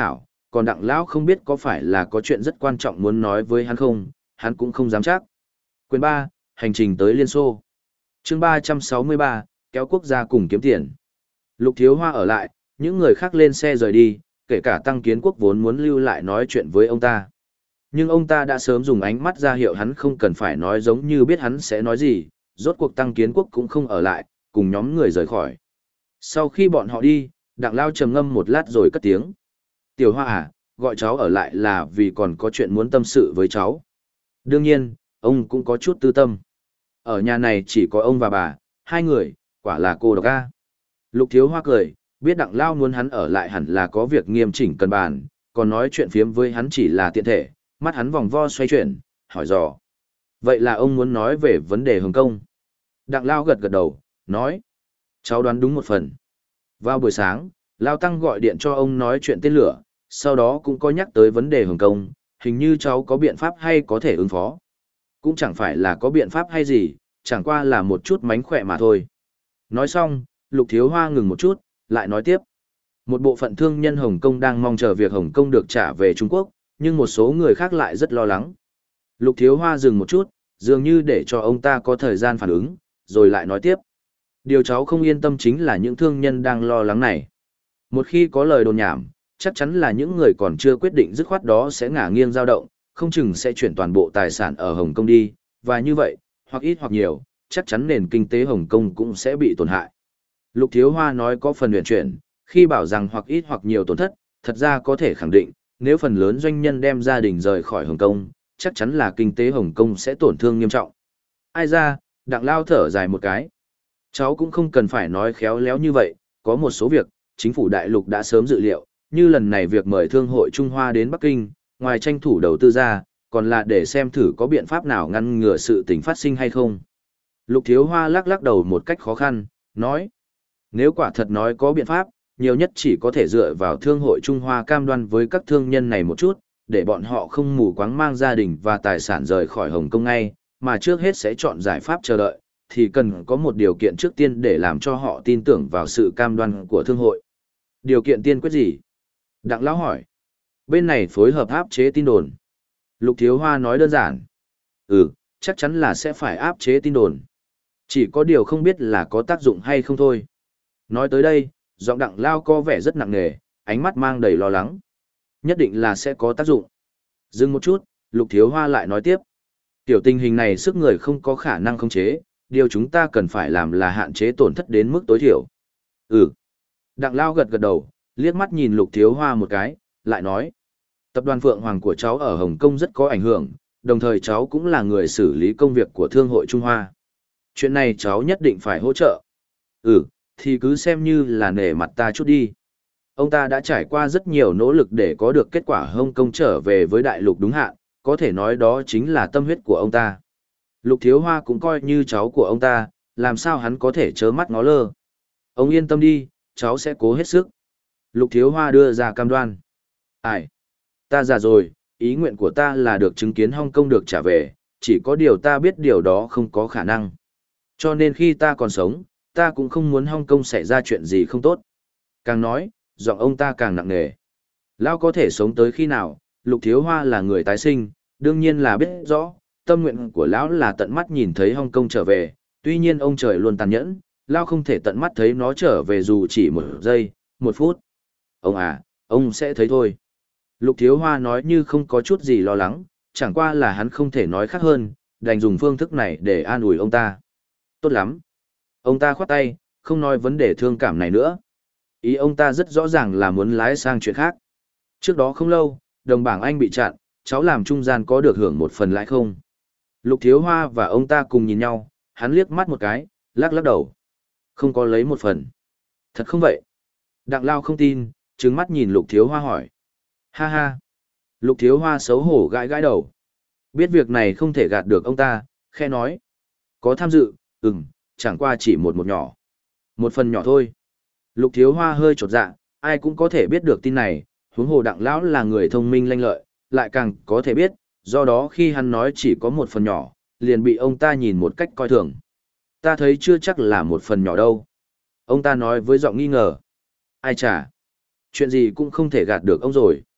còn đặng lão không biết có phải là có chuyện rất quan trọng muốn nói với hắn không, hắn cũng không dám chắc. Quyền ba, hành trình tới Liên Xô. Chương ba trăm sáu mươi ba, kéo quốc gia cùng kiếm tiền. Lục Thiếu Hoa ở lại, những người khác lên xe rời đi, kể cả Tăng Kiến Quốc vốn muốn lưu lại nói chuyện với ông ta. Nhưng ông ta đã sớm dùng ánh mắt ra hiệu hắn không cần phải nói, giống như biết hắn sẽ nói gì, rốt cuộc Tăng Kiến Quốc cũng không ở lại, cùng nhóm người rời khỏi. Sau khi bọn họ đi, Đặng Lao trầm ngâm một lát rồi cất tiếng. Tiểu Hoa à, gọi cháu ở lại là vì còn có chuyện muốn tâm sự với cháu. Đương nhiên, ông cũng có chút tư tâm. Ở nhà này chỉ có ông và bà, hai người, quả là cô độc a. Lục Thiếu Hoa cười, biết Đặng Lao muốn hắn ở lại hẳn là có việc nghiêm chỉnh cần bàn, còn nói chuyện phiếm với hắn chỉ là tiện thể, mắt hắn vòng vo xoay chuyển, hỏi dò. Vậy là ông muốn nói về vấn đề Hồng Kông? Đặng Lao gật gật đầu, nói. Cháu đoán đúng một phần. Vào buổi sáng, Lao Tăng gọi điện cho ông nói chuyện tên lửa, sau đó cũng có nhắc tới vấn đề Hồng Kông, hình như cháu có biện pháp hay có thể ứng phó. Cũng chẳng phải là có biện pháp hay gì, chẳng qua là một chút mánh khỏe mà thôi. Nói xong, Lục Thiếu Hoa ngừng một chút, lại nói tiếp. Một bộ phận thương nhân Hồng Kông đang mong chờ việc Hồng Kông được trả về Trung Quốc, nhưng một số người khác lại rất lo lắng. Lục Thiếu Hoa dừng một chút, dường như để cho ông ta có thời gian phản ứng, rồi lại nói tiếp. Điều cháu không yên tâm chính là những thương nhân đang lo lắng này. Một khi có lời đồn nhảm, chắc chắn là những người còn chưa quyết định dứt khoát đó sẽ ngả nghiêng dao động, không chừng sẽ chuyển toàn bộ tài sản ở Hồng Kông đi, và như vậy, hoặc ít hoặc nhiều, chắc chắn nền kinh tế Hồng Kông cũng sẽ bị tổn hại. Lục Thiếu Hoa nói có phần huyền chuyển, khi bảo rằng hoặc ít hoặc nhiều tổn thất, thật ra có thể khẳng định, nếu phần lớn doanh nhân đem gia đình rời khỏi Hồng Kông, chắc chắn là kinh tế Hồng Kông sẽ tổn thương nghiêm trọng. Ai ra, Đặng Lao thở dài một cái. Cháu cũng không cần phải nói khéo léo như vậy, có một số việc, chính phủ đại lục đã sớm dự liệu, như lần này việc mời Thương hội Trung Hoa đến Bắc Kinh, ngoài tranh thủ đầu tư ra, còn là để xem thử có biện pháp nào ngăn ngừa sự tình phát sinh hay không. Lục Thiếu Hoa lắc lắc đầu một cách khó khăn, nói. Nếu quả thật nói có biện pháp, nhiều nhất chỉ có thể dựa vào Thương hội Trung Hoa cam đoan với các thương nhân này một chút, để bọn họ không mù quáng mang gia đình và tài sản rời khỏi Hồng Kông ngay, mà trước hết sẽ chọn giải pháp chờ đợi, thì cần có một điều kiện trước tiên để làm cho họ tin tưởng vào sự cam đoan của Thương hội. Điều kiện tiên quyết gì? Đặng Lão hỏi. Bên này phối hợp áp chế tin đồn. Lục Thiếu Hoa nói đơn giản. Ừ, chắc chắn là sẽ phải áp chế tin đồn. Chỉ có điều không biết là có tác dụng hay không thôi. Nói tới đây, giọng Đặng Lao có vẻ rất nặng nề, ánh mắt mang đầy lo lắng. Nhất định là sẽ có tác dụng. Dừng một chút, Lục Thiếu Hoa lại nói tiếp. Tiểu tình hình này sức người không có khả năng khống chế, điều chúng ta cần phải làm là hạn chế tổn thất đến mức tối thiểu. Ừ. Đặng Lao gật gật đầu, liếc mắt nhìn Lục Thiếu Hoa một cái, lại nói. Tập đoàn Phượng Hoàng của cháu ở Hồng Kông rất có ảnh hưởng, đồng thời cháu cũng là người xử lý công việc của Thương hội Trung Hoa. Chuyện này cháu nhất định phải hỗ trợ. Ừ, thì cứ xem như là nể mặt ta chút đi. Ông ta đã trải qua rất nhiều nỗ lực để có được kết quả Hồng Kông trở về với đại lục đúng hạn, có thể nói đó chính là tâm huyết của ông ta. Lục Thiếu Hoa cũng coi như cháu của ông ta, làm sao hắn có thể trớ mắt ngó lơ. Ông yên tâm đi, cháu sẽ cố hết sức. Lục Thiếu Hoa đưa ra cam đoan. Ai? Ta già rồi, ý nguyện của ta là được chứng kiến Hồng Kông được trả về, chỉ có điều ta biết điều đó không có khả năng. Cho nên khi ta còn sống, ta cũng không muốn Hồng Kông xảy ra chuyện gì không tốt. Càng nói, giọng ông ta càng nặng nề. Lão có thể sống tới khi nào, Lục Thiếu Hoa là người tái sinh, đương nhiên là biết rõ, tâm nguyện của lão là tận mắt nhìn thấy Hồng Kông trở về, tuy nhiên ông trời luôn tàn nhẫn, lão không thể tận mắt thấy nó trở về dù chỉ một giây, một phút. Ông à, ông sẽ thấy thôi. Lục Thiếu Hoa nói như không có chút gì lo lắng, chẳng qua là hắn không thể nói khác hơn, đành dùng phương thức này để an ủi ông ta. Tốt lắm. Ông ta khoát tay, không nói vấn đề thương cảm này nữa. Ý ông ta rất rõ ràng là muốn lái sang chuyện khác. Trước đó không lâu, đồng bảng Anh bị chặn, cháu làm trung gian có được hưởng một phần lãi không? Lục Thiếu Hoa và ông ta cùng nhìn nhau, hắn liếc mắt một cái, lắc lắc đầu. Không có lấy một phần. Thật không vậy? Đặng Lao không tin, trừng mắt nhìn Lục Thiếu Hoa hỏi. Ha ha. Lục Thiếu Hoa xấu hổ gãi gãi đầu. Biết việc này không thể gạt được ông ta, khe nói. Có tham dự, ừm, chẳng qua chỉ một một nhỏ. Một phần nhỏ thôi. Lục Thiếu Hoa hơi chột dạ, ai cũng có thể biết được tin này, huống hồ Đặng Lão là người thông minh lanh lợi, lại càng có thể biết, do đó khi hắn nói chỉ có một phần nhỏ, liền bị ông ta nhìn một cách coi thường. Ta thấy chưa chắc là một phần nhỏ đâu. Ông ta nói với giọng nghi ngờ. Ai chả. Chuyện gì cũng không thể gạt được ông rồi.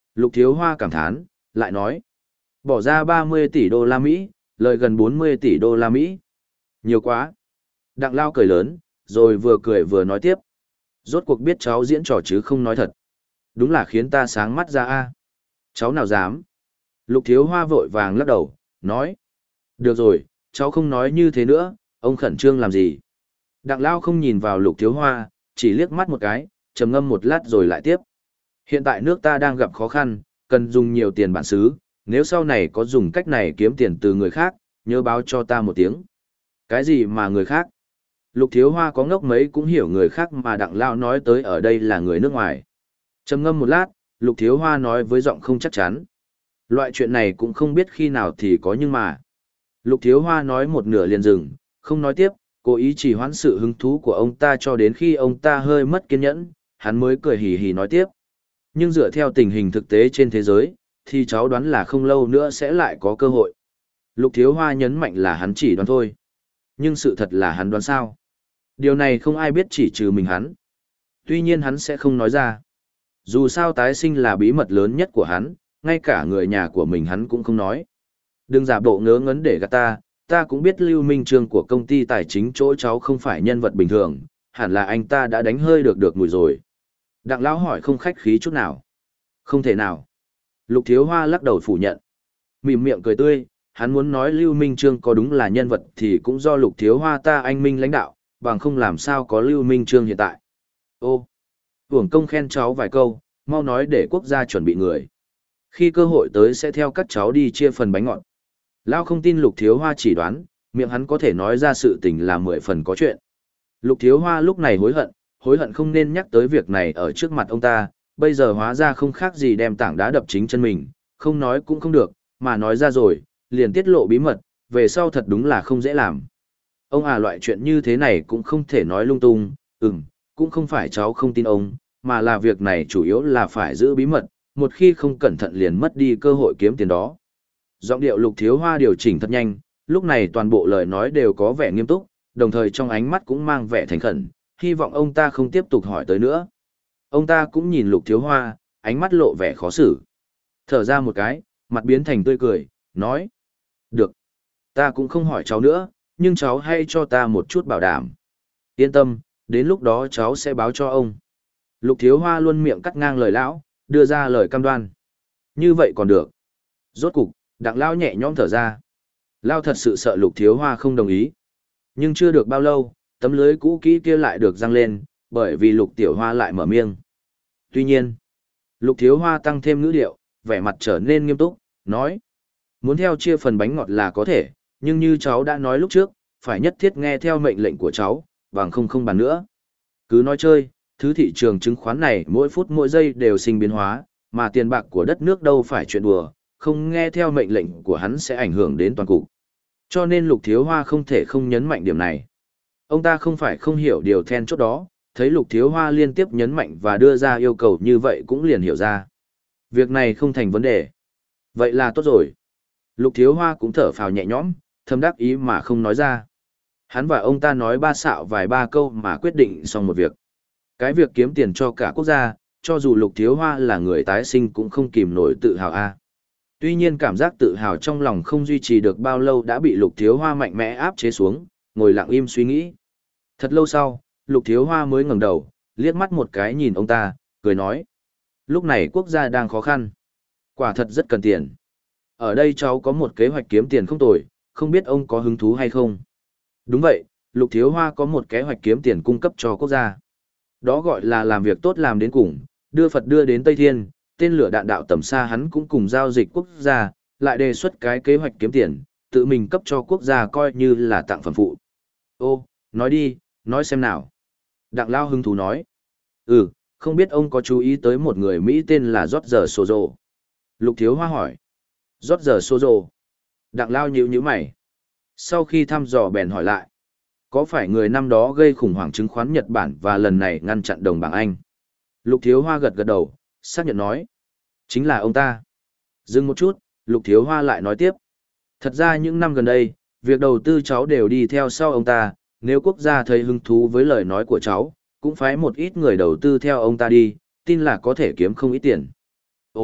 Lục Thiếu Hoa cảm thán, lại nói. Bỏ ra ba mươi tỷ đô la Mỹ, lợi gần bốn mươi tỷ đô la Mỹ. Nhiều quá. Đặng Lao cười lớn, rồi vừa cười vừa nói tiếp. Rốt cuộc biết cháu diễn trò chứ không nói thật. Đúng là khiến ta sáng mắt ra a. Cháu nào dám. Lục Thiếu Hoa vội vàng lắc đầu, nói. Được rồi, cháu không nói như thế nữa, ông khẩn trương làm gì. Đặng Lao không nhìn vào Lục Thiếu Hoa, chỉ liếc mắt một cái, trầm ngâm một lát rồi lại tiếp. Hiện tại nước ta đang gặp khó khăn, cần dùng nhiều tiền bản xứ, nếu sau này có dùng cách này kiếm tiền từ người khác, nhớ báo cho ta một tiếng. Cái gì mà người khác? Lục Thiếu Hoa có ngốc mấy cũng hiểu người khác mà Đặng Lao nói tới ở đây là người nước ngoài. Trầm ngâm một lát, Lục Thiếu Hoa nói với giọng không chắc chắn. Loại chuyện này cũng không biết khi nào thì có nhưng mà. Lục Thiếu Hoa nói một nửa liền dừng, không nói tiếp, cố ý chỉ hoãn sự hứng thú của ông ta cho đến khi ông ta hơi mất kiên nhẫn, hắn mới cười hì hì nói tiếp. Nhưng dựa theo tình hình thực tế trên thế giới, thì cháu đoán là không lâu nữa sẽ lại có cơ hội. Lục Thiếu Hoa nhấn mạnh là hắn chỉ đoán thôi. Nhưng sự thật là hắn đoán sao? Điều này không ai biết chỉ trừ mình hắn. Tuy nhiên hắn sẽ không nói ra. Dù sao tái sinh là bí mật lớn nhất của hắn, ngay cả người nhà của mình hắn cũng không nói. Đừng giả bộ ngớ ngấn để gạt ta, ta cũng biết Lưu Minh Trương của công ty tài chính chỗ cháu không phải nhân vật bình thường, hẳn là anh ta đã đánh hơi được được mùi rồi. Đặng Lão hỏi không khách khí chút nào. Không thể nào. Lục Thiếu Hoa lắc đầu phủ nhận. Mỉm miệng cười tươi, hắn muốn nói Lưu Minh Trương có đúng là nhân vật thì cũng do Lục Thiếu Hoa ta anh minh lãnh đạo, bằng không làm sao có Lưu Minh Trương hiện tại. Ô, uổng công khen cháu vài câu, mau nói để quốc gia chuẩn bị người. Khi cơ hội tới sẽ theo các cháu đi chia phần bánh ngọt. Lão không tin Lục Thiếu Hoa chỉ đoán, miệng hắn có thể nói ra sự tình là mười phần có chuyện. Lục Thiếu Hoa lúc này hối hận, hối hận không nên nhắc tới việc này ở trước mặt ông ta, bây giờ hóa ra không khác gì đem tảng đá đập chính chân mình, không nói cũng không được, mà nói ra rồi, liền tiết lộ bí mật, về sau thật đúng là không dễ làm. Ông à, loại chuyện như thế này cũng không thể nói lung tung, ừm, cũng không phải cháu không tin ông, mà là việc này chủ yếu là phải giữ bí mật, một khi không cẩn thận liền mất đi cơ hội kiếm tiền đó. Giọng điệu Lục Thiếu Hoa điều chỉnh thật nhanh, lúc này toàn bộ lời nói đều có vẻ nghiêm túc, đồng thời trong ánh mắt cũng mang vẻ thành khẩn, hy vọng ông ta không tiếp tục hỏi tới nữa. Ông ta cũng nhìn Lục Thiếu Hoa, ánh mắt lộ vẻ khó xử. Thở ra một cái, mặt biến thành tươi cười, nói. Được. Ta cũng không hỏi cháu nữa, nhưng cháu hãy cho ta một chút bảo đảm. Yên tâm, đến lúc đó cháu sẽ báo cho ông. Lục Thiếu Hoa luôn miệng cắt ngang lời lão, đưa ra lời cam đoan. Như vậy còn được. Rốt cục, Đặng Lão nhẹ nhõm thở ra. Lão thật sự sợ Lục Thiếu Hoa không đồng ý. Nhưng chưa được bao lâu, tấm lưới cũ kỹ kia lại được răng lên, bởi vì Lục Tiểu Hoa lại mở miệng. Tuy nhiên, Lục Thiếu Hoa tăng thêm ngữ điệu, vẻ mặt trở nên nghiêm túc, nói. Muốn theo chia phần bánh ngọt là có thể, nhưng như cháu đã nói lúc trước, phải nhất thiết nghe theo mệnh lệnh của cháu, bằng không không bàn nữa. Cứ nói chơi, thứ thị trường chứng khoán này mỗi phút mỗi giây đều sinh biến hóa, mà tiền bạc của đất nước đâu phải chuyện đùa, không nghe theo mệnh lệnh của hắn sẽ ảnh hưởng đến toàn cục. Cho nên Lục Thiếu Hoa không thể không nhấn mạnh điểm này. Ông ta không phải không hiểu điều then chốt đó, thấy Lục Thiếu Hoa liên tiếp nhấn mạnh và đưa ra yêu cầu như vậy cũng liền hiểu ra. Việc này không thành vấn đề. Vậy là tốt rồi. Lục Thiếu Hoa cũng thở phào nhẹ nhõm, thầm đắc ý mà không nói ra. Hắn và ông ta nói ba xạo vài ba câu mà quyết định xong một việc. Cái việc kiếm tiền cho cả quốc gia, cho dù Lục Thiếu Hoa là người tái sinh cũng không kìm nổi tự hào a. Tuy nhiên cảm giác tự hào trong lòng không duy trì được bao lâu đã bị Lục Thiếu Hoa mạnh mẽ áp chế xuống, ngồi lặng im suy nghĩ. Thật lâu sau, Lục Thiếu Hoa mới ngẩng đầu, liếc mắt một cái nhìn ông ta, cười nói. Lúc này quốc gia đang khó khăn. Quả thật rất cần tiền. Ở đây cháu có một kế hoạch kiếm tiền không tồi, không biết ông có hứng thú hay không? Đúng vậy, Lục Thiếu Hoa có một kế hoạch kiếm tiền cung cấp cho quốc gia. Đó gọi là làm việc tốt làm đến cùng, đưa Phật đưa đến Tây Thiên, tên lửa đạn đạo tầm xa hắn cũng cùng giao dịch quốc gia, lại đề xuất cái kế hoạch kiếm tiền, tự mình cấp cho quốc gia coi như là tặng phẩm phụ. Ô, nói đi, nói xem nào. Đặng Lao hứng thú nói. Ừ, không biết ông có chú ý tới một người Mỹ tên là George Soros. Lục Thiếu Hoa hỏi. George Soros. Đặng Lao nhíu nhíu mày. Sau khi thăm dò bèn hỏi lại. Có phải người năm đó gây khủng hoảng chứng khoán Nhật Bản và lần này ngăn chặn đồng bảng Anh? Lục Thiếu Hoa gật gật đầu, xác nhận nói. Chính là ông ta. Dừng một chút, Lục Thiếu Hoa lại nói tiếp. Thật ra những năm gần đây, việc đầu tư cháu đều đi theo sau ông ta, nếu quốc gia thấy hứng thú với lời nói của cháu, cũng phái một ít người đầu tư theo ông ta đi, tin là có thể kiếm không ít tiền. Ồ,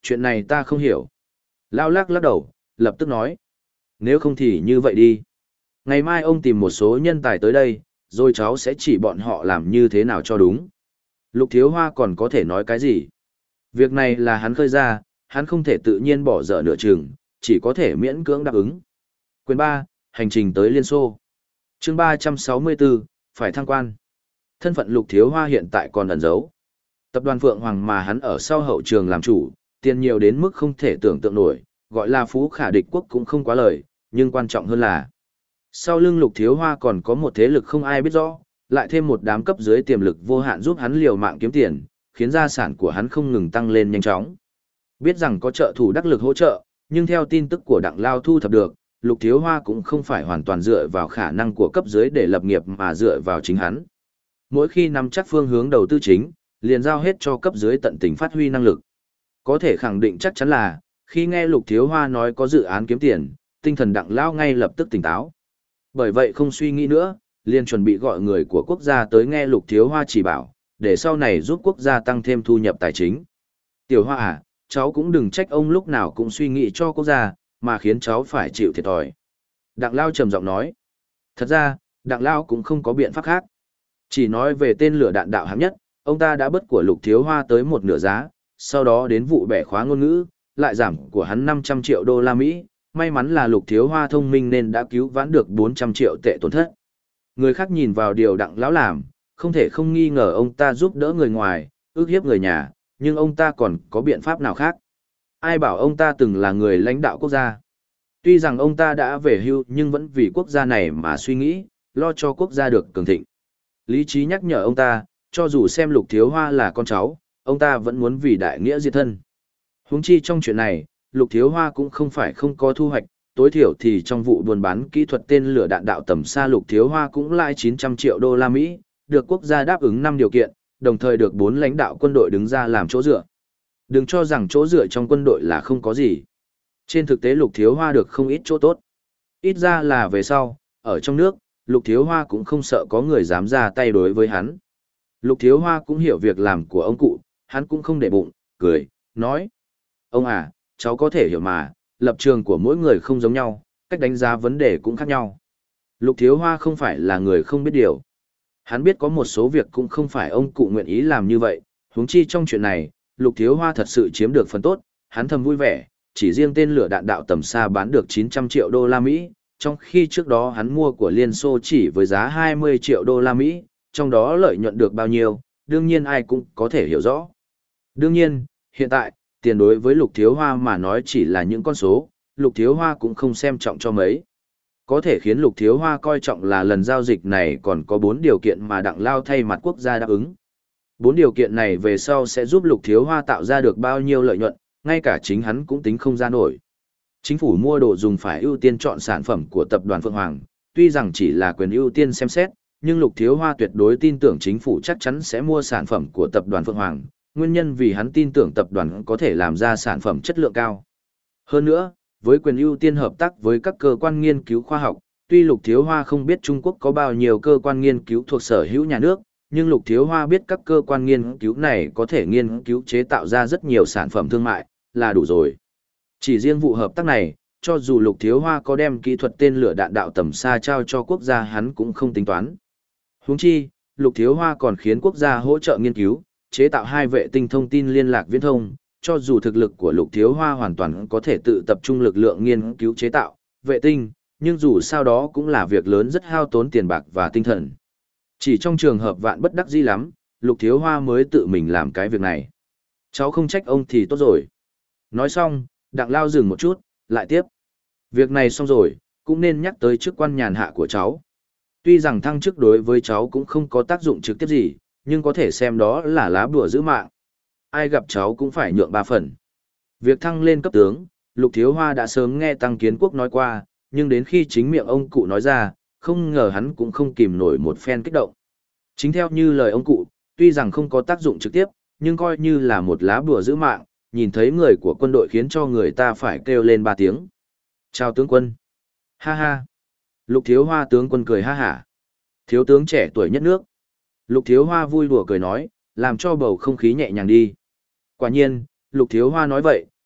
chuyện này ta không hiểu. Lao lắc lắc đầu, lập tức nói. Nếu không thì như vậy đi. Ngày mai ông tìm một số nhân tài tới đây, rồi cháu sẽ chỉ bọn họ làm như thế nào cho đúng. Lục Thiếu Hoa còn có thể nói cái gì? Việc này là hắn khơi ra, hắn không thể tự nhiên bỏ dở nửa chừng, chỉ có thể miễn cưỡng đáp ứng. Quyền ba, hành trình tới Liên Xô. Chương ba trăm sáu mươi bốn, phải thăng quan. Thân phận Lục Thiếu Hoa hiện tại còn ẩn giấu. Tập đoàn Phượng Hoàng mà hắn ở sau hậu trường làm chủ, tiền nhiều đến mức không thể tưởng tượng nổi, gọi là phú khả địch quốc cũng không quá lời, nhưng quan trọng hơn là sau lưng Lục Thiếu Hoa còn có một thế lực không ai biết rõ, lại thêm một đám cấp dưới tiềm lực vô hạn giúp hắn liều mạng kiếm tiền, khiến gia sản của hắn không ngừng tăng lên nhanh chóng. Biết rằng có trợ thủ đắc lực hỗ trợ, nhưng theo tin tức của Đặng Lao thu thập được, Lục Thiếu Hoa cũng không phải hoàn toàn dựa vào khả năng của cấp dưới để lập nghiệp mà dựa vào chính hắn. Mỗi khi nắm chắc phương hướng đầu tư chính, liền giao hết cho cấp dưới tận tình phát huy năng lực. Có thể khẳng định chắc chắn là, khi nghe Lục Thiếu Hoa nói có dự án kiếm tiền, tinh thần Đặng Lao ngay lập tức tỉnh táo. Bởi vậy không suy nghĩ nữa, liền chuẩn bị gọi người của quốc gia tới nghe Lục Thiếu Hoa chỉ bảo, để sau này giúp quốc gia tăng thêm thu nhập tài chính. Tiểu Hoa à, cháu cũng đừng trách ông lúc nào cũng suy nghĩ cho quốc gia, mà khiến cháu phải chịu thiệt thòi. Đặng Lao trầm giọng nói. Thật ra, Đặng Lao cũng không có biện pháp khác. Chỉ nói về tên lửa đạn đạo hạng nhất, ông ta đã bớt của Lục Thiếu Hoa tới một nửa giá, sau đó đến vụ bẻ khóa ngôn ngữ, lại giảm của hắn năm trăm triệu đô la Mỹ. May mắn là Lục Thiếu Hoa thông minh nên đã cứu vãn được bốn trăm triệu tệ tổn thất. Người khác nhìn vào điều Đặng Lão làm, không thể không nghi ngờ ông ta giúp đỡ người ngoài, ức hiếp người nhà, nhưng ông ta còn có biện pháp nào khác? Ai bảo ông ta từng là người lãnh đạo quốc gia? Tuy rằng ông ta đã về hưu nhưng vẫn vì quốc gia này mà suy nghĩ, lo cho quốc gia được cường thịnh. Lý trí nhắc nhở ông ta, cho dù xem Lục Thiếu Hoa là con cháu, ông ta vẫn muốn vì đại nghĩa diệt thân. Huống chi trong chuyện này, Lục Thiếu Hoa cũng không phải không có thu hoạch, tối thiểu thì trong vụ buôn bán kỹ thuật tên lửa đạn đạo tầm xa Lục Thiếu Hoa cũng lãi chín trăm triệu đô la Mỹ, được quốc gia đáp ứng năm điều kiện, đồng thời được bốn lãnh đạo quân đội đứng ra làm chỗ dựa. Đừng cho rằng chỗ dựa trong quân đội là không có gì. Trên thực tế Lục Thiếu Hoa được không ít chỗ tốt. Ít ra là về sau, ở trong nước, Lục Thiếu Hoa cũng không sợ có người dám ra tay đối với hắn. Lục Thiếu Hoa cũng hiểu việc làm của ông cụ, hắn cũng không để bụng, cười, nói. Ông à, cháu có thể hiểu mà, lập trường của mỗi người không giống nhau, cách đánh giá vấn đề cũng khác nhau. Lục Thiếu Hoa không phải là người không biết điều. Hắn biết có một số việc cũng không phải ông cụ nguyện ý làm như vậy, huống chi trong chuyện này, Lục Thiếu Hoa thật sự chiếm được phần tốt, hắn thầm vui vẻ, chỉ riêng tên lửa đạn đạo tầm xa bán được chín trăm triệu đô la Mỹ, trong khi trước đó hắn mua của Liên Xô chỉ với giá hai mươi triệu đô la Mỹ, trong đó lợi nhuận được bao nhiêu, đương nhiên ai cũng có thể hiểu rõ. Đương nhiên, hiện tại, tiền đối với Lục Thiếu Hoa mà nói chỉ là những con số, Lục Thiếu Hoa cũng không xem trọng cho mấy. Có thể khiến Lục Thiếu Hoa coi trọng là lần giao dịch này còn có bốn điều kiện mà Đặng Lao thay mặt quốc gia đáp ứng. Bốn điều kiện này về sau sẽ giúp Lục Thiếu Hoa tạo ra được bao nhiêu lợi nhuận, ngay cả chính hắn cũng tính không ra nổi. Chính phủ mua đồ dùng phải ưu tiên chọn sản phẩm của tập đoàn Phượng Hoàng, tuy rằng chỉ là quyền ưu tiên xem xét, nhưng Lục Thiếu Hoa tuyệt đối tin tưởng chính phủ chắc chắn sẽ mua sản phẩm của tập đoàn Phượng Hoàng, nguyên nhân vì hắn tin tưởng tập đoàn có thể làm ra sản phẩm chất lượng cao. Hơn nữa, với quyền ưu tiên hợp tác với các cơ quan nghiên cứu khoa học, tuy Lục Thiếu Hoa không biết Trung Quốc có bao nhiêu cơ quan nghiên cứu thuộc sở hữu nhà nước, nhưng Lục Thiếu Hoa biết các cơ quan nghiên cứu này có thể nghiên cứu chế tạo ra rất nhiều sản phẩm thương mại, là đủ rồi. Chỉ riêng vụ hợp tác này, cho dù Lục Thiếu Hoa có đem kỹ thuật tên lửa đạn đạo tầm xa trao cho quốc gia hắn cũng không tính toán. Huống chi, Lục Thiếu Hoa còn khiến quốc gia hỗ trợ nghiên cứu, chế tạo hai vệ tinh thông tin liên lạc viễn thông, cho dù thực lực của Lục Thiếu Hoa hoàn toàn có thể tự tập trung lực lượng nghiên cứu chế tạo vệ tinh, nhưng dù sao đó cũng là việc lớn rất hao tốn tiền bạc và tinh thần. Chỉ trong trường hợp vạn bất đắc dĩ lắm, Lục Thiếu Hoa mới tự mình làm cái việc này. Cháu không trách ông thì tốt rồi. Nói xong, Đặng Lao dừng một chút, lại tiếp. Việc này xong rồi, cũng nên nhắc tới chức quan nhàn hạ của cháu. Tuy rằng thăng chức đối với cháu cũng không có tác dụng trực tiếp gì, nhưng có thể xem đó là lá bùa giữ mạng. Ai gặp cháu cũng phải nhượng ba phần. Việc thăng lên cấp tướng, Lục Thiếu Hoa đã sớm nghe Tăng Kiến Quốc nói qua, nhưng đến khi chính miệng ông cụ nói ra, không ngờ hắn cũng không kìm nổi một phen kích động. Chính theo như lời ông cụ, tuy rằng không có tác dụng trực tiếp, nhưng coi như là một lá bùa giữ mạng, nhìn thấy người của quân đội khiến cho người ta phải kêu lên ba tiếng. Chào tướng quân. Ha ha. Lục Thiếu Hoa tướng quân cười ha hả. Thiếu tướng trẻ tuổi nhất nước. Lục Thiếu Hoa vui đùa cười nói, làm cho bầu không khí nhẹ nhàng đi. Quả nhiên, Lục Thiếu Hoa nói vậy,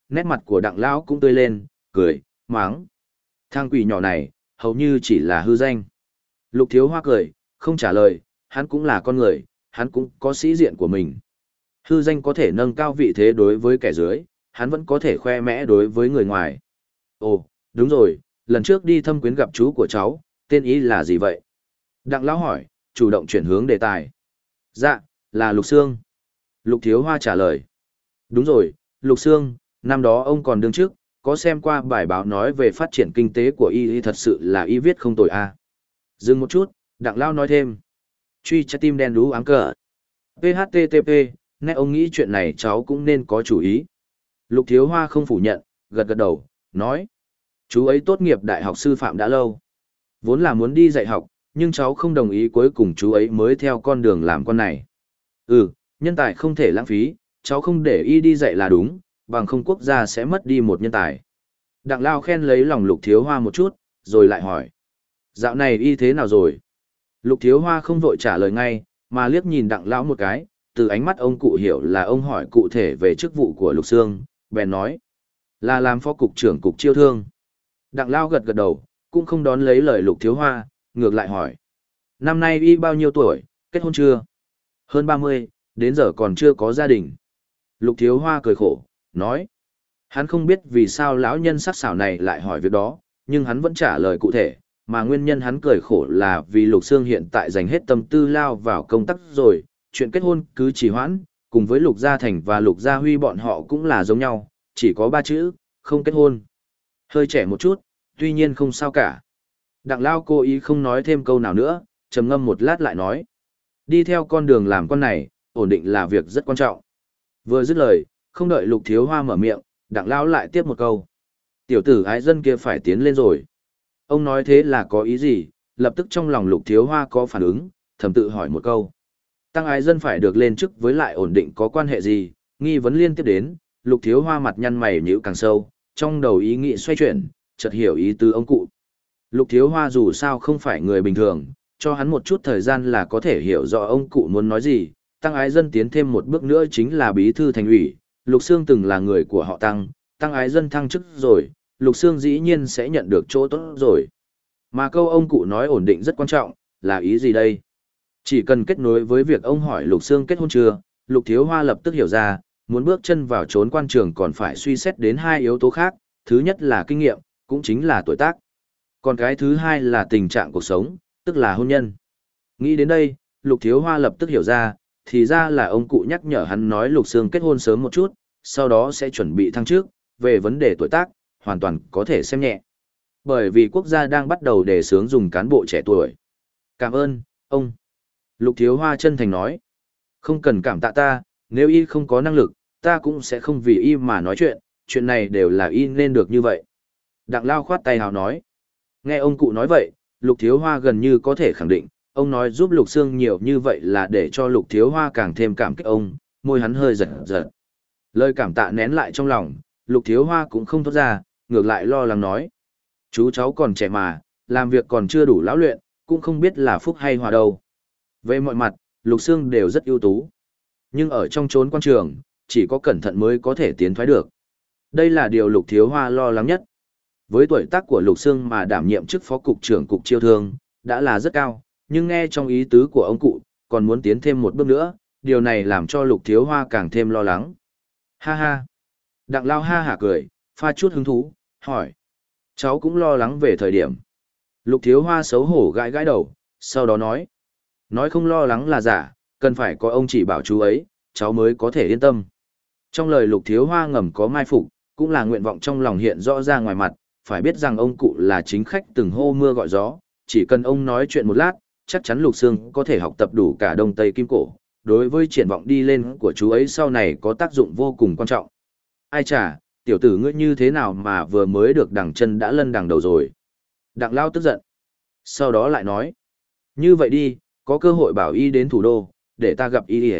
nét mặt của đặng lão cũng tươi lên, cười, máng. Thằng quỷ nhỏ này, hầu như chỉ là hư danh. Lục Thiếu Hoa cười, không trả lời, hắn cũng là con người, hắn cũng có sĩ diện của mình. Hư danh có thể nâng cao vị thế đối với kẻ dưới, hắn vẫn có thể khoe mẽ đối với người ngoài. Ồ, đúng rồi, lần trước đi thăm quyến gặp chú của cháu, tên ý là gì vậy? Đặng lão hỏi, chủ động chuyển hướng đề tài. Dạ, là Lục Sương. Lục Thiếu Hoa trả lời. Đúng rồi, Lục Sương, năm đó ông còn đương trước, có xem qua bài báo nói về phát triển kinh tế của y y thật sự là y viết không tồi à. Dừng một chút, Đặng lão nói thêm. Truy trái tim đen đú áng cờ. pê hát tê tê pê, nè ông nghĩ chuyện này cháu cũng nên có chủ ý. Lục Thiếu Hoa không phủ nhận, gật gật đầu, nói. Chú ấy tốt nghiệp đại học sư phạm đã lâu. Vốn là muốn đi dạy học, nhưng cháu không đồng ý, cuối cùng chú ấy mới theo con đường làm con này. Ừ, nhân tài không thể lãng phí, cháu không để y đi dạy là đúng, bằng không quốc gia sẽ mất đi một nhân tài. Đặng Lao khen lấy lòng Lục Thiếu Hoa một chút, rồi lại hỏi. Dạo này y thế nào rồi? Lục Thiếu Hoa không vội trả lời ngay, mà liếc nhìn Đặng Lão một cái, từ ánh mắt ông cụ hiểu là ông hỏi cụ thể về chức vụ của Lục Sương, bèn nói. Là làm phó cục trưởng cục chiêu thương. Đặng Lao gật gật đầu, cũng không đón lấy lời Lục Thiếu Hoa, ngược lại hỏi. Năm nay y bao nhiêu tuổi, kết hôn chưa? Hơn ba mươi, đến giờ còn chưa có gia đình. Lục Thiếu Hoa cười khổ, nói. Hắn không biết vì sao lão nhân sắc sảo này lại hỏi việc đó, nhưng hắn vẫn trả lời cụ thể, mà nguyên nhân hắn cười khổ là vì Lục Sương hiện tại dành hết tâm tư lao vào công tác rồi, chuyện kết hôn cứ trì hoãn, cùng với Lục Gia Thành và Lục Gia Huy bọn họ cũng là giống nhau, chỉ có ba chữ, không kết hôn. Hơi trẻ một chút, tuy nhiên không sao cả. Đặng Lao cố ý không nói thêm câu nào nữa, trầm ngâm một lát lại nói. Đi theo con đường làm con này, ổn định là việc rất quan trọng. Vừa dứt lời, không đợi Lục Thiếu Hoa mở miệng, Đặng Lao lại tiếp một câu. Tiểu tử ái dân kia phải tiến lên rồi. Ông nói thế là có ý gì? Lập tức trong lòng Lục Thiếu Hoa có phản ứng, thầm tự hỏi một câu. Tăng ái dân phải được lên chức với lại ổn định có quan hệ gì? Nghi vấn liên tiếp đến, Lục Thiếu Hoa mặt nhăn mày nhíu càng sâu, trong đầu ý nghĩ xoay chuyển, chợt hiểu ý tứ ông cụ. Lục Thiếu Hoa dù sao không phải người bình thường, cho hắn một chút thời gian là có thể hiểu rõ ông cụ muốn nói gì. Tăng ái dân tiến thêm một bước nữa chính là bí thư thành ủy, Lục Sương từng là người của họ Tăng, Tăng ái dân thăng chức rồi, Lục Sương dĩ nhiên sẽ nhận được chỗ tốt rồi. Mà câu ông cụ nói ổn định rất quan trọng, là ý gì đây? Chỉ cần kết nối với việc ông hỏi Lục Sương kết hôn chưa, Lục Thiếu Hoa lập tức hiểu ra, muốn bước chân vào chốn quan trường còn phải suy xét đến hai yếu tố khác, thứ nhất là kinh nghiệm, cũng chính là tuổi tác. Còn cái thứ hai là tình trạng cuộc sống, tức là hôn nhân. Nghĩ đến đây, Lục Thiếu Hoa lập tức hiểu ra, thì ra là ông cụ nhắc nhở hắn nói Lục Sương kết hôn sớm một chút, sau đó sẽ chuẩn bị thăng chức, về vấn đề tuổi tác, hoàn toàn có thể xem nhẹ. Bởi vì quốc gia đang bắt đầu đề xướng dùng cán bộ trẻ tuổi. Cảm ơn, ông. Lục Thiếu Hoa chân thành nói. Không cần cảm tạ ta, nếu y không có năng lực, ta cũng sẽ không vì y mà nói chuyện, chuyện này đều là y nên được như vậy. Đặng Lao khoát tay hào nói. Nghe ông cụ nói vậy, Lục Thiếu Hoa gần như có thể khẳng định, ông nói giúp Lục Sương nhiều như vậy là để cho Lục Thiếu Hoa càng thêm cảm kích ông, môi hắn hơi giật giật. Lời cảm tạ nén lại trong lòng, Lục Thiếu Hoa cũng không thốt ra, ngược lại lo lắng nói. Chú cháu còn trẻ mà, làm việc còn chưa đủ lão luyện, cũng không biết là phúc hay hòa đâu. Về mọi mặt, Lục Sương đều rất ưu tú. Nhưng ở trong chốn quan trường, chỉ có cẩn thận mới có thể tiến thoái được. Đây là điều Lục Thiếu Hoa lo lắng nhất. Với tuổi tác của Lục Sương mà đảm nhiệm chức phó cục trưởng cục chiêu thương, đã là rất cao, nhưng nghe trong ý tứ của ông cụ, còn muốn tiến thêm một bước nữa, điều này làm cho Lục Thiếu Hoa càng thêm lo lắng. Ha ha! Đặng Lao ha hả cười, pha chút hứng thú, hỏi. Cháu cũng lo lắng về thời điểm. Lục Thiếu Hoa xấu hổ gãi gãi đầu, sau đó nói. Nói không lo lắng là giả, cần phải có ông chỉ bảo chú ấy, cháu mới có thể yên tâm. Trong lời Lục Thiếu Hoa ngầm có mai phục, cũng là nguyện vọng trong lòng hiện rõ ra ngoài mặt, phải biết rằng ông cụ là chính khách từng hô mưa gọi gió, chỉ cần ông nói chuyện một lát, chắc chắn Lục Sương có thể học tập đủ cả Đông Tây Kim Cổ, đối với triển vọng đi lên của chú ấy sau này có tác dụng vô cùng quan trọng. Ai chà, tiểu tử ngươi như thế nào mà vừa mới được đằng chân đã lân đằng đầu rồi. Đặng Lao tức giận. Sau đó lại nói. Như vậy đi, có cơ hội bảo y đến thủ đô, để ta gặp y đi.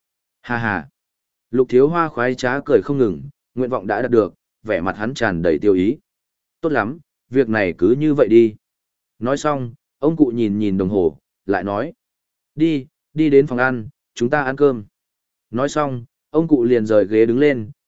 Ha ha. Lục Thiếu Hoa khoái trá cười không ngừng, nguyện vọng đã đạt được, vẻ mặt hắn tràn đầy tiêu ý. Tốt lắm, việc này cứ như vậy đi. Nói xong, ông cụ nhìn nhìn đồng hồ, lại nói. Đi, đi đến phòng ăn, chúng ta ăn cơm. Nói xong, ông cụ liền rời ghế đứng lên,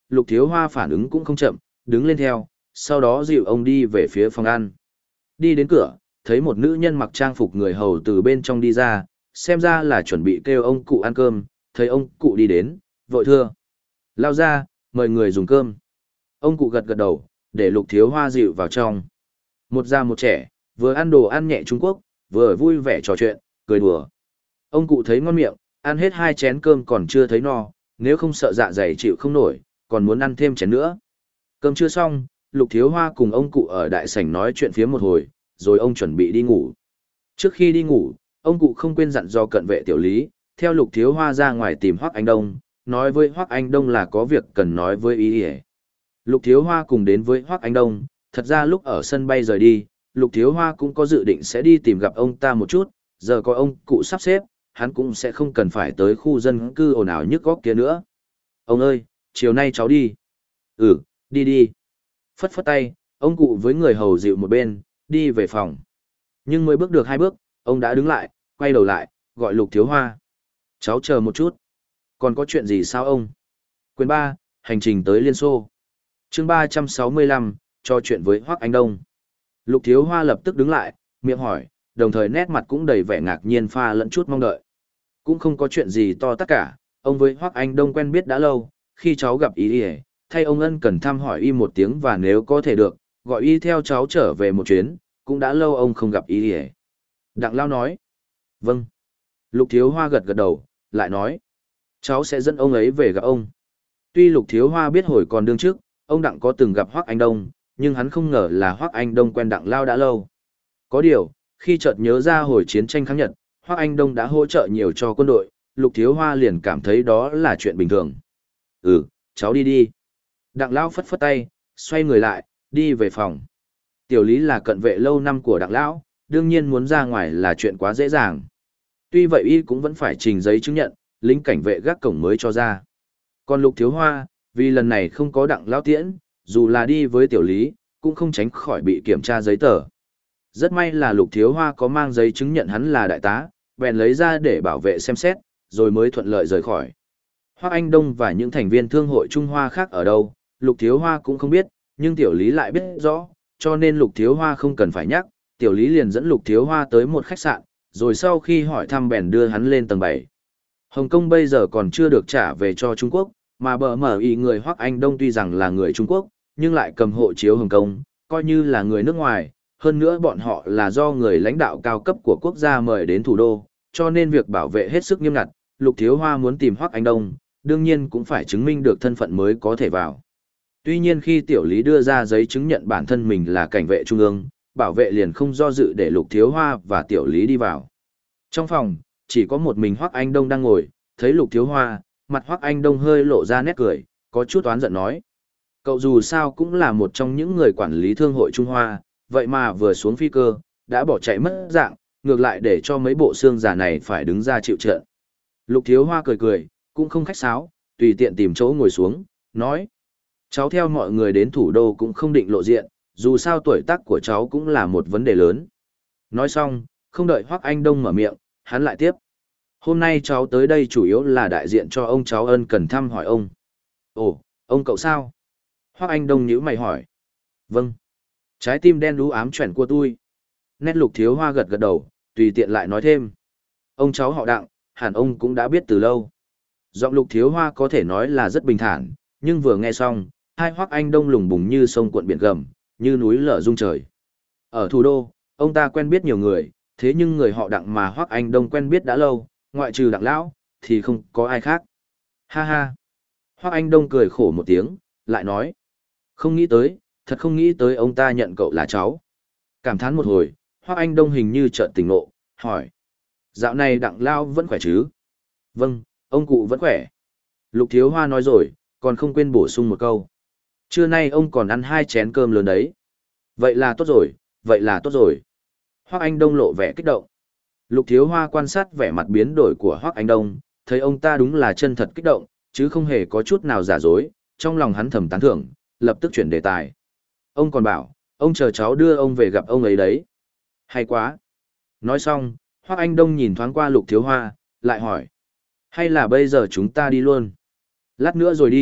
Lục Thiếu Hoa phản ứng cũng không chậm, đứng lên theo, sau đó dịu ông đi về phía phòng ăn. Đi đến cửa, thấy một nữ nhân mặc trang phục người hầu từ bên trong đi ra, xem ra là chuẩn bị kêu ông cụ ăn cơm, thấy ông cụ đi đến, vội thưa. Lao ra, mời người dùng cơm. Ông cụ gật gật đầu, để Lục Thiếu Hoa dịu vào trong. Một già một trẻ, vừa ăn đồ ăn nhẹ Trung Quốc, vừa vui vẻ trò chuyện, cười đùa. Ông cụ thấy ngon miệng, ăn hết hai chén cơm còn chưa thấy no, nếu không sợ dạ dày chịu không nổi, còn muốn ăn thêm chén nữa. Cơm chưa xong, Lục Thiếu Hoa cùng ông cụ ở đại sảnh nói chuyện phía một hồi, rồi ông chuẩn bị đi ngủ. Trước khi đi ngủ, ông cụ không quên dặn dò cận vệ tiểu lý, theo Lục Thiếu Hoa ra ngoài tìm Hoắc Anh Đông, nói với Hoắc Anh Đông là có việc cần nói với ý ỉa. Lục Thiếu Hoa cùng đến với Hoắc Anh Đông, thật ra lúc ở sân bay rời đi, Lục Thiếu Hoa cũng có dự định sẽ đi tìm gặp ông ta một chút, giờ có ông cụ sắp xếp, hắn cũng sẽ không cần phải tới khu dân cư ồn ào nhức góc kia nữa. Ông ơi, chiều nay cháu đi. Ừ, đi đi. Phất phất tay, ông cụ với người hầu dịu một bên, đi về phòng. Nhưng mới bước được hai bước, ông đã đứng lại, quay đầu lại, gọi Lục Thiếu Hoa. Cháu chờ một chút. Còn có chuyện gì sao ông? Quyền ba, hành trình tới Liên Xô. Chương ba trăm sáu mươi lăm, trò chuyện với Hoắc Anh Đông. Lục Thiếu Hoa lập tức đứng lại, miệng hỏi, đồng thời nét mặt cũng đầy vẻ ngạc nhiên pha lẫn chút mong đợi. Cũng không có chuyện gì to tất cả, ông với Hoắc Anh Đông quen biết đã lâu, khi cháu gặp ý ỉa, thay ông ân cần thăm hỏi y một tiếng và nếu có thể được, gọi y theo cháu trở về một chuyến, cũng đã lâu ông không gặp ý ỉa. Đặng Lao nói, vâng. Lục Thiếu Hoa gật gật đầu, lại nói, cháu sẽ dẫn ông ấy về gặp ông. Tuy Lục Thiếu Hoa biết hồi còn đương trước, ông Đặng có từng gặp Hoắc Anh Đông, nhưng hắn không ngờ là Hoắc Anh Đông quen Đặng Lao đã lâu. Có điều, khi chợt nhớ ra hồi chiến tranh kháng Nhật, Hoắc Anh Đông đã hỗ trợ nhiều cho quân đội, Lục Thiếu Hoa liền cảm thấy đó là chuyện bình thường. Ừ, cháu đi đi. Đặng Lão phất phất tay, xoay người lại, đi về phòng. Tiểu Lý là cận vệ lâu năm của Đặng Lão, đương nhiên muốn ra ngoài là chuyện quá dễ dàng. Tuy vậy y cũng vẫn phải trình giấy chứng nhận, lính cảnh vệ gác cổng mới cho ra. Còn Lục Thiếu Hoa, vì lần này không có Đặng Lão tiễn, dù là đi với Tiểu Lý, cũng không tránh khỏi bị kiểm tra giấy tờ. Rất may là Lục Thiếu Hoa có mang giấy chứng nhận hắn là đại tá, bèn lấy ra để bảo vệ xem xét, rồi mới thuận lợi rời khỏi. Hoắc Anh Đông và những thành viên thương hội Trung Hoa khác ở đâu, Lục Thiếu Hoa cũng không biết, nhưng Tiểu Lý lại biết rõ, cho nên Lục Thiếu Hoa không cần phải nhắc, Tiểu Lý liền dẫn Lục Thiếu Hoa tới một khách sạn, rồi sau khi hỏi thăm bèn đưa hắn lên tầng bảy. Hồng Kông bây giờ còn chưa được trả về cho Trung Quốc, mà bờ mở ý người Hoắc Anh Đông tuy rằng là người Trung Quốc, nhưng lại cầm hộ chiếu Hồng Kông, coi như là người nước ngoài, hơn nữa bọn họ là do người lãnh đạo cao cấp của quốc gia mời đến thủ đô, cho nên việc bảo vệ hết sức nghiêm ngặt, Lục Thiếu Hoa muốn tìm Hoắc Anh Đông, đương nhiên cũng phải chứng minh được thân phận mới có thể vào. Tuy nhiên khi Tiểu Lý đưa ra giấy chứng nhận bản thân mình là cảnh vệ trung ương, bảo vệ liền không do dự để Lục Thiếu Hoa và Tiểu Lý đi vào. Trong phòng, chỉ có một mình Hoắc Anh Đông đang ngồi, thấy Lục Thiếu Hoa, mặt Hoắc Anh Đông hơi lộ ra nét cười, có chút oán giận nói. Cậu dù sao cũng là một trong những người quản lý thương hội Trung Hoa, vậy mà vừa xuống phi cơ, đã bỏ chạy mất dạng, ngược lại để cho mấy bộ xương giả này phải đứng ra chịu trận. Lục Thiếu Hoa cười cười, cũng không khách sáo, tùy tiện tìm chỗ ngồi xuống, nói. Cháu theo mọi người đến thủ đô cũng không định lộ diện, dù sao tuổi tác của cháu cũng là một vấn đề lớn. Nói xong, không đợi Hoắc Anh Đông mở miệng, hắn lại tiếp. Hôm nay cháu tới đây chủ yếu là đại diện cho ông cháu ân cần thăm hỏi ông. Ồ, ông cậu sao? Hoắc Anh Đông nhíu mày hỏi. Vâng. Trái tim đen đú ám chuyển của tôi. Nét Lục Thiếu Hoa gật gật đầu, tùy tiện lại nói thêm. Ông cháu họ Đặng, hẳn ông cũng đã biết từ lâu. Giọng Lục Thiếu Hoa có thể nói là rất bình thản, nhưng vừa nghe xong, hai Hoắc Anh Đông lùng bùng như sông cuộn biển gầm, như núi lở rung trời. Ở thủ đô, ông ta quen biết nhiều người, thế nhưng người họ Đặng mà Hoắc Anh Đông quen biết đã lâu, ngoại trừ Đặng Lão, thì không có ai khác. Ha ha. Hoắc Anh Đông cười khổ một tiếng, lại nói. Không nghĩ tới, thật không nghĩ tới ông ta nhận cậu là cháu. Cảm thán một hồi, Hoắc Anh Đông hình như chợt tỉnh ngộ, hỏi. Dạo này Đặng Lão vẫn khỏe chứ? Vâng, ông cụ vẫn khỏe. Lục Thiếu Hoa nói rồi, còn không quên bổ sung một câu. Trưa nay ông còn ăn hai chén cơm lớn đấy. Vậy là tốt rồi, vậy là tốt rồi. Hoắc Anh Đông lộ vẻ kích động. Lục Thiếu Hoa quan sát vẻ mặt biến đổi của Hoắc Anh Đông, thấy ông ta đúng là chân thật kích động, chứ không hề có chút nào giả dối, trong lòng hắn thầm tán thưởng, lập tức chuyển đề tài. Ông còn bảo, ông chờ cháu đưa ông về gặp ông ấy đấy. Hay quá. Nói xong, Hoắc Anh Đông nhìn thoáng qua Lục Thiếu Hoa, lại hỏi. Hay là bây giờ chúng ta đi luôn? Lát nữa rồi đi,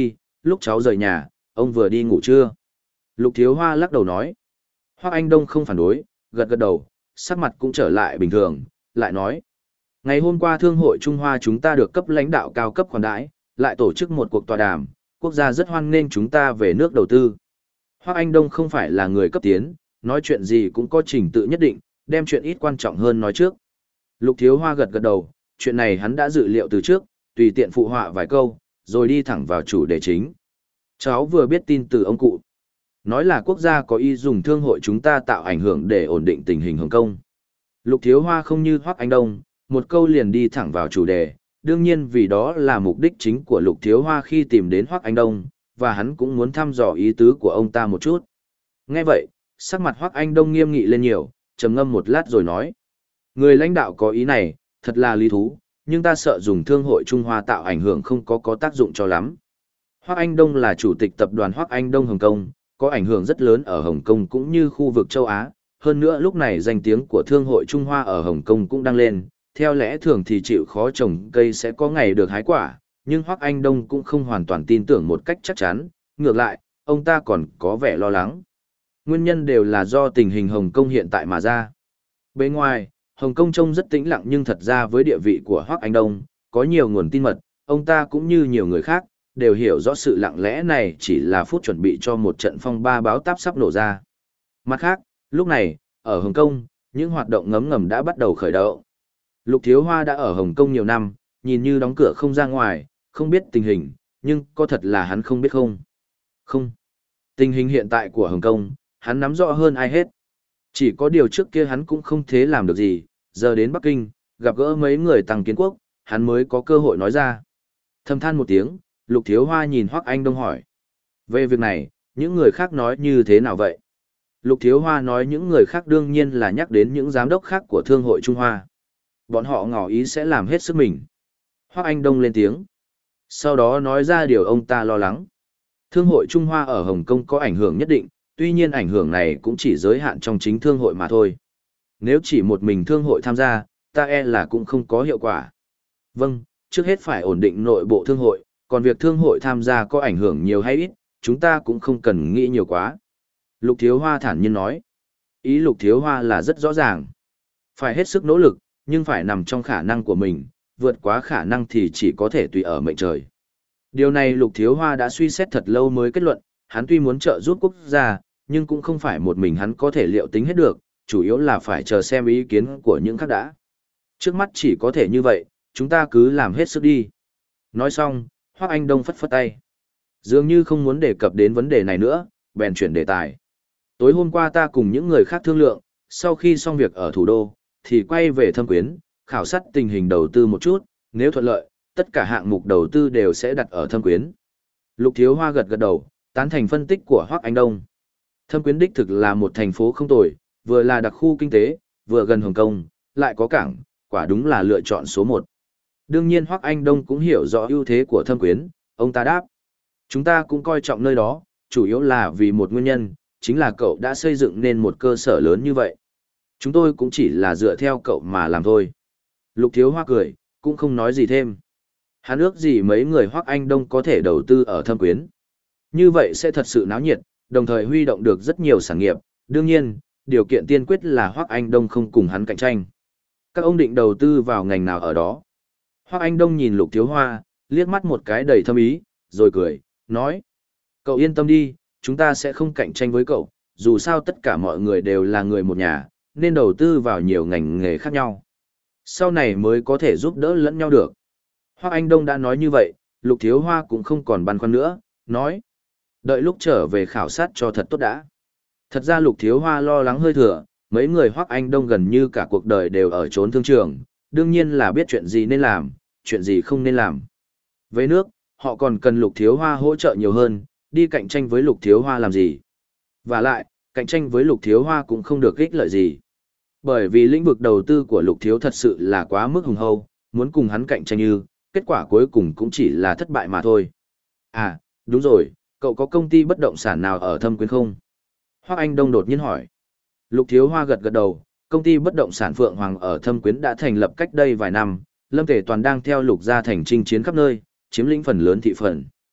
lúc cháu rời nhà, ông vừa đi ngủ chưa? Lục Thiếu Hoa lắc đầu nói. Hoắc Anh Đông không phản đối, gật gật đầu, sắc mặt cũng trở lại bình thường, lại nói. Ngày hôm qua Thương hội Trung Hoa chúng ta được cấp lãnh đạo cao cấp khoản đãi, lại tổ chức một cuộc tọa đàm, quốc gia rất hoan nghênh chúng ta về nước đầu tư. Hoắc Anh Đông không phải là người cấp tiến, nói chuyện gì cũng có trình tự nhất định, đem chuyện ít quan trọng hơn nói trước. Lục Thiếu Hoa gật gật đầu, chuyện này hắn đã dự liệu từ trước, tùy tiện phụ họa vài câu, rồi đi thẳng vào chủ đề chính. Cháu vừa biết tin từ ông cụ. Nói là quốc gia có ý dùng thương hội chúng ta tạo ảnh hưởng để ổn định tình hình Hồng Kông. Lục Thiếu Hoa không như Hoắc Anh Đông, một câu liền đi thẳng vào chủ đề, đương nhiên vì đó là mục đích chính của Lục Thiếu Hoa khi tìm đến Hoắc Anh Đông, và hắn cũng muốn thăm dò ý tứ của ông ta một chút. Nghe vậy, sắc mặt Hoắc Anh Đông nghiêm nghị lên nhiều, trầm ngâm một lát rồi nói. Người lãnh đạo có ý này, thật là lý thú, nhưng ta sợ dùng thương hội Trung Hoa tạo ảnh hưởng không có có tác dụng cho lắm. Hoắc Anh Đông là chủ tịch tập đoàn Hoắc Anh Đông Hồng Kông, có ảnh hưởng rất lớn ở Hồng Kông cũng như khu vực châu Á. Hơn nữa lúc này danh tiếng của thương hội Trung Hoa ở Hồng Kông cũng đang lên, theo lẽ thường thì chịu khó trồng cây sẽ có ngày được hái quả, nhưng Hoắc Anh Đông cũng không hoàn toàn tin tưởng một cách chắc chắn, ngược lại, ông ta còn có vẻ lo lắng. Nguyên nhân đều là do tình hình Hồng Kông hiện tại mà ra. Bên ngoài, Hồng Kông trông rất tĩnh lặng nhưng thật ra với địa vị của Hoắc Anh Đông, có nhiều nguồn tin mật, ông ta cũng như nhiều người khác, đều hiểu rõ sự lặng lẽ này chỉ là phút chuẩn bị cho một trận phong ba báo táp sắp nổ ra. Mặt khác, lúc này, ở Hồng Kông, những hoạt động ngấm ngầm đã bắt đầu khởi động. Lục Thiếu Hoa đã ở Hồng Kông nhiều năm, nhìn như đóng cửa không ra ngoài, không biết tình hình, nhưng có thật là hắn không biết không? Không. Tình hình hiện tại của Hồng Kông, hắn nắm rõ hơn ai hết. Chỉ có điều trước kia hắn cũng không thế làm được gì, giờ đến Bắc Kinh, gặp gỡ mấy người Tăng Kiến Quốc, hắn mới có cơ hội nói ra. Thầm than một tiếng, Lục Thiếu Hoa nhìn Hoắc Anh Đông hỏi. Về việc này, những người khác nói như thế nào vậy? Lục Thiếu Hoa nói những người khác đương nhiên là nhắc đến những giám đốc khác của Thương hội Trung Hoa. Bọn họ ngỏ ý sẽ làm hết sức mình. Hoắc Anh Đông lên tiếng. Sau đó nói ra điều ông ta lo lắng. Thương hội Trung Hoa ở Hồng Kông có ảnh hưởng nhất định, tuy nhiên ảnh hưởng này cũng chỉ giới hạn trong chính thương hội mà thôi. Nếu chỉ một mình thương hội tham gia, ta e là cũng không có hiệu quả. Vâng, trước hết phải ổn định nội bộ thương hội, còn việc thương hội tham gia có ảnh hưởng nhiều hay ít, chúng ta cũng không cần nghĩ nhiều quá. Lục Thiếu Hoa thản nhiên nói. Ý Lục Thiếu Hoa là rất rõ ràng. Phải hết sức nỗ lực, nhưng phải nằm trong khả năng của mình, vượt quá khả năng thì chỉ có thể tùy ở mệnh trời. Điều này Lục Thiếu Hoa đã suy xét thật lâu mới kết luận, hắn tuy muốn trợ giúp quốc gia, nhưng cũng không phải một mình hắn có thể liệu tính hết được, chủ yếu là phải chờ xem ý kiến của những khác đã. Trước mắt chỉ có thể như vậy, chúng ta cứ làm hết sức đi. Nói xong, Hoắc Anh Đông phất phất tay. Dường như không muốn đề cập đến vấn đề này nữa, bèn chuyển đề tài. Tối hôm qua ta cùng những người khác thương lượng, sau khi xong việc ở thủ đô, thì quay về Thâm Quyến, khảo sát tình hình đầu tư một chút, nếu thuận lợi, tất cả hạng mục đầu tư đều sẽ đặt ở Thâm Quyến. Lục Thiếu Hoa gật gật đầu, tán thành phân tích của Hoắc Anh Đông. Thâm Quyến đích thực là một thành phố không tồi, vừa là đặc khu kinh tế, vừa gần Hồng Kông, lại có cảng, quả đúng là lựa chọn số một. Đương nhiên Hoắc Anh Đông cũng hiểu rõ ưu thế của Thâm Quyến, ông ta đáp. Chúng ta cũng coi trọng nơi đó, chủ yếu là vì một nguyên nhân, chính là cậu đã xây dựng nên một cơ sở lớn như vậy. Chúng tôi cũng chỉ là dựa theo cậu mà làm thôi. Lục Thiếu Hoa cười, cũng không nói gì thêm. Hắn ước gì mấy người Hoắc Anh Đông có thể đầu tư ở Thâm Quyến. Như vậy sẽ thật sự náo nhiệt, đồng thời huy động được rất nhiều sản nghiệp. Đương nhiên, điều kiện tiên quyết là Hoắc Anh Đông không cùng hắn cạnh tranh. Các ông định đầu tư vào ngành nào ở đó? Hoắc Anh Đông nhìn Lục Thiếu Hoa, liếc mắt một cái đầy thâm ý, rồi cười, nói. Cậu yên tâm đi, chúng ta sẽ không cạnh tranh với cậu, dù sao tất cả mọi người đều là người một nhà, nên đầu tư vào nhiều ngành nghề khác nhau. Sau này mới có thể giúp đỡ lẫn nhau được. Hoắc Anh Đông đã nói như vậy, Lục Thiếu Hoa cũng không còn băn khoăn nữa, nói. Đợi lúc trở về khảo sát cho thật tốt đã. Thật ra Lục Thiếu Hoa lo lắng hơi thừa, mấy người Hoắc Anh Đông gần như cả cuộc đời đều ở trốn thương trường, đương nhiên là biết chuyện gì nên làm, chuyện gì không nên làm. Với nước, họ còn cần Lục Thiếu Hoa hỗ trợ nhiều hơn, đi cạnh tranh với Lục Thiếu Hoa làm gì. Và lại, cạnh tranh với Lục Thiếu Hoa cũng không được ích lợi gì. Bởi vì lĩnh vực đầu tư của Lục Thiếu thật sự là quá mức hùng hậu, muốn cùng hắn cạnh tranh như, kết quả cuối cùng cũng chỉ là thất bại mà thôi. À, đúng rồi, cậu có công ty bất động sản nào ở Thâm Quyến không? Hoắc Anh Đông đột nhiên hỏi. Lục Thiếu Hoa gật gật đầu, công ty bất động sản Phượng Hoàng ở Thâm Quyến đã thành lập cách đây vài năm, Lâm Tề Toàn đang theo Lục gia thành chinh chiến khắp nơi, chiếm lĩnh phần lớn thị phần.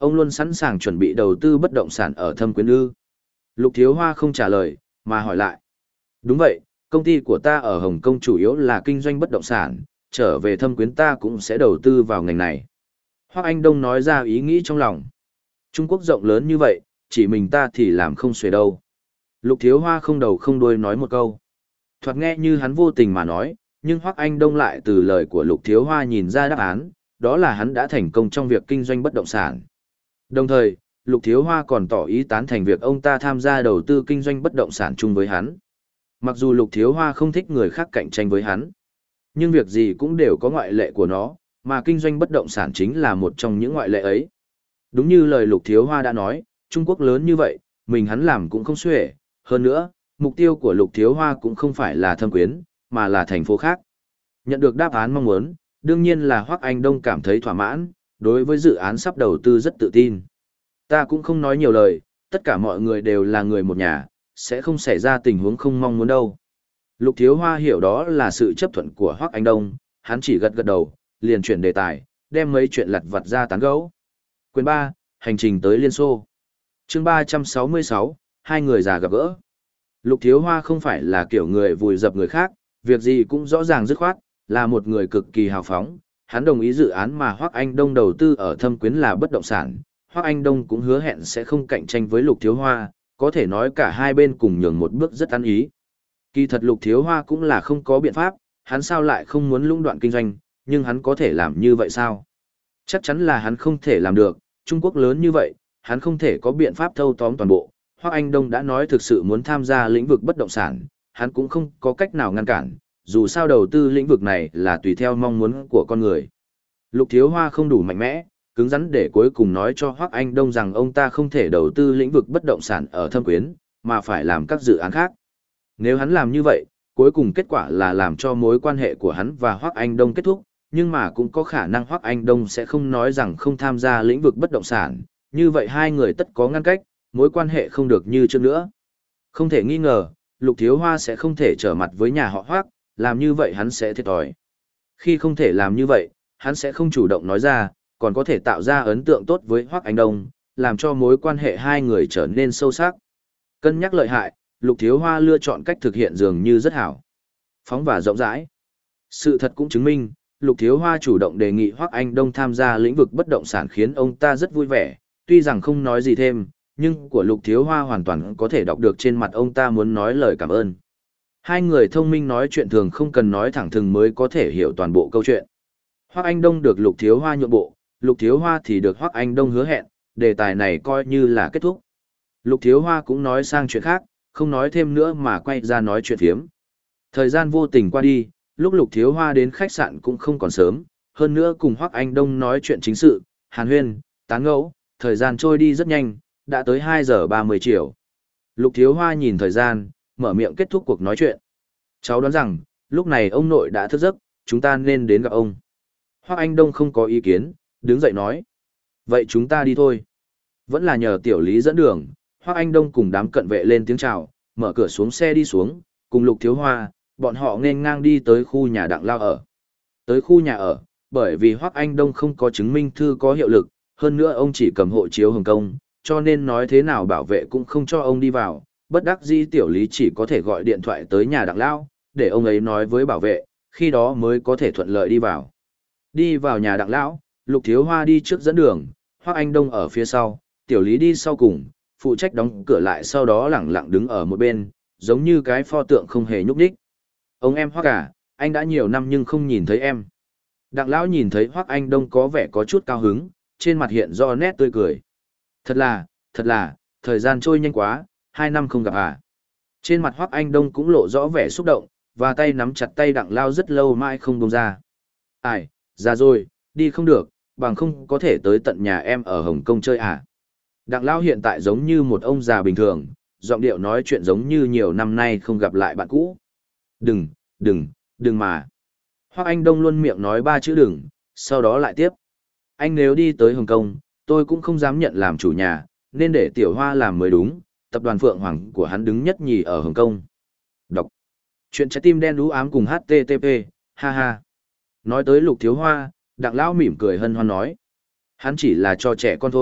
Ông luôn sẵn sàng chuẩn bị đầu tư bất động sản ở Thâm Quyến ư? Lục Thiếu Hoa không trả lời, mà hỏi lại. Đúng vậy, công ty của ta ở Hồng Kông chủ yếu là kinh doanh bất động sản, trở về Thâm Quyến ta cũng sẽ đầu tư vào ngành này. Hoắc Anh Đông nói ra ý nghĩ trong lòng. Trung Quốc rộng lớn như vậy, chỉ mình ta thì làm không xuể đâu. Lục Thiếu Hoa không đầu không đuôi nói một câu. Thoạt nghe như hắn vô tình mà nói, nhưng Hoắc Anh Đông lại từ lời của Lục Thiếu Hoa nhìn ra đáp án, đó là hắn đã thành công trong việc kinh doanh bất động sản. Đồng thời, Lục Thiếu Hoa còn tỏ ý tán thành việc ông ta tham gia đầu tư kinh doanh bất động sản chung với hắn. Mặc dù Lục Thiếu Hoa không thích người khác cạnh tranh với hắn, nhưng việc gì cũng đều có ngoại lệ của nó, mà kinh doanh bất động sản chính là một trong những ngoại lệ ấy. Đúng như lời Lục Thiếu Hoa đã nói, Trung Quốc lớn như vậy, mình hắn làm cũng không xuể, hơn nữa, mục tiêu của Lục Thiếu Hoa cũng không phải là Thâm Quyến, mà là thành phố khác. Nhận được đáp án mong muốn, đương nhiên là Hoắc Anh Đông cảm thấy thỏa mãn, đối với dự án sắp đầu tư rất tự tin. Ta cũng không nói nhiều lời, tất cả mọi người đều là người một nhà, sẽ không xảy ra tình huống không mong muốn đâu. Lục Thiếu Hoa hiểu đó là sự chấp thuận của Hoắc Anh Đông, hắn chỉ gật gật đầu, liền chuyển đề tài, đem mấy chuyện lặt vặt ra tán gẫu. Quyền ba, hành trình tới Liên Xô. Chương ba trăm sáu mươi sáu, hai người già gặp gỡ. Lục Thiếu Hoa không phải là kiểu người vùi dập người khác, việc gì cũng rõ ràng dứt khoát, là một người cực kỳ hào phóng. Hắn đồng ý dự án mà Hoắc Anh Đông đầu tư ở Thâm Quyến là bất động sản. Hoắc Anh Đông cũng hứa hẹn sẽ không cạnh tranh với Lục Thiếu Hoa, có thể nói cả hai bên cùng nhường một bước rất ăn ý. Kỳ thật Lục Thiếu Hoa cũng là không có biện pháp, hắn sao lại không muốn lũng đoạn kinh doanh, nhưng hắn có thể làm như vậy sao? Chắc chắn là hắn không thể làm được, Trung Quốc lớn như vậy, hắn không thể có biện pháp thâu tóm toàn bộ. Hoắc Anh Đông đã nói thực sự muốn tham gia lĩnh vực bất động sản, hắn cũng không có cách nào ngăn cản, dù sao đầu tư lĩnh vực này là tùy theo mong muốn của con người. Lục Thiếu Hoa không đủ mạnh mẽ, cứng rắn để cuối cùng nói cho Hoắc Anh Đông rằng ông ta không thể đầu tư lĩnh vực bất động sản ở Thâm Quyến, mà phải làm các dự án khác. Nếu hắn làm như vậy, cuối cùng kết quả là làm cho mối quan hệ của hắn và Hoắc Anh Đông kết thúc, nhưng mà cũng có khả năng Hoắc Anh Đông sẽ không nói rằng không tham gia lĩnh vực bất động sản, như vậy hai người tất có ngăn cách, mối quan hệ không được như trước nữa. Không thể nghi ngờ, Lục Thiếu Hoa sẽ không thể trở mặt với nhà họ Hoắc, làm như vậy hắn sẽ thiệt thòi. Khi không thể làm như vậy, hắn sẽ không chủ động nói ra, còn có thể tạo ra ấn tượng tốt với Hoắc Anh Đông, làm cho mối quan hệ hai người trở nên sâu sắc. Cân nhắc lợi hại, Lục Thiếu Hoa lựa chọn cách thực hiện dường như rất hảo. Phóng và rộng rãi. Sự thật cũng chứng minh, Lục Thiếu Hoa chủ động đề nghị Hoắc Anh Đông tham gia lĩnh vực bất động sản khiến ông ta rất vui vẻ, tuy rằng không nói gì thêm, nhưng của Lục Thiếu Hoa hoàn toàn có thể đọc được trên mặt ông ta muốn nói lời cảm ơn. Hai người thông minh nói chuyện thường không cần nói thẳng thừng mới có thể hiểu toàn bộ câu chuyện. Hoắc Anh Đông được Lục Thiếu Hoa nhượng bộ, Lục Thiếu Hoa thì được Hoắc Anh Đông hứa hẹn, đề tài này coi như là kết thúc. Lục Thiếu Hoa cũng nói sang chuyện khác, không nói thêm nữa mà quay ra nói chuyện phiếm. Thời gian vô tình qua đi, lúc Lục Thiếu Hoa đến khách sạn cũng không còn sớm, hơn nữa cùng Hoắc Anh Đông nói chuyện chính sự, hàn huyên, tán gẫu, thời gian trôi đi rất nhanh, đã tới hai giờ ba mươi chiều. Lục Thiếu Hoa nhìn thời gian, mở miệng kết thúc cuộc nói chuyện. Cháu đoán rằng, lúc này ông nội đã thức giấc, chúng ta nên đến gặp ông. Hoắc Anh Đông không có ý kiến, đứng dậy nói. Vậy chúng ta đi thôi. Vẫn là nhờ tiểu lý dẫn đường, Hoắc Anh Đông cùng đám cận vệ lên tiếng chào, mở cửa xuống xe đi xuống, cùng Lục Thiếu Hoa, bọn họ nên ngang đi tới khu nhà Đặng Lao ở. Tới khu nhà ở, bởi vì Hoắc Anh Đông không có chứng minh thư có hiệu lực, hơn nữa ông chỉ cầm hộ chiếu Hồng Kông, cho nên nói thế nào bảo vệ cũng không cho ông đi vào, bất đắc dĩ tiểu lý chỉ có thể gọi điện thoại tới nhà Đặng Lao, để ông ấy nói với bảo vệ, khi đó mới có thể thuận lợi đi vào. Đi vào nhà Đặng Lão, Lục Thiếu Hoa đi trước dẫn đường, Hoắc Anh Đông ở phía sau, tiểu lý đi sau cùng, phụ trách đóng cửa lại sau đó lẳng lặng đứng ở một bên, giống như cái pho tượng không hề nhúc nhích. Ông em Hoắc à, anh đã nhiều năm nhưng không nhìn thấy em. Đặng Lão nhìn thấy Hoắc Anh Đông có vẻ có chút cao hứng, trên mặt hiện rõ nét tươi cười. Thật là, thật là, thời gian trôi nhanh quá, hai năm không gặp à. Trên mặt Hoắc Anh Đông cũng lộ rõ vẻ xúc động, và tay nắm chặt tay Đặng Lão rất lâu mãi không buông ra. Ai, ra rồi, đi không được, bằng không có thể tới tận nhà em ở Hồng Kông chơi à. Đặng Lão hiện tại giống như một ông già bình thường, giọng điệu nói chuyện giống như nhiều năm nay không gặp lại bạn cũ. Đừng, đừng, đừng mà. Hoắc Anh Đông luôn miệng nói ba chữ đừng, sau đó lại tiếp. Anh nếu đi tới Hồng Kông, tôi cũng không dám nhận làm chủ nhà, nên để Tiểu Hoa làm mới đúng, tập đoàn Phượng Hoàng của hắn đứng nhất nhì ở Hồng Kông. Đọc. Chuyện trái tim đen đú ám cùng hát tê tê pê, ha ha. Nói tới Lục Thiếu Hoa, Đặng Lão mỉm cười hân hoan nói. Hắn chỉ là cho trẻ con thôi,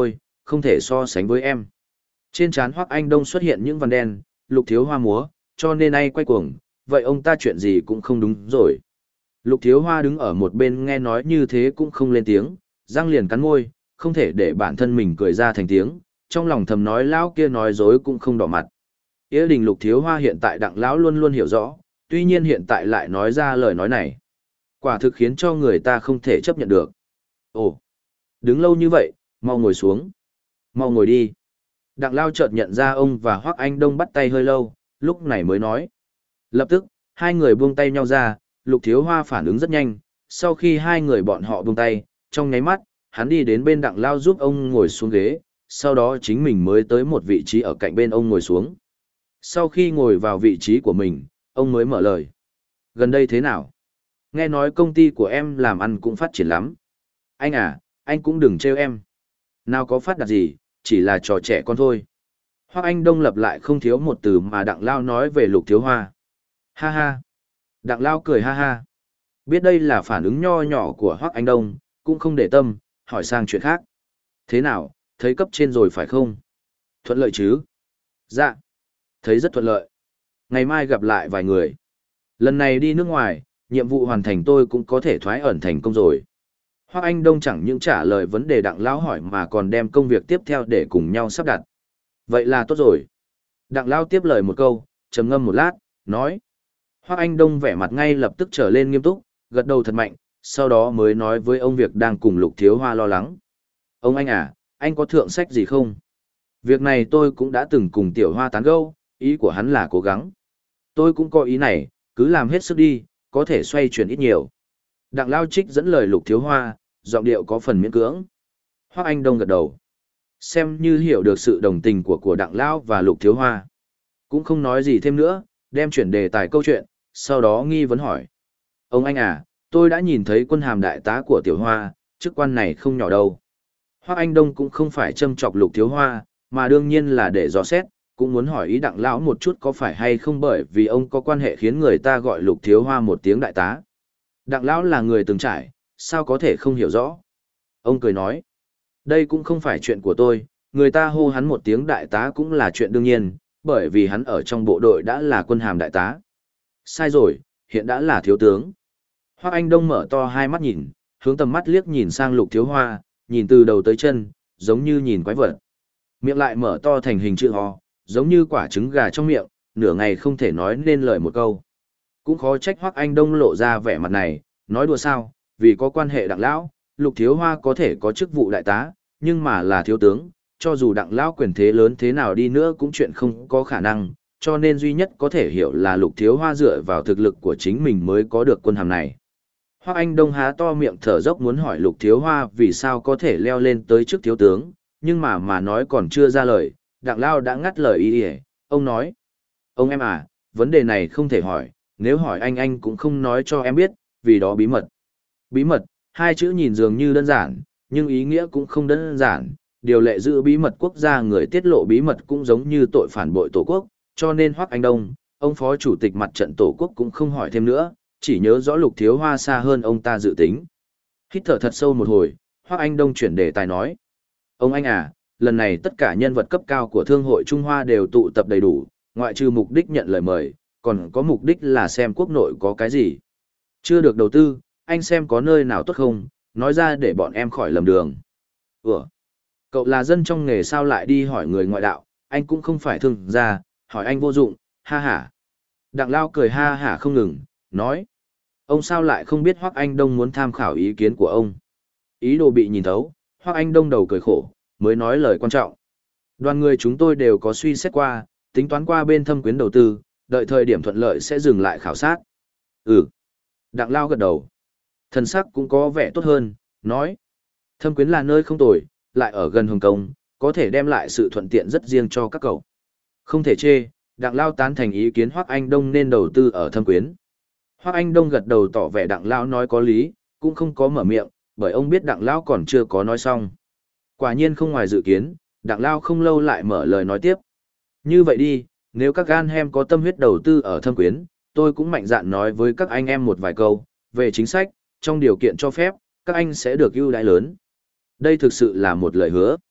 không thể so sánh với em. Trên trán Hoắc Anh Đông xuất hiện những vằn đen, Lục Thiếu Hoa múa, cho nên ai quay cuồng, vậy ông ta chuyện gì cũng không đúng rồi. Lục Thiếu Hoa đứng ở một bên nghe nói như thế cũng không lên tiếng, răng liền cắn môi, không thể để bản thân mình cười ra thành tiếng, trong lòng thầm nói lão kia nói dối cũng không đỏ mặt. Ý đình Lục Thiếu Hoa hiện tại đặng lão luôn luôn hiểu rõ, tuy nhiên hiện tại lại nói ra lời nói này. Quả thực khiến cho người ta không thể chấp nhận được. Ồ, đứng lâu như vậy, mau ngồi xuống. Mau ngồi đi. Đặng Lao chợt nhận ra ông và Hoắc Anh Đông bắt tay hơi lâu, lúc này mới nói. Lập tức, hai người buông tay nhau ra, Lục Thiếu Hoa phản ứng rất nhanh, sau khi hai người bọn họ buông tay, trong nháy mắt, hắn đi đến bên Đặng Lao giúp ông ngồi xuống ghế, sau đó chính mình mới tới một vị trí ở cạnh bên ông ngồi xuống. Sau khi ngồi vào vị trí của mình, ông mới mở lời. Gần đây thế nào? Nghe nói công ty của em làm ăn cũng phát triển lắm. Anh à, anh cũng đừng trêu em. Nào có phát đạt gì, chỉ là trò trẻ con thôi. Hoắc Anh Đông lặp lại không thiếu một từ mà Đặng Lao nói về Lục Thiếu Hoa. Ha ha. Đặng Lao cười ha ha. Biết đây là phản ứng nho nhỏ của Hoắc Anh Đông, cũng không để tâm, hỏi sang chuyện khác. Thế nào, thấy cấp trên rồi phải không? Thuận lợi chứ? Dạ. Thấy rất thuận lợi. Ngày mai gặp lại vài người. Lần này đi nước ngoài, nhiệm vụ hoàn thành tôi cũng có thể thoái ẩn thành công rồi. Hoắc Anh Đông chẳng những trả lời vấn đề Đặng Lão hỏi mà còn đem công việc tiếp theo để cùng nhau sắp đặt. Vậy là tốt rồi. Đặng Lão tiếp lời một câu, trầm ngâm một lát, nói. Hoắc Anh Đông vẻ mặt ngay lập tức trở lên nghiêm túc, gật đầu thật mạnh, sau đó mới nói với ông việc đang cùng Lục Thiếu Hoa lo lắng. Ông anh à, anh có thượng sách gì không? Việc này tôi cũng đã từng cùng Tiểu Hoa tán gẫu, ý của hắn là cố gắng. Tôi cũng có ý này, cứ làm hết sức đi, có thể xoay chuyển ít nhiều. Đặng Lao trích dẫn lời Lục Thiếu Hoa, giọng điệu có phần miễn cưỡng. Hoắc Anh Đông gật đầu. Xem như hiểu được sự đồng tình của của Đặng Lao và Lục Thiếu Hoa. Cũng không nói gì thêm nữa, đem chuyển đề tài câu chuyện, sau đó nghi vấn hỏi. Ông anh à, tôi đã nhìn thấy quân hàm đại tá của Tiểu Hoa, chức quan này không nhỏ đâu. Hoắc Anh Đông cũng không phải châm chọc Lục Thiếu Hoa, mà đương nhiên là để dò xét, cũng muốn hỏi ý Đặng Lão một chút có phải hay không bởi vì ông có quan hệ khiến người ta gọi Lục Thiếu Hoa một tiếng đại tá. Đặng Lão là người từng trải, sao có thể không hiểu rõ. Ông cười nói, đây cũng không phải chuyện của tôi, người ta hô hắn một tiếng đại tá cũng là chuyện đương nhiên, bởi vì hắn ở trong bộ đội đã là quân hàm đại tá. Sai rồi, hiện đã là thiếu tướng. Hoắc Anh Đông mở to hai mắt nhìn, hướng tầm mắt liếc nhìn sang Lục Thiếu Hoa, nhìn từ đầu tới chân, giống như nhìn quái vật. Miệng lại mở to thành hình chữ ho, giống như quả trứng gà trong miệng, nửa ngày không thể nói nên lời một câu. Cũng khó trách Hoắc Anh Đông lộ ra vẻ mặt này, nói đùa sao, vì có quan hệ Đặng Lão, Lục Thiếu Hoa có thể có chức vụ đại tá, nhưng mà là thiếu tướng, cho dù Đặng Lão quyền thế lớn thế nào đi nữa cũng chuyện không có khả năng, cho nên duy nhất có thể hiểu là Lục Thiếu Hoa dựa vào thực lực của chính mình mới có được quân hàm này. Hoắc Anh Đông há to miệng thở dốc muốn hỏi Lục Thiếu Hoa vì sao có thể leo lên tới chức thiếu tướng, nhưng mà mà nói còn chưa ra lời, Đặng Lao đã ngắt lời ý ỉa, ông nói. Ông em à, vấn đề này không thể hỏi, nếu hỏi anh anh cũng không nói cho em biết, vì đó bí mật. Bí mật, hai chữ nhìn dường như đơn giản, nhưng ý nghĩa cũng không đơn giản. Điều lệ giữ bí mật quốc gia người tiết lộ bí mật cũng giống như tội phản bội tổ quốc, cho nên Hoắc Anh Đông, ông phó chủ tịch mặt trận tổ quốc cũng không hỏi thêm nữa, chỉ nhớ rõ Lục Thiếu Hoa xa hơn ông ta dự tính. Hít thở thật sâu một hồi, Hoắc Anh Đông chuyển đề tài nói. Ông anh à, lần này tất cả nhân vật cấp cao của Thương hội Trung Hoa đều tụ tập đầy đủ, ngoại trừ mục đích nhận lời mời, còn có mục đích là xem quốc nội có cái gì. Chưa được đầu tư, anh xem có nơi nào tốt không, nói ra để bọn em khỏi lầm đường. Ủa? Cậu là dân trong nghề sao lại đi hỏi người ngoại đạo, anh cũng không phải thương gia, hỏi anh vô dụng, ha ha. Đặng Lao cười ha hả không ngừng, nói. Ông sao lại không biết Hoắc Anh Đông muốn tham khảo ý kiến của ông. Ý đồ bị nhìn thấu, Hoắc Anh Đông đầu cười khổ, mới nói lời quan trọng. Đoàn người chúng tôi đều có suy xét qua, tính toán qua bên thâm quyến đầu tư, đợi thời điểm thuận lợi sẽ dừng lại khảo sát. Ừ. Đặng Lao gật đầu. Thần sắc cũng có vẻ tốt hơn, nói. Thâm quyến là nơi không tồi, lại ở gần Hồng Kông, có thể đem lại sự thuận tiện rất riêng cho các cậu. Không thể chê, Đặng Lao tán thành ý kiến Hoắc Anh Đông nên đầu tư ở Thâm Quyến. Hoắc Anh Đông gật đầu tỏ vẻ Đặng Lao nói có lý, cũng không có mở miệng, bởi ông biết Đặng Lao còn chưa có nói xong. Quả nhiên không ngoài dự kiến, Đặng Lao không lâu lại mở lời nói tiếp. Như vậy đi, nếu các gan hem có tâm huyết đầu tư ở Thâm Quyến, tôi cũng mạnh dạn nói với các anh em một vài câu, về chính sách, trong điều kiện cho phép, các anh sẽ được ưu đãi lớn. Đây thực sự là một lời hứa.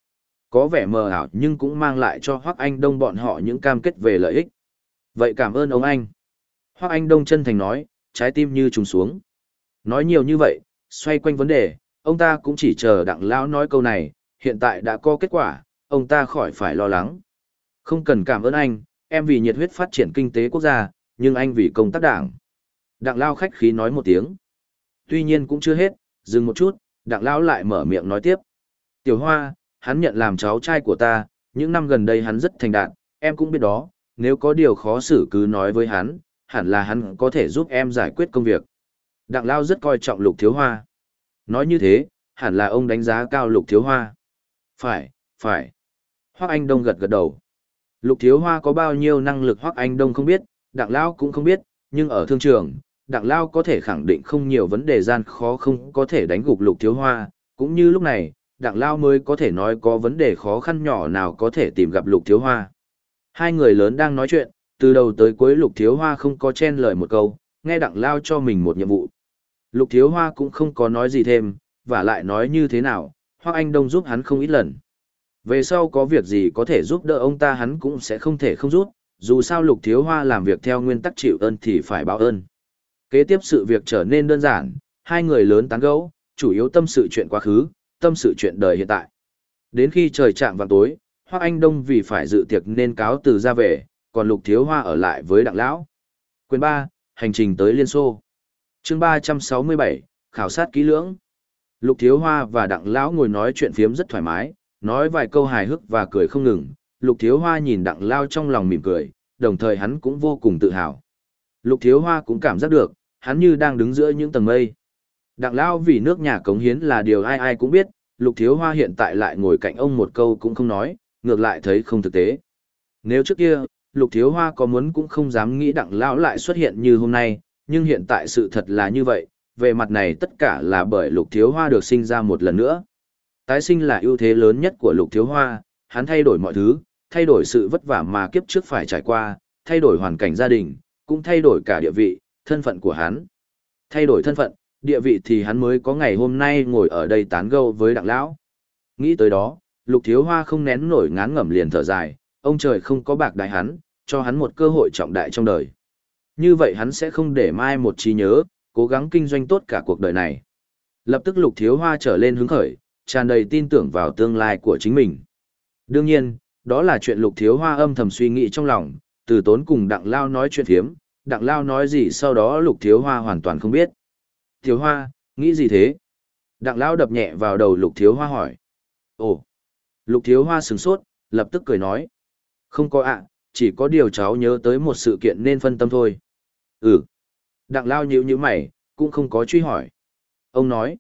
Có vẻ mờ ảo nhưng cũng mang lại cho Hoắc Anh Đông bọn họ những cam kết về lợi ích. Vậy cảm ơn ông anh. Hoắc Anh Đông chân thành nói, trái tim như trùng xuống. Nói nhiều như vậy, xoay quanh vấn đề, ông ta cũng chỉ chờ Đặng Lão nói câu này, hiện tại đã có kết quả, ông ta khỏi phải lo lắng. Không cần cảm ơn anh, em vì nhiệt huyết phát triển kinh tế quốc gia, nhưng anh vì công tác đảng. Đặng Lao khách khí nói một tiếng. Tuy nhiên cũng chưa hết, dừng một chút, Đặng Lão lại mở miệng nói tiếp. Tiểu Hoa, hắn nhận làm cháu trai của ta, những năm gần đây hắn rất thành đạt, em cũng biết đó, nếu có điều khó xử cứ nói với hắn, hẳn là hắn có thể giúp em giải quyết công việc. Đặng Lao rất coi trọng Lục Thiếu Hoa. Nói như thế, hẳn là ông đánh giá cao Lục Thiếu Hoa. Phải, phải. Hoắc Anh Đông gật gật đầu. Lục Thiếu Hoa có bao nhiêu năng lực Hoắc Anh Đông không biết, Đặng Lao cũng không biết, nhưng ở thương trường, Đặng Lao có thể khẳng định không nhiều vấn đề gian khó không có thể đánh gục Lục Thiếu Hoa, cũng như lúc này, Đặng Lao mới có thể nói có vấn đề khó khăn nhỏ nào có thể tìm gặp Lục Thiếu Hoa. Hai người lớn đang nói chuyện, từ đầu tới cuối Lục Thiếu Hoa không có chen lời một câu, nghe Đặng Lao cho mình một nhiệm vụ. Lục Thiếu Hoa cũng không có nói gì thêm, và lại nói như thế nào, Hoắc Anh Đông giúp hắn không ít lần. Về sau có việc gì có thể giúp đỡ ông ta hắn cũng sẽ không thể không giúp, dù sao Lục Thiếu Hoa làm việc theo nguyên tắc chịu ơn thì phải báo ơn. Kế tiếp sự việc trở nên đơn giản, hai người lớn tán gẫu, chủ yếu tâm sự chuyện quá khứ, tâm sự chuyện đời hiện tại. Đến khi trời chạng vào tối, Hoắc Anh Đông vì phải dự tiệc nên cáo từ ra về, còn Lục Thiếu Hoa ở lại với Đặng Lão. Quyền ba, hành trình tới Liên Xô. Chương ba trăm sáu mươi bảy, khảo sát kỹ lưỡng. Lục Thiếu Hoa và Đặng Lão ngồi nói chuyện phiếm rất thoải mái, nói vài câu hài hước và cười không ngừng. Lục Thiếu Hoa nhìn Đặng Lão trong lòng mỉm cười, đồng thời hắn cũng vô cùng tự hào. Lục Thiếu Hoa cũng cảm giác được, hắn như đang đứng giữa những tầng mây. Đặng Lão vì nước nhà cống hiến là điều ai ai cũng biết, Lục Thiếu Hoa hiện tại lại ngồi cạnh ông một câu cũng không nói, ngược lại thấy không thực tế. Nếu trước kia, Lục Thiếu Hoa có muốn cũng không dám nghĩ Đặng Lão lại xuất hiện như hôm nay, nhưng hiện tại sự thật là như vậy, về mặt này tất cả là bởi Lục Thiếu Hoa được sinh ra một lần nữa. Tái sinh là ưu thế lớn nhất của Lục Thiếu Hoa, hắn thay đổi mọi thứ, thay đổi sự vất vả mà kiếp trước phải trải qua, thay đổi hoàn cảnh gia đình, cũng thay đổi cả địa vị, thân phận của hắn. Thay đổi thân phận, địa vị thì hắn mới có ngày hôm nay ngồi ở đây tán gẫu với Đặng Lão. Nghĩ tới đó, Lục Thiếu Hoa không nén nổi ngán ngẩm liền thở dài, ông trời không có bạc đại hắn, cho hắn một cơ hội trọng đại trong đời. Như vậy hắn sẽ không để mai một trí nhớ, cố gắng kinh doanh tốt cả cuộc đời này. Lập tức Lục Thiếu Hoa trở lên hứng khởi, tràn đầy tin tưởng vào tương lai của chính mình. Đương nhiên, đó là chuyện Lục Thiếu Hoa âm thầm suy nghĩ trong lòng, Từ Tốn cùng Đặng Lao nói chuyện phiếm, Đặng Lao nói gì sau đó Lục Thiếu Hoa hoàn toàn không biết. Thiếu Hoa, nghĩ gì thế? Đặng Lao đập nhẹ vào đầu Lục Thiếu Hoa hỏi. Ồ! Lục Thiếu Hoa sửng sốt, lập tức cười nói. Không có ạ, chỉ có điều cháu nhớ tới một sự kiện nên phân tâm thôi. Ừ. Đặng Lao nhíu nhíu mày, cũng không có truy hỏi. Ông nói.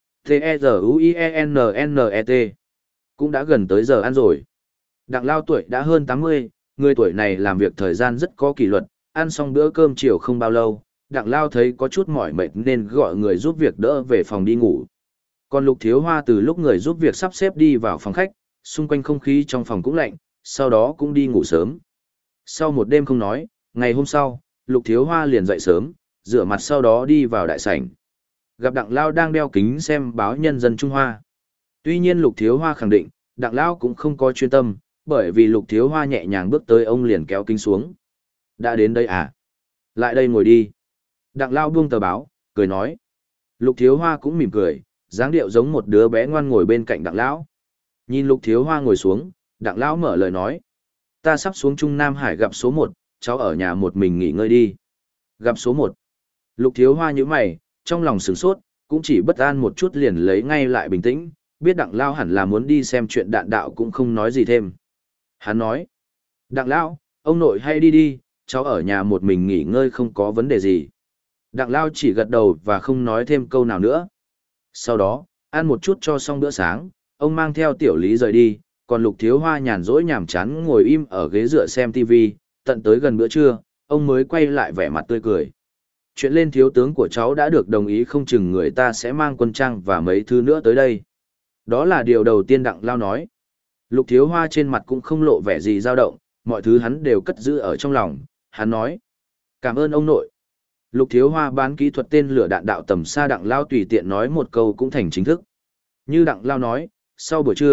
T-E-Z-U-I-E-N-N-E-T. Cũng đã gần tới giờ ăn rồi. Đặng Lao tuổi đã hơn tám mươi, người tuổi này làm việc thời gian rất có kỷ luật, ăn xong bữa cơm chiều không bao lâu, Đặng Lao thấy có chút mỏi mệt nên gọi người giúp việc đỡ về phòng đi ngủ. Còn Lục Thiếu Hoa từ lúc người giúp việc sắp xếp đi vào phòng khách, xung quanh không khí trong phòng cũng lạnh, sau đó cũng đi ngủ sớm. Sau một đêm không nói, ngày hôm sau, Lục Thiếu Hoa liền dậy sớm, rửa mặt sau đó đi vào đại sảnh. Gặp Đặng Lao đang đeo kính xem báo Nhân dân Trung Hoa. Tuy nhiên Lục Thiếu Hoa khẳng định, Đặng Lao cũng không có chuyên tâm, bởi vì Lục Thiếu Hoa nhẹ nhàng bước tới ông liền kéo kính xuống. Đã đến đây à? Lại đây ngồi đi. Đặng Lao buông tờ báo, cười nói. Lục Thiếu Hoa cũng mỉm cười, dáng điệu giống một đứa bé ngoan ngồi bên cạnh Đặng Lão. Nhìn Lục Thiếu Hoa ngồi xuống, Đặng Lão mở lời nói. Ta sắp xuống Trung Nam Hải gặp số một, cháu ở nhà một mình nghỉ ngơi đi. Gặp số một. Lục Thiếu Hoa nhíu mày, trong lòng sửng sốt, cũng chỉ bất an một chút liền lấy ngay lại bình tĩnh, biết Đặng Lao hẳn là muốn đi xem chuyện đạn đạo cũng không nói gì thêm. Hắn nói. Đặng Lao, ông nội hay đi đi, cháu ở nhà một mình nghỉ ngơi không có vấn đề gì. Đặng Lao chỉ gật đầu và không nói thêm câu nào nữa. Sau đó, ăn một chút cho xong bữa sáng, ông mang theo Tiểu Lý rời đi, còn Lục Thiếu Hoa nhàn rỗi nhàm chán ngồi im ở ghế dựa xem ti vi, tận tới gần bữa trưa, ông mới quay lại vẻ mặt tươi cười. Chuyện lên thiếu tướng của cháu đã được đồng ý, không chừng người ta sẽ mang quân trang và mấy thứ nữa tới đây. Đó là điều đầu tiên Đặng Lao nói. Lục Thiếu Hoa trên mặt cũng không lộ vẻ gì dao động, mọi thứ hắn đều cất giữ ở trong lòng, hắn nói. Cảm ơn ông nội. Lục Thiếu Hoa bán kỹ thuật tên lửa đạn đạo tầm xa Đặng Lao tùy tiện nói một câu cũng thành chính thức. Như Đặng Lao nói, sau buổi trưa,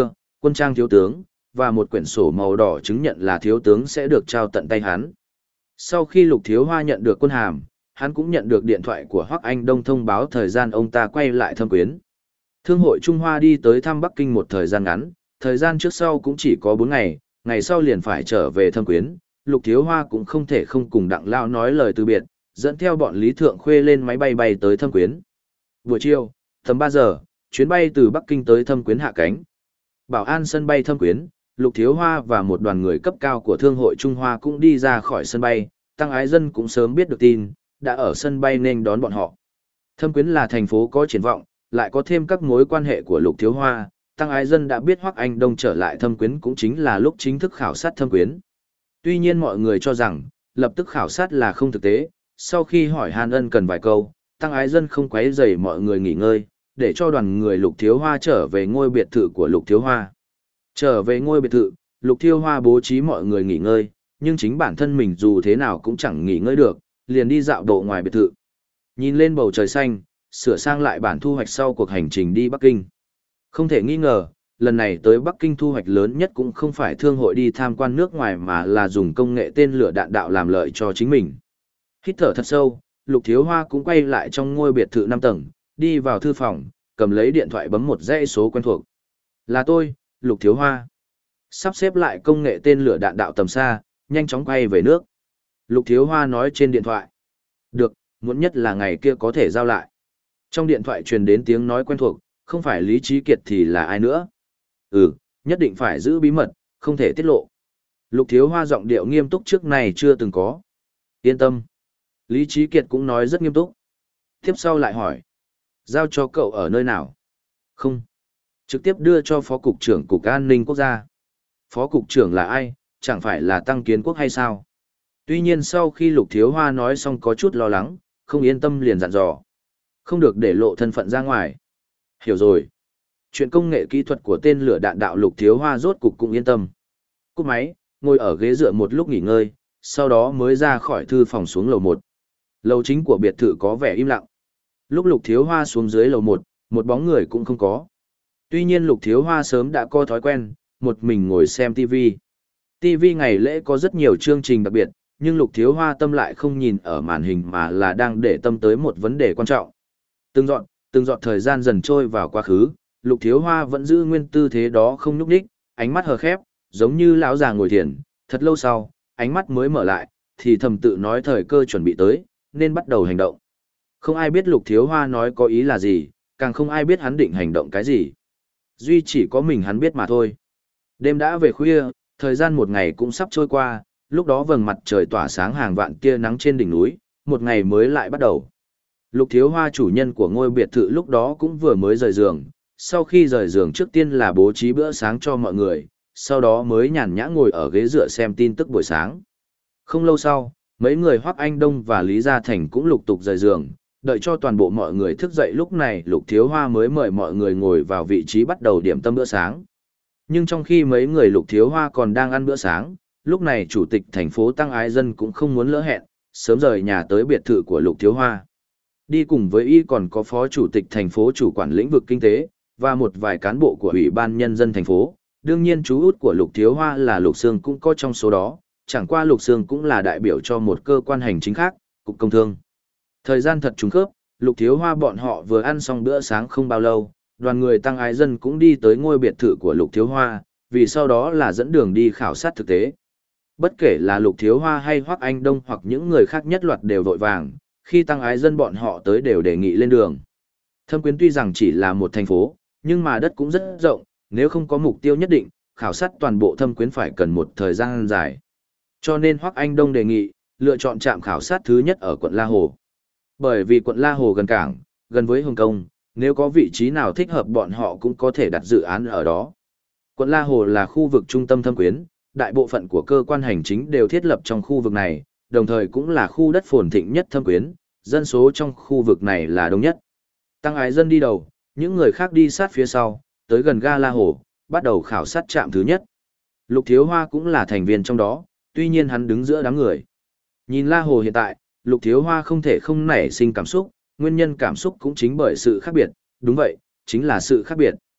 quân trang thiếu tướng, và một quyển sổ màu đỏ chứng nhận là thiếu tướng sẽ được trao tận tay hắn. Sau khi Lục Thiếu Hoa nhận được quân hàm, hắn cũng nhận được điện thoại của Hoắc Anh Đông thông báo thời gian ông ta quay lại Thâm Quyến. Thương hội Trung Hoa đi tới thăm Bắc Kinh một thời gian ngắn, thời gian trước sau cũng chỉ có bốn ngày, ngày sau liền phải trở về Thâm Quyến. Lục Thiếu Hoa cũng không thể không cùng Đặng Lao nói lời từ biệt, dẫn theo bọn Lý Thượng Khuê lên máy bay bay tới Thâm Quyến. Buổi chiều, tầm ba giờ, chuyến bay từ Bắc Kinh tới Thâm Quyến hạ cánh. Bảo an sân bay Thâm Quyến, Lục Thiếu Hoa và một đoàn người cấp cao của Thương hội Trung Hoa cũng đi ra khỏi sân bay, Tăng Ái Dân cũng sớm biết được tin, đã ở sân bay nên đón bọn họ. Thâm Quyến là thành phố có triển vọng, lại có thêm các mối quan hệ của Lục Thiếu Hoa, Tăng Ái Dân đã biết Hoắc Anh Đông trở lại Thâm Quyến cũng chính là lúc chính thức khảo sát Thâm Quyến. Tuy nhiên mọi người cho rằng, lập tức khảo sát là không thực tế, sau khi hỏi han ân cần vài câu, Tăng Ái Dân không quấy rầy mọi người nghỉ ngơi, để cho đoàn người Lục Thiếu Hoa trở về ngôi biệt thự của Lục Thiếu Hoa. Trở về ngôi biệt thự, Lục Thiếu Hoa bố trí mọi người nghỉ ngơi, nhưng chính bản thân mình dù thế nào cũng chẳng nghỉ ngơi được, liền đi dạo độ ngoài biệt thự. Nhìn lên bầu trời xanh, sửa sang lại bản thu hoạch sau cuộc hành trình đi Bắc Kinh. Không thể nghi ngờ, lần này tới Bắc Kinh thu hoạch lớn nhất cũng không phải thương hội đi tham quan nước ngoài mà là dùng công nghệ tên lửa đạn đạo làm lợi cho chính mình. Hít thở thật sâu, Lục Thiếu Hoa cũng quay lại trong ngôi biệt thự năm tầng, đi vào thư phòng, cầm lấy điện thoại bấm một dãy số quen thuộc. Là tôi, Lục Thiếu Hoa. Sắp xếp lại công nghệ tên lửa đạn đạo tầm xa, nhanh chóng quay về nước. Lục Thiếu Hoa nói trên điện thoại. Được, muộn nhất là ngày kia có thể giao lại. Trong điện thoại truyền đến tiếng nói quen thuộc, không phải Lý Trí Kiệt thì là ai nữa. Ừ, nhất định phải giữ bí mật, không thể tiết lộ. Lục Thiếu Hoa giọng điệu nghiêm túc trước này chưa từng có. Yên tâm. Lý Trí Kiệt cũng nói rất nghiêm túc. Tiếp sau lại hỏi. Giao cho cậu ở nơi nào? Không. Trực tiếp đưa cho Phó Cục trưởng Cục An ninh Quốc gia. Phó Cục trưởng là ai, chẳng phải là Tăng Kiến Quốc hay sao? Tuy nhiên sau khi Lục Thiếu Hoa nói xong có chút lo lắng, không yên tâm liền dặn dò. Không được để lộ thân phận ra ngoài. Hiểu rồi. Chuyện công nghệ kỹ thuật của tên lửa đạn đạo Lục Thiếu Hoa rốt cục cũng yên tâm. Cúp máy, ngồi ở ghế dựa một lúc nghỉ ngơi, sau đó mới ra khỏi thư phòng xuống lầu một. Lầu chính của biệt thự có vẻ im lặng. Lúc Lục Thiếu Hoa xuống dưới lầu một, một bóng người cũng không có. Tuy nhiên Lục Thiếu Hoa sớm đã có thói quen, một mình ngồi xem ti vi. ti vi ngày lễ có rất nhiều chương trình đặc biệt, nhưng Lục Thiếu Hoa tâm lại không nhìn ở màn hình mà là đang để tâm tới một vấn đề quan trọng. Từng dọn, từng dọn thời gian dần trôi vào quá khứ, Lục Thiếu Hoa vẫn giữ nguyên tư thế đó không nhúc nhích, ánh mắt hờ khép, giống như lão già ngồi thiền. Thật lâu sau, ánh mắt mới mở lại, thì thầm tự nói thời cơ chuẩn bị tới, nên bắt đầu hành động. Không ai biết Lục Thiếu Hoa nói có ý là gì, càng không ai biết hắn định hành động cái gì. Duy chỉ có mình hắn biết mà thôi. Đêm đã về khuya, thời gian một ngày cũng sắp trôi qua, lúc đó vầng mặt trời tỏa sáng hàng vạn tia nắng trên đỉnh núi, một ngày mới lại bắt đầu. Lục Thiếu Hoa chủ nhân của ngôi biệt thự lúc đó cũng vừa mới rời giường, sau khi rời giường trước tiên là bố trí bữa sáng cho mọi người, sau đó mới nhàn nhã ngồi ở ghế dựa xem tin tức buổi sáng. Không lâu sau, mấy người Hoắc Anh Đông và Lý Gia Thành cũng lục tục rời giường, đợi cho toàn bộ mọi người thức dậy lúc này Lục Thiếu Hoa mới mời mọi người ngồi vào vị trí bắt đầu điểm tâm bữa sáng. Nhưng trong khi mấy người Lục Thiếu Hoa còn đang ăn bữa sáng, lúc này chủ tịch thành phố Tăng Ái Dân cũng không muốn lỡ hẹn, sớm rời nhà tới biệt thự của Lục Thiếu Hoa. Đi cùng với y còn có phó chủ tịch thành phố chủ quản lĩnh vực kinh tế, và một vài cán bộ của Ủy ban Nhân dân thành phố. Đương nhiên chú út của Lục Thiếu Hoa là Lục Sương cũng có trong số đó, chẳng qua Lục Sương cũng là đại biểu cho một cơ quan hành chính khác, Cục Công Thương. Thời gian thật trùng khớp, Lục Thiếu Hoa bọn họ vừa ăn xong bữa sáng không bao lâu, đoàn người Tăng Ái Dân cũng đi tới ngôi biệt thự của Lục Thiếu Hoa, vì sau đó là dẫn đường đi khảo sát thực tế. Bất kể là Lục Thiếu Hoa hay Hoắc Anh Đông hoặc những người khác nhất loạt đều vội vàng, khi Tăng Ái Dân bọn họ tới đều đề nghị lên đường. Thâm Quyến tuy rằng chỉ là một thành phố, nhưng mà đất cũng rất rộng, nếu không có mục tiêu nhất định, khảo sát toàn bộ Thâm Quyến phải cần một thời gian dài. Cho nên Hoắc Anh Đông đề nghị, lựa chọn trạm khảo sát thứ nhất ở quận La Hồ. Bởi vì quận La Hồ gần cảng, gần với Hồng Kông, nếu có vị trí nào thích hợp bọn họ cũng có thể đặt dự án ở đó. Quận La Hồ là khu vực trung tâm Thâm Quyến, đại bộ phận của cơ quan hành chính đều thiết lập trong khu vực này, đồng thời cũng là khu đất phồn thịnh nhất Thâm Quyến, dân số trong khu vực này là đông nhất. Tăng Ái Dân đi đầu, những người khác đi sát phía sau, tới gần ga La Hồ, bắt đầu khảo sát trạm thứ nhất. Lục Thiếu Hoa cũng là thành viên trong đó, tuy nhiên hắn đứng giữa đám người. Nhìn La Hồ hiện tại, Lục Thiếu Hoa không thể không nảy sinh cảm xúc, nguyên nhân cảm xúc cũng chính bởi sự khác biệt, đúng vậy, chính là sự khác biệt.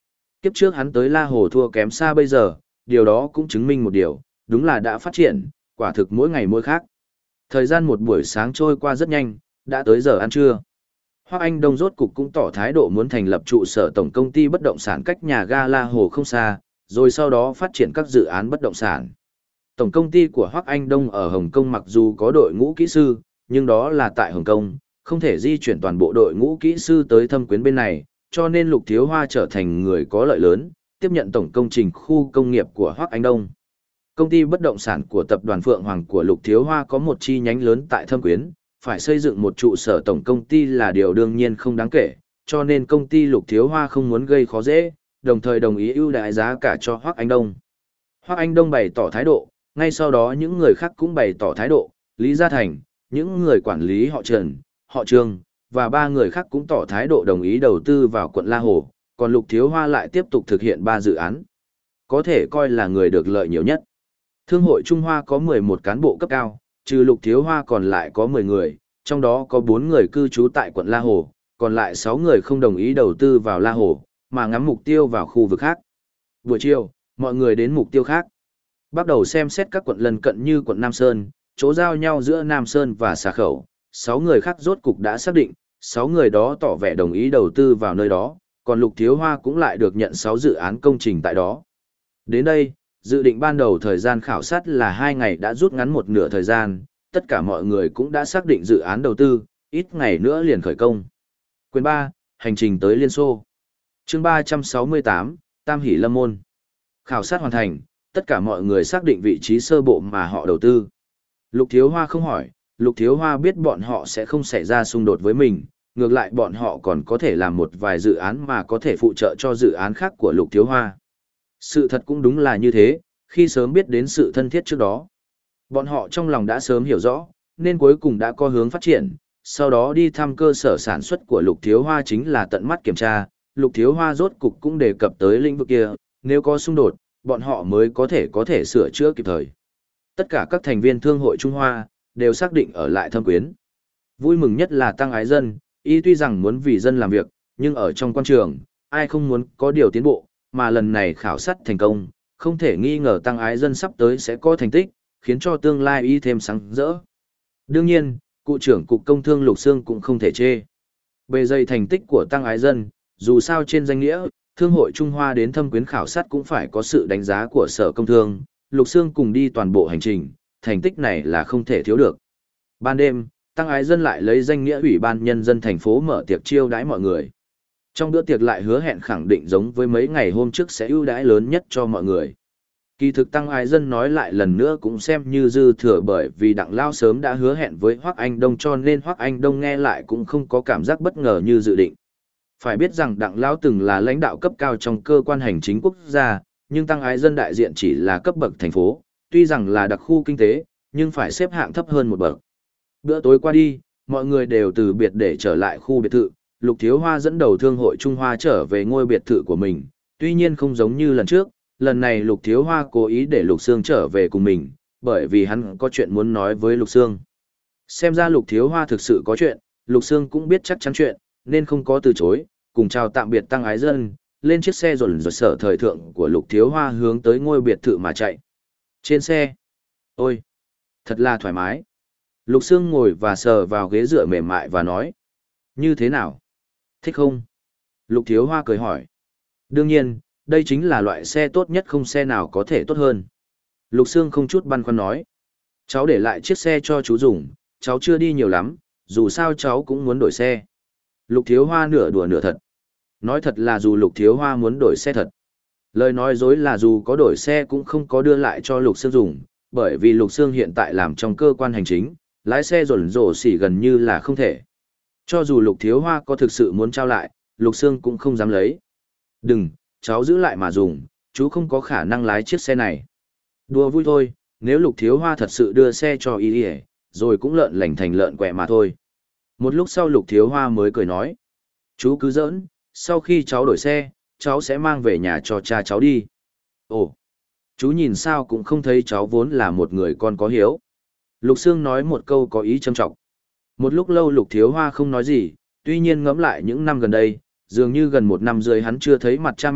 Kiếp trước hắn tới La Hồ thua kém xa bây giờ, điều đó cũng chứng minh một điều, đúng là đã phát triển, quả thực mỗi ngày mỗi khác. Thời gian một buổi sáng trôi qua rất nhanh, đã tới giờ ăn trưa. Hoắc Anh Đông rốt cục cũng tỏ thái độ muốn thành lập trụ sở tổng công ty bất động sản cách nhà ga La Hồ không xa, rồi sau đó phát triển các dự án bất động sản. Tổng công ty của Hoắc Anh Đông ở Hồng Kông mặc dù có đội ngũ kỹ sư, nhưng đó là tại Hồng Kông, không thể di chuyển toàn bộ đội ngũ kỹ sư tới Thâm Quyến bên này, cho nên Lục Thiếu Hoa trở thành người có lợi lớn, tiếp nhận tổng công trình khu công nghiệp của Hoắc Anh Đông. Công ty bất động sản của tập đoàn Phượng Hoàng của Lục Thiếu Hoa có một chi nhánh lớn tại Thâm Quyến, phải xây dựng một trụ sở tổng công ty là điều đương nhiên không đáng kể, cho nên công ty Lục Thiếu Hoa không muốn gây khó dễ, đồng thời đồng ý ưu đãi giá cả cho Hoắc Anh Đông. Hoắc Anh Đông bày tỏ thái độ, ngay sau đó những người khác cũng bày tỏ thái độ, Lý Gia Thành, những người quản lý họ Trần, họ Trương, và ba người khác cũng tỏ thái độ đồng ý đầu tư vào quận La Hồ, còn Lục Thiếu Hoa lại tiếp tục thực hiện ba dự án. Có thể coi là người được lợi nhiều nhất. Thương hội Trung Hoa có mười một cán bộ cấp cao, trừ Lục Thiếu Hoa còn lại có mười người, trong đó có bốn người cư trú tại quận La Hồ, còn lại sáu người không đồng ý đầu tư vào La Hồ, mà ngắm mục tiêu vào khu vực khác. Buổi chiều, mọi người đến mục tiêu khác. Bắt đầu xem xét các quận lân cận như quận Nam Sơn, chỗ giao nhau giữa Nam Sơn và Xà Khẩu. Sáu người khác rốt cục đã xác định, sáu người đó tỏ vẻ đồng ý đầu tư vào nơi đó, còn Lục Thiếu Hoa cũng lại được nhận sáu dự án công trình tại đó. Đến đây, dự định ban đầu thời gian khảo sát là hai ngày đã rút ngắn một nửa thời gian, tất cả mọi người cũng đã xác định dự án đầu tư, ít ngày nữa liền khởi công. Quyền ba, hành trình tới Liên Xô. Chương ba trăm sáu mươi tám, Tam Hỷ Lâm Môn. Khảo sát hoàn thành, tất cả mọi người xác định vị trí sơ bộ mà họ đầu tư. Lục Thiếu Hoa không hỏi, Lục Thiếu Hoa biết bọn họ sẽ không xảy ra xung đột với mình, ngược lại bọn họ còn có thể làm một vài dự án mà có thể phụ trợ cho dự án khác của Lục Thiếu Hoa. Sự thật cũng đúng là như thế, khi sớm biết đến sự thân thiết trước đó. Bọn họ trong lòng đã sớm hiểu rõ, nên cuối cùng đã có hướng phát triển, sau đó đi thăm cơ sở sản xuất của Lục Thiếu Hoa chính là tận mắt kiểm tra, Lục Thiếu Hoa rốt cục cũng đề cập tới lĩnh vực kia, nếu có xung đột, bọn họ mới có thể có thể sửa chữa kịp thời. Tất cả các thành viên Thương hội Trung Hoa đều xác định ở lại Thâm Quyến. Vui mừng nhất là Tăng Ái Dân, y tuy rằng muốn vì dân làm việc, nhưng ở trong quan trường, ai không muốn có điều tiến bộ, mà lần này khảo sát thành công, không thể nghi ngờ Tăng Ái Dân sắp tới sẽ có thành tích, khiến cho tương lai y thêm sáng rỡ. Đương nhiên, cụ trưởng cục công thương Lục Sương cũng không thể chê. Bề dày thành tích của Tăng Ái Dân, dù sao trên danh nghĩa, Thương hội Trung Hoa đến Thâm Quyến khảo sát cũng phải có sự đánh giá của Sở Công Thương, Lục Sương cùng đi toàn bộ hành trình, thành tích này là không thể thiếu được. Ban đêm, Tăng Ái Dân lại lấy danh nghĩa Ủy ban Nhân dân thành phố mở tiệc chiêu đãi mọi người. Trong bữa tiệc lại hứa hẹn khẳng định giống với mấy ngày hôm trước sẽ ưu đãi lớn nhất cho mọi người. Kỳ thực Tăng Ái Dân nói lại lần nữa cũng xem như dư thừa, bởi vì Đặng Lao sớm đã hứa hẹn với Hoắc Anh Đông, cho nên Hoắc Anh Đông nghe lại cũng không có cảm giác bất ngờ như dự định. Phải biết rằng Đặng Lao từng là lãnh đạo cấp cao trong cơ quan hành chính quốc gia, nhưng Tăng Ái Dân đại diện chỉ là cấp bậc thành phố, tuy rằng là đặc khu kinh tế, nhưng phải xếp hạng thấp hơn một bậc. Bữa tối qua đi, mọi người đều từ biệt để trở lại khu biệt thự, Lục Thiếu Hoa dẫn đầu Thương hội Trung Hoa trở về ngôi biệt thự của mình, tuy nhiên không giống như lần trước, lần này Lục Thiếu Hoa cố ý để Lục Sương trở về cùng mình, bởi vì hắn có chuyện muốn nói với Lục Sương. Xem ra Lục Thiếu Hoa thực sự có chuyện, Lục Sương cũng biết chắc chắn chuyện, nên không có từ chối, cùng chào tạm biệt Tăng Ái Dân, lên chiếc xe rồn rột sở thời thượng của Lục Thiếu Hoa hướng tới ngôi biệt thự mà chạy. Trên xe, ôi, thật là thoải mái. Lục Sương ngồi và sờ vào ghế dựa mềm mại và nói, như thế nào? Thích không? Lục Thiếu Hoa cười hỏi. Đương nhiên, đây chính là loại xe tốt nhất, không xe nào có thể tốt hơn. Lục Sương không chút băn khoăn nói. Cháu để lại chiếc xe cho chú dùng, cháu chưa đi nhiều lắm, dù sao cháu cũng muốn đổi xe. Lục Thiếu Hoa nửa đùa nửa thật. Nói thật là dù Lục Thiếu Hoa muốn đổi xe thật. Lời nói dối là dù có đổi xe cũng không có đưa lại cho Lục Sương dùng, bởi vì Lục Sương hiện tại làm trong cơ quan hành chính, lái xe rồn rổ xỉ gần như là không thể. Cho dù Lục Thiếu Hoa có thực sự muốn trao lại, Lục Sương cũng không dám lấy. Đừng, cháu giữ lại mà dùng, chú không có khả năng lái chiếc xe này. Đùa vui thôi, nếu Lục Thiếu Hoa thật sự đưa xe cho ý ỉa, rồi cũng lợn lành thành lợn quẹ mà thôi. Một lúc sau Lục Thiếu Hoa mới cười nói. Chú cứ giỡn, sau khi cháu đổi xe, cháu sẽ mang về nhà cho cha cháu đi. Ồ, chú nhìn sao cũng không thấy cháu vốn là một người con có hiếu. Lục Sương nói một câu có ý châm trọng. Một lúc lâu Lục Thiếu Hoa không nói gì, tuy nhiên ngẫm lại những năm gần đây, dường như gần một năm rưỡi hắn chưa thấy mặt cha mẹ,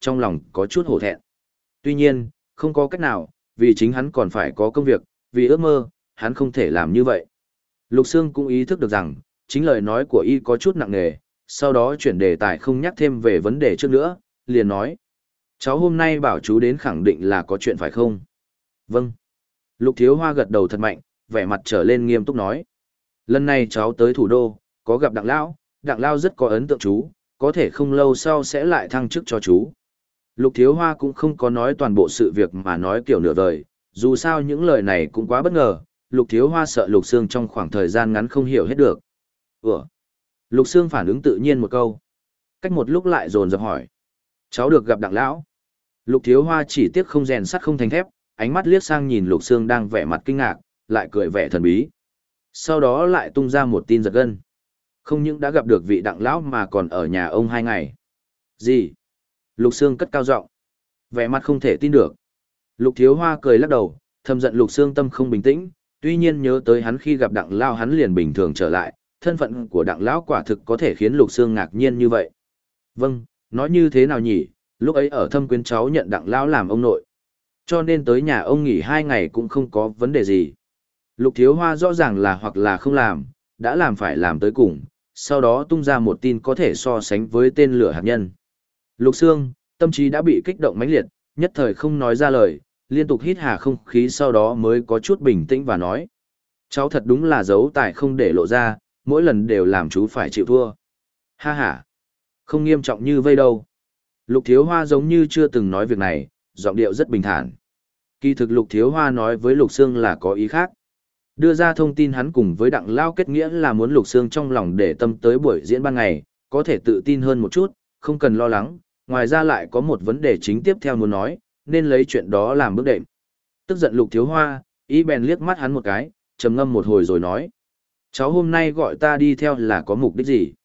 trong lòng có chút hổ thẹn. Tuy nhiên, không có cách nào, vì chính hắn còn phải có công việc, vì ước mơ, hắn không thể làm như vậy. Lục Sương cũng ý thức được rằng, chính lời nói của y có chút nặng nề, sau đó chuyển đề tài không nhắc thêm về vấn đề trước nữa, liền nói. Cháu hôm nay bảo chú đến khẳng định là có chuyện phải không? Vâng. Lục Thiếu Hoa gật đầu thật mạnh, vẻ mặt trở lên nghiêm túc nói. Lần này cháu tới thủ đô, có gặp Đặng Lão, Đặng Lão rất có ấn tượng chú, có thể không lâu sau sẽ lại thăng chức cho chú. Lục Thiếu Hoa cũng không có nói toàn bộ sự việc mà nói kiểu nửa vời, dù sao những lời này cũng quá bất ngờ, Lục Thiếu Hoa sợ Lục Sương trong khoảng thời gian ngắn không hiểu hết được. Ủa? Lục Sương phản ứng tự nhiên một câu. Cách một lúc lại dồn dập hỏi. Cháu được gặp Đặng Lão. Lục Thiếu Hoa chỉ tiếc không rèn sắt không thành thép, ánh mắt liếc sang nhìn Lục Sương đang vẻ mặt kinh ngạc, lại cười vẻ thần bí. Sau đó lại tung ra một tin giật gân. Không những đã gặp được vị Đặng Lão mà còn ở nhà ông hai ngày. Gì? Lục Sương cất cao giọng, vẻ mặt không thể tin được. Lục Thiếu Hoa cười lắc đầu, thầm giận Lục Sương tâm không bình tĩnh, tuy nhiên nhớ tới hắn khi gặp Đặng Lão hắn liền bình thường trở lại, thân phận của Đặng Lão quả thực có thể khiến Lục Sương ngạc nhiên như vậy. Vâng, nói như thế nào nhỉ, lúc ấy ở Thâm Quyến cháu nhận Đặng Lão làm ông nội. Cho nên tới nhà ông nghỉ hai ngày cũng không có vấn đề gì. Lục Thiếu Hoa rõ ràng là hoặc là không làm, đã làm phải làm tới cùng, sau đó tung ra một tin có thể so sánh với tên lửa hạt nhân. Lục Sương, tâm trí đã bị kích động mãnh liệt, nhất thời không nói ra lời, liên tục hít hà không khí sau đó mới có chút bình tĩnh và nói. Cháu thật đúng là giấu tài không để lộ ra, mỗi lần đều làm chú phải chịu thua. Ha ha, không nghiêm trọng như vây đâu. Lục Thiếu Hoa giống như chưa từng nói việc này, giọng điệu rất bình thản. Kỳ thực Lục Thiếu Hoa nói với Lục Sương là có ý khác. Đưa ra thông tin hắn cùng với Đặng Lao kết nghĩa là muốn Lục Sương trong lòng để tâm tới buổi diễn ban ngày, có thể tự tin hơn một chút, không cần lo lắng, ngoài ra lại có một vấn đề chính tiếp theo muốn nói, nên lấy chuyện đó làm bước đệm. Tức giận Lục Thiếu Hoa, ý bèn liếc mắt hắn một cái, trầm ngâm một hồi rồi nói. Cháu hôm nay gọi ta đi theo là có mục đích gì?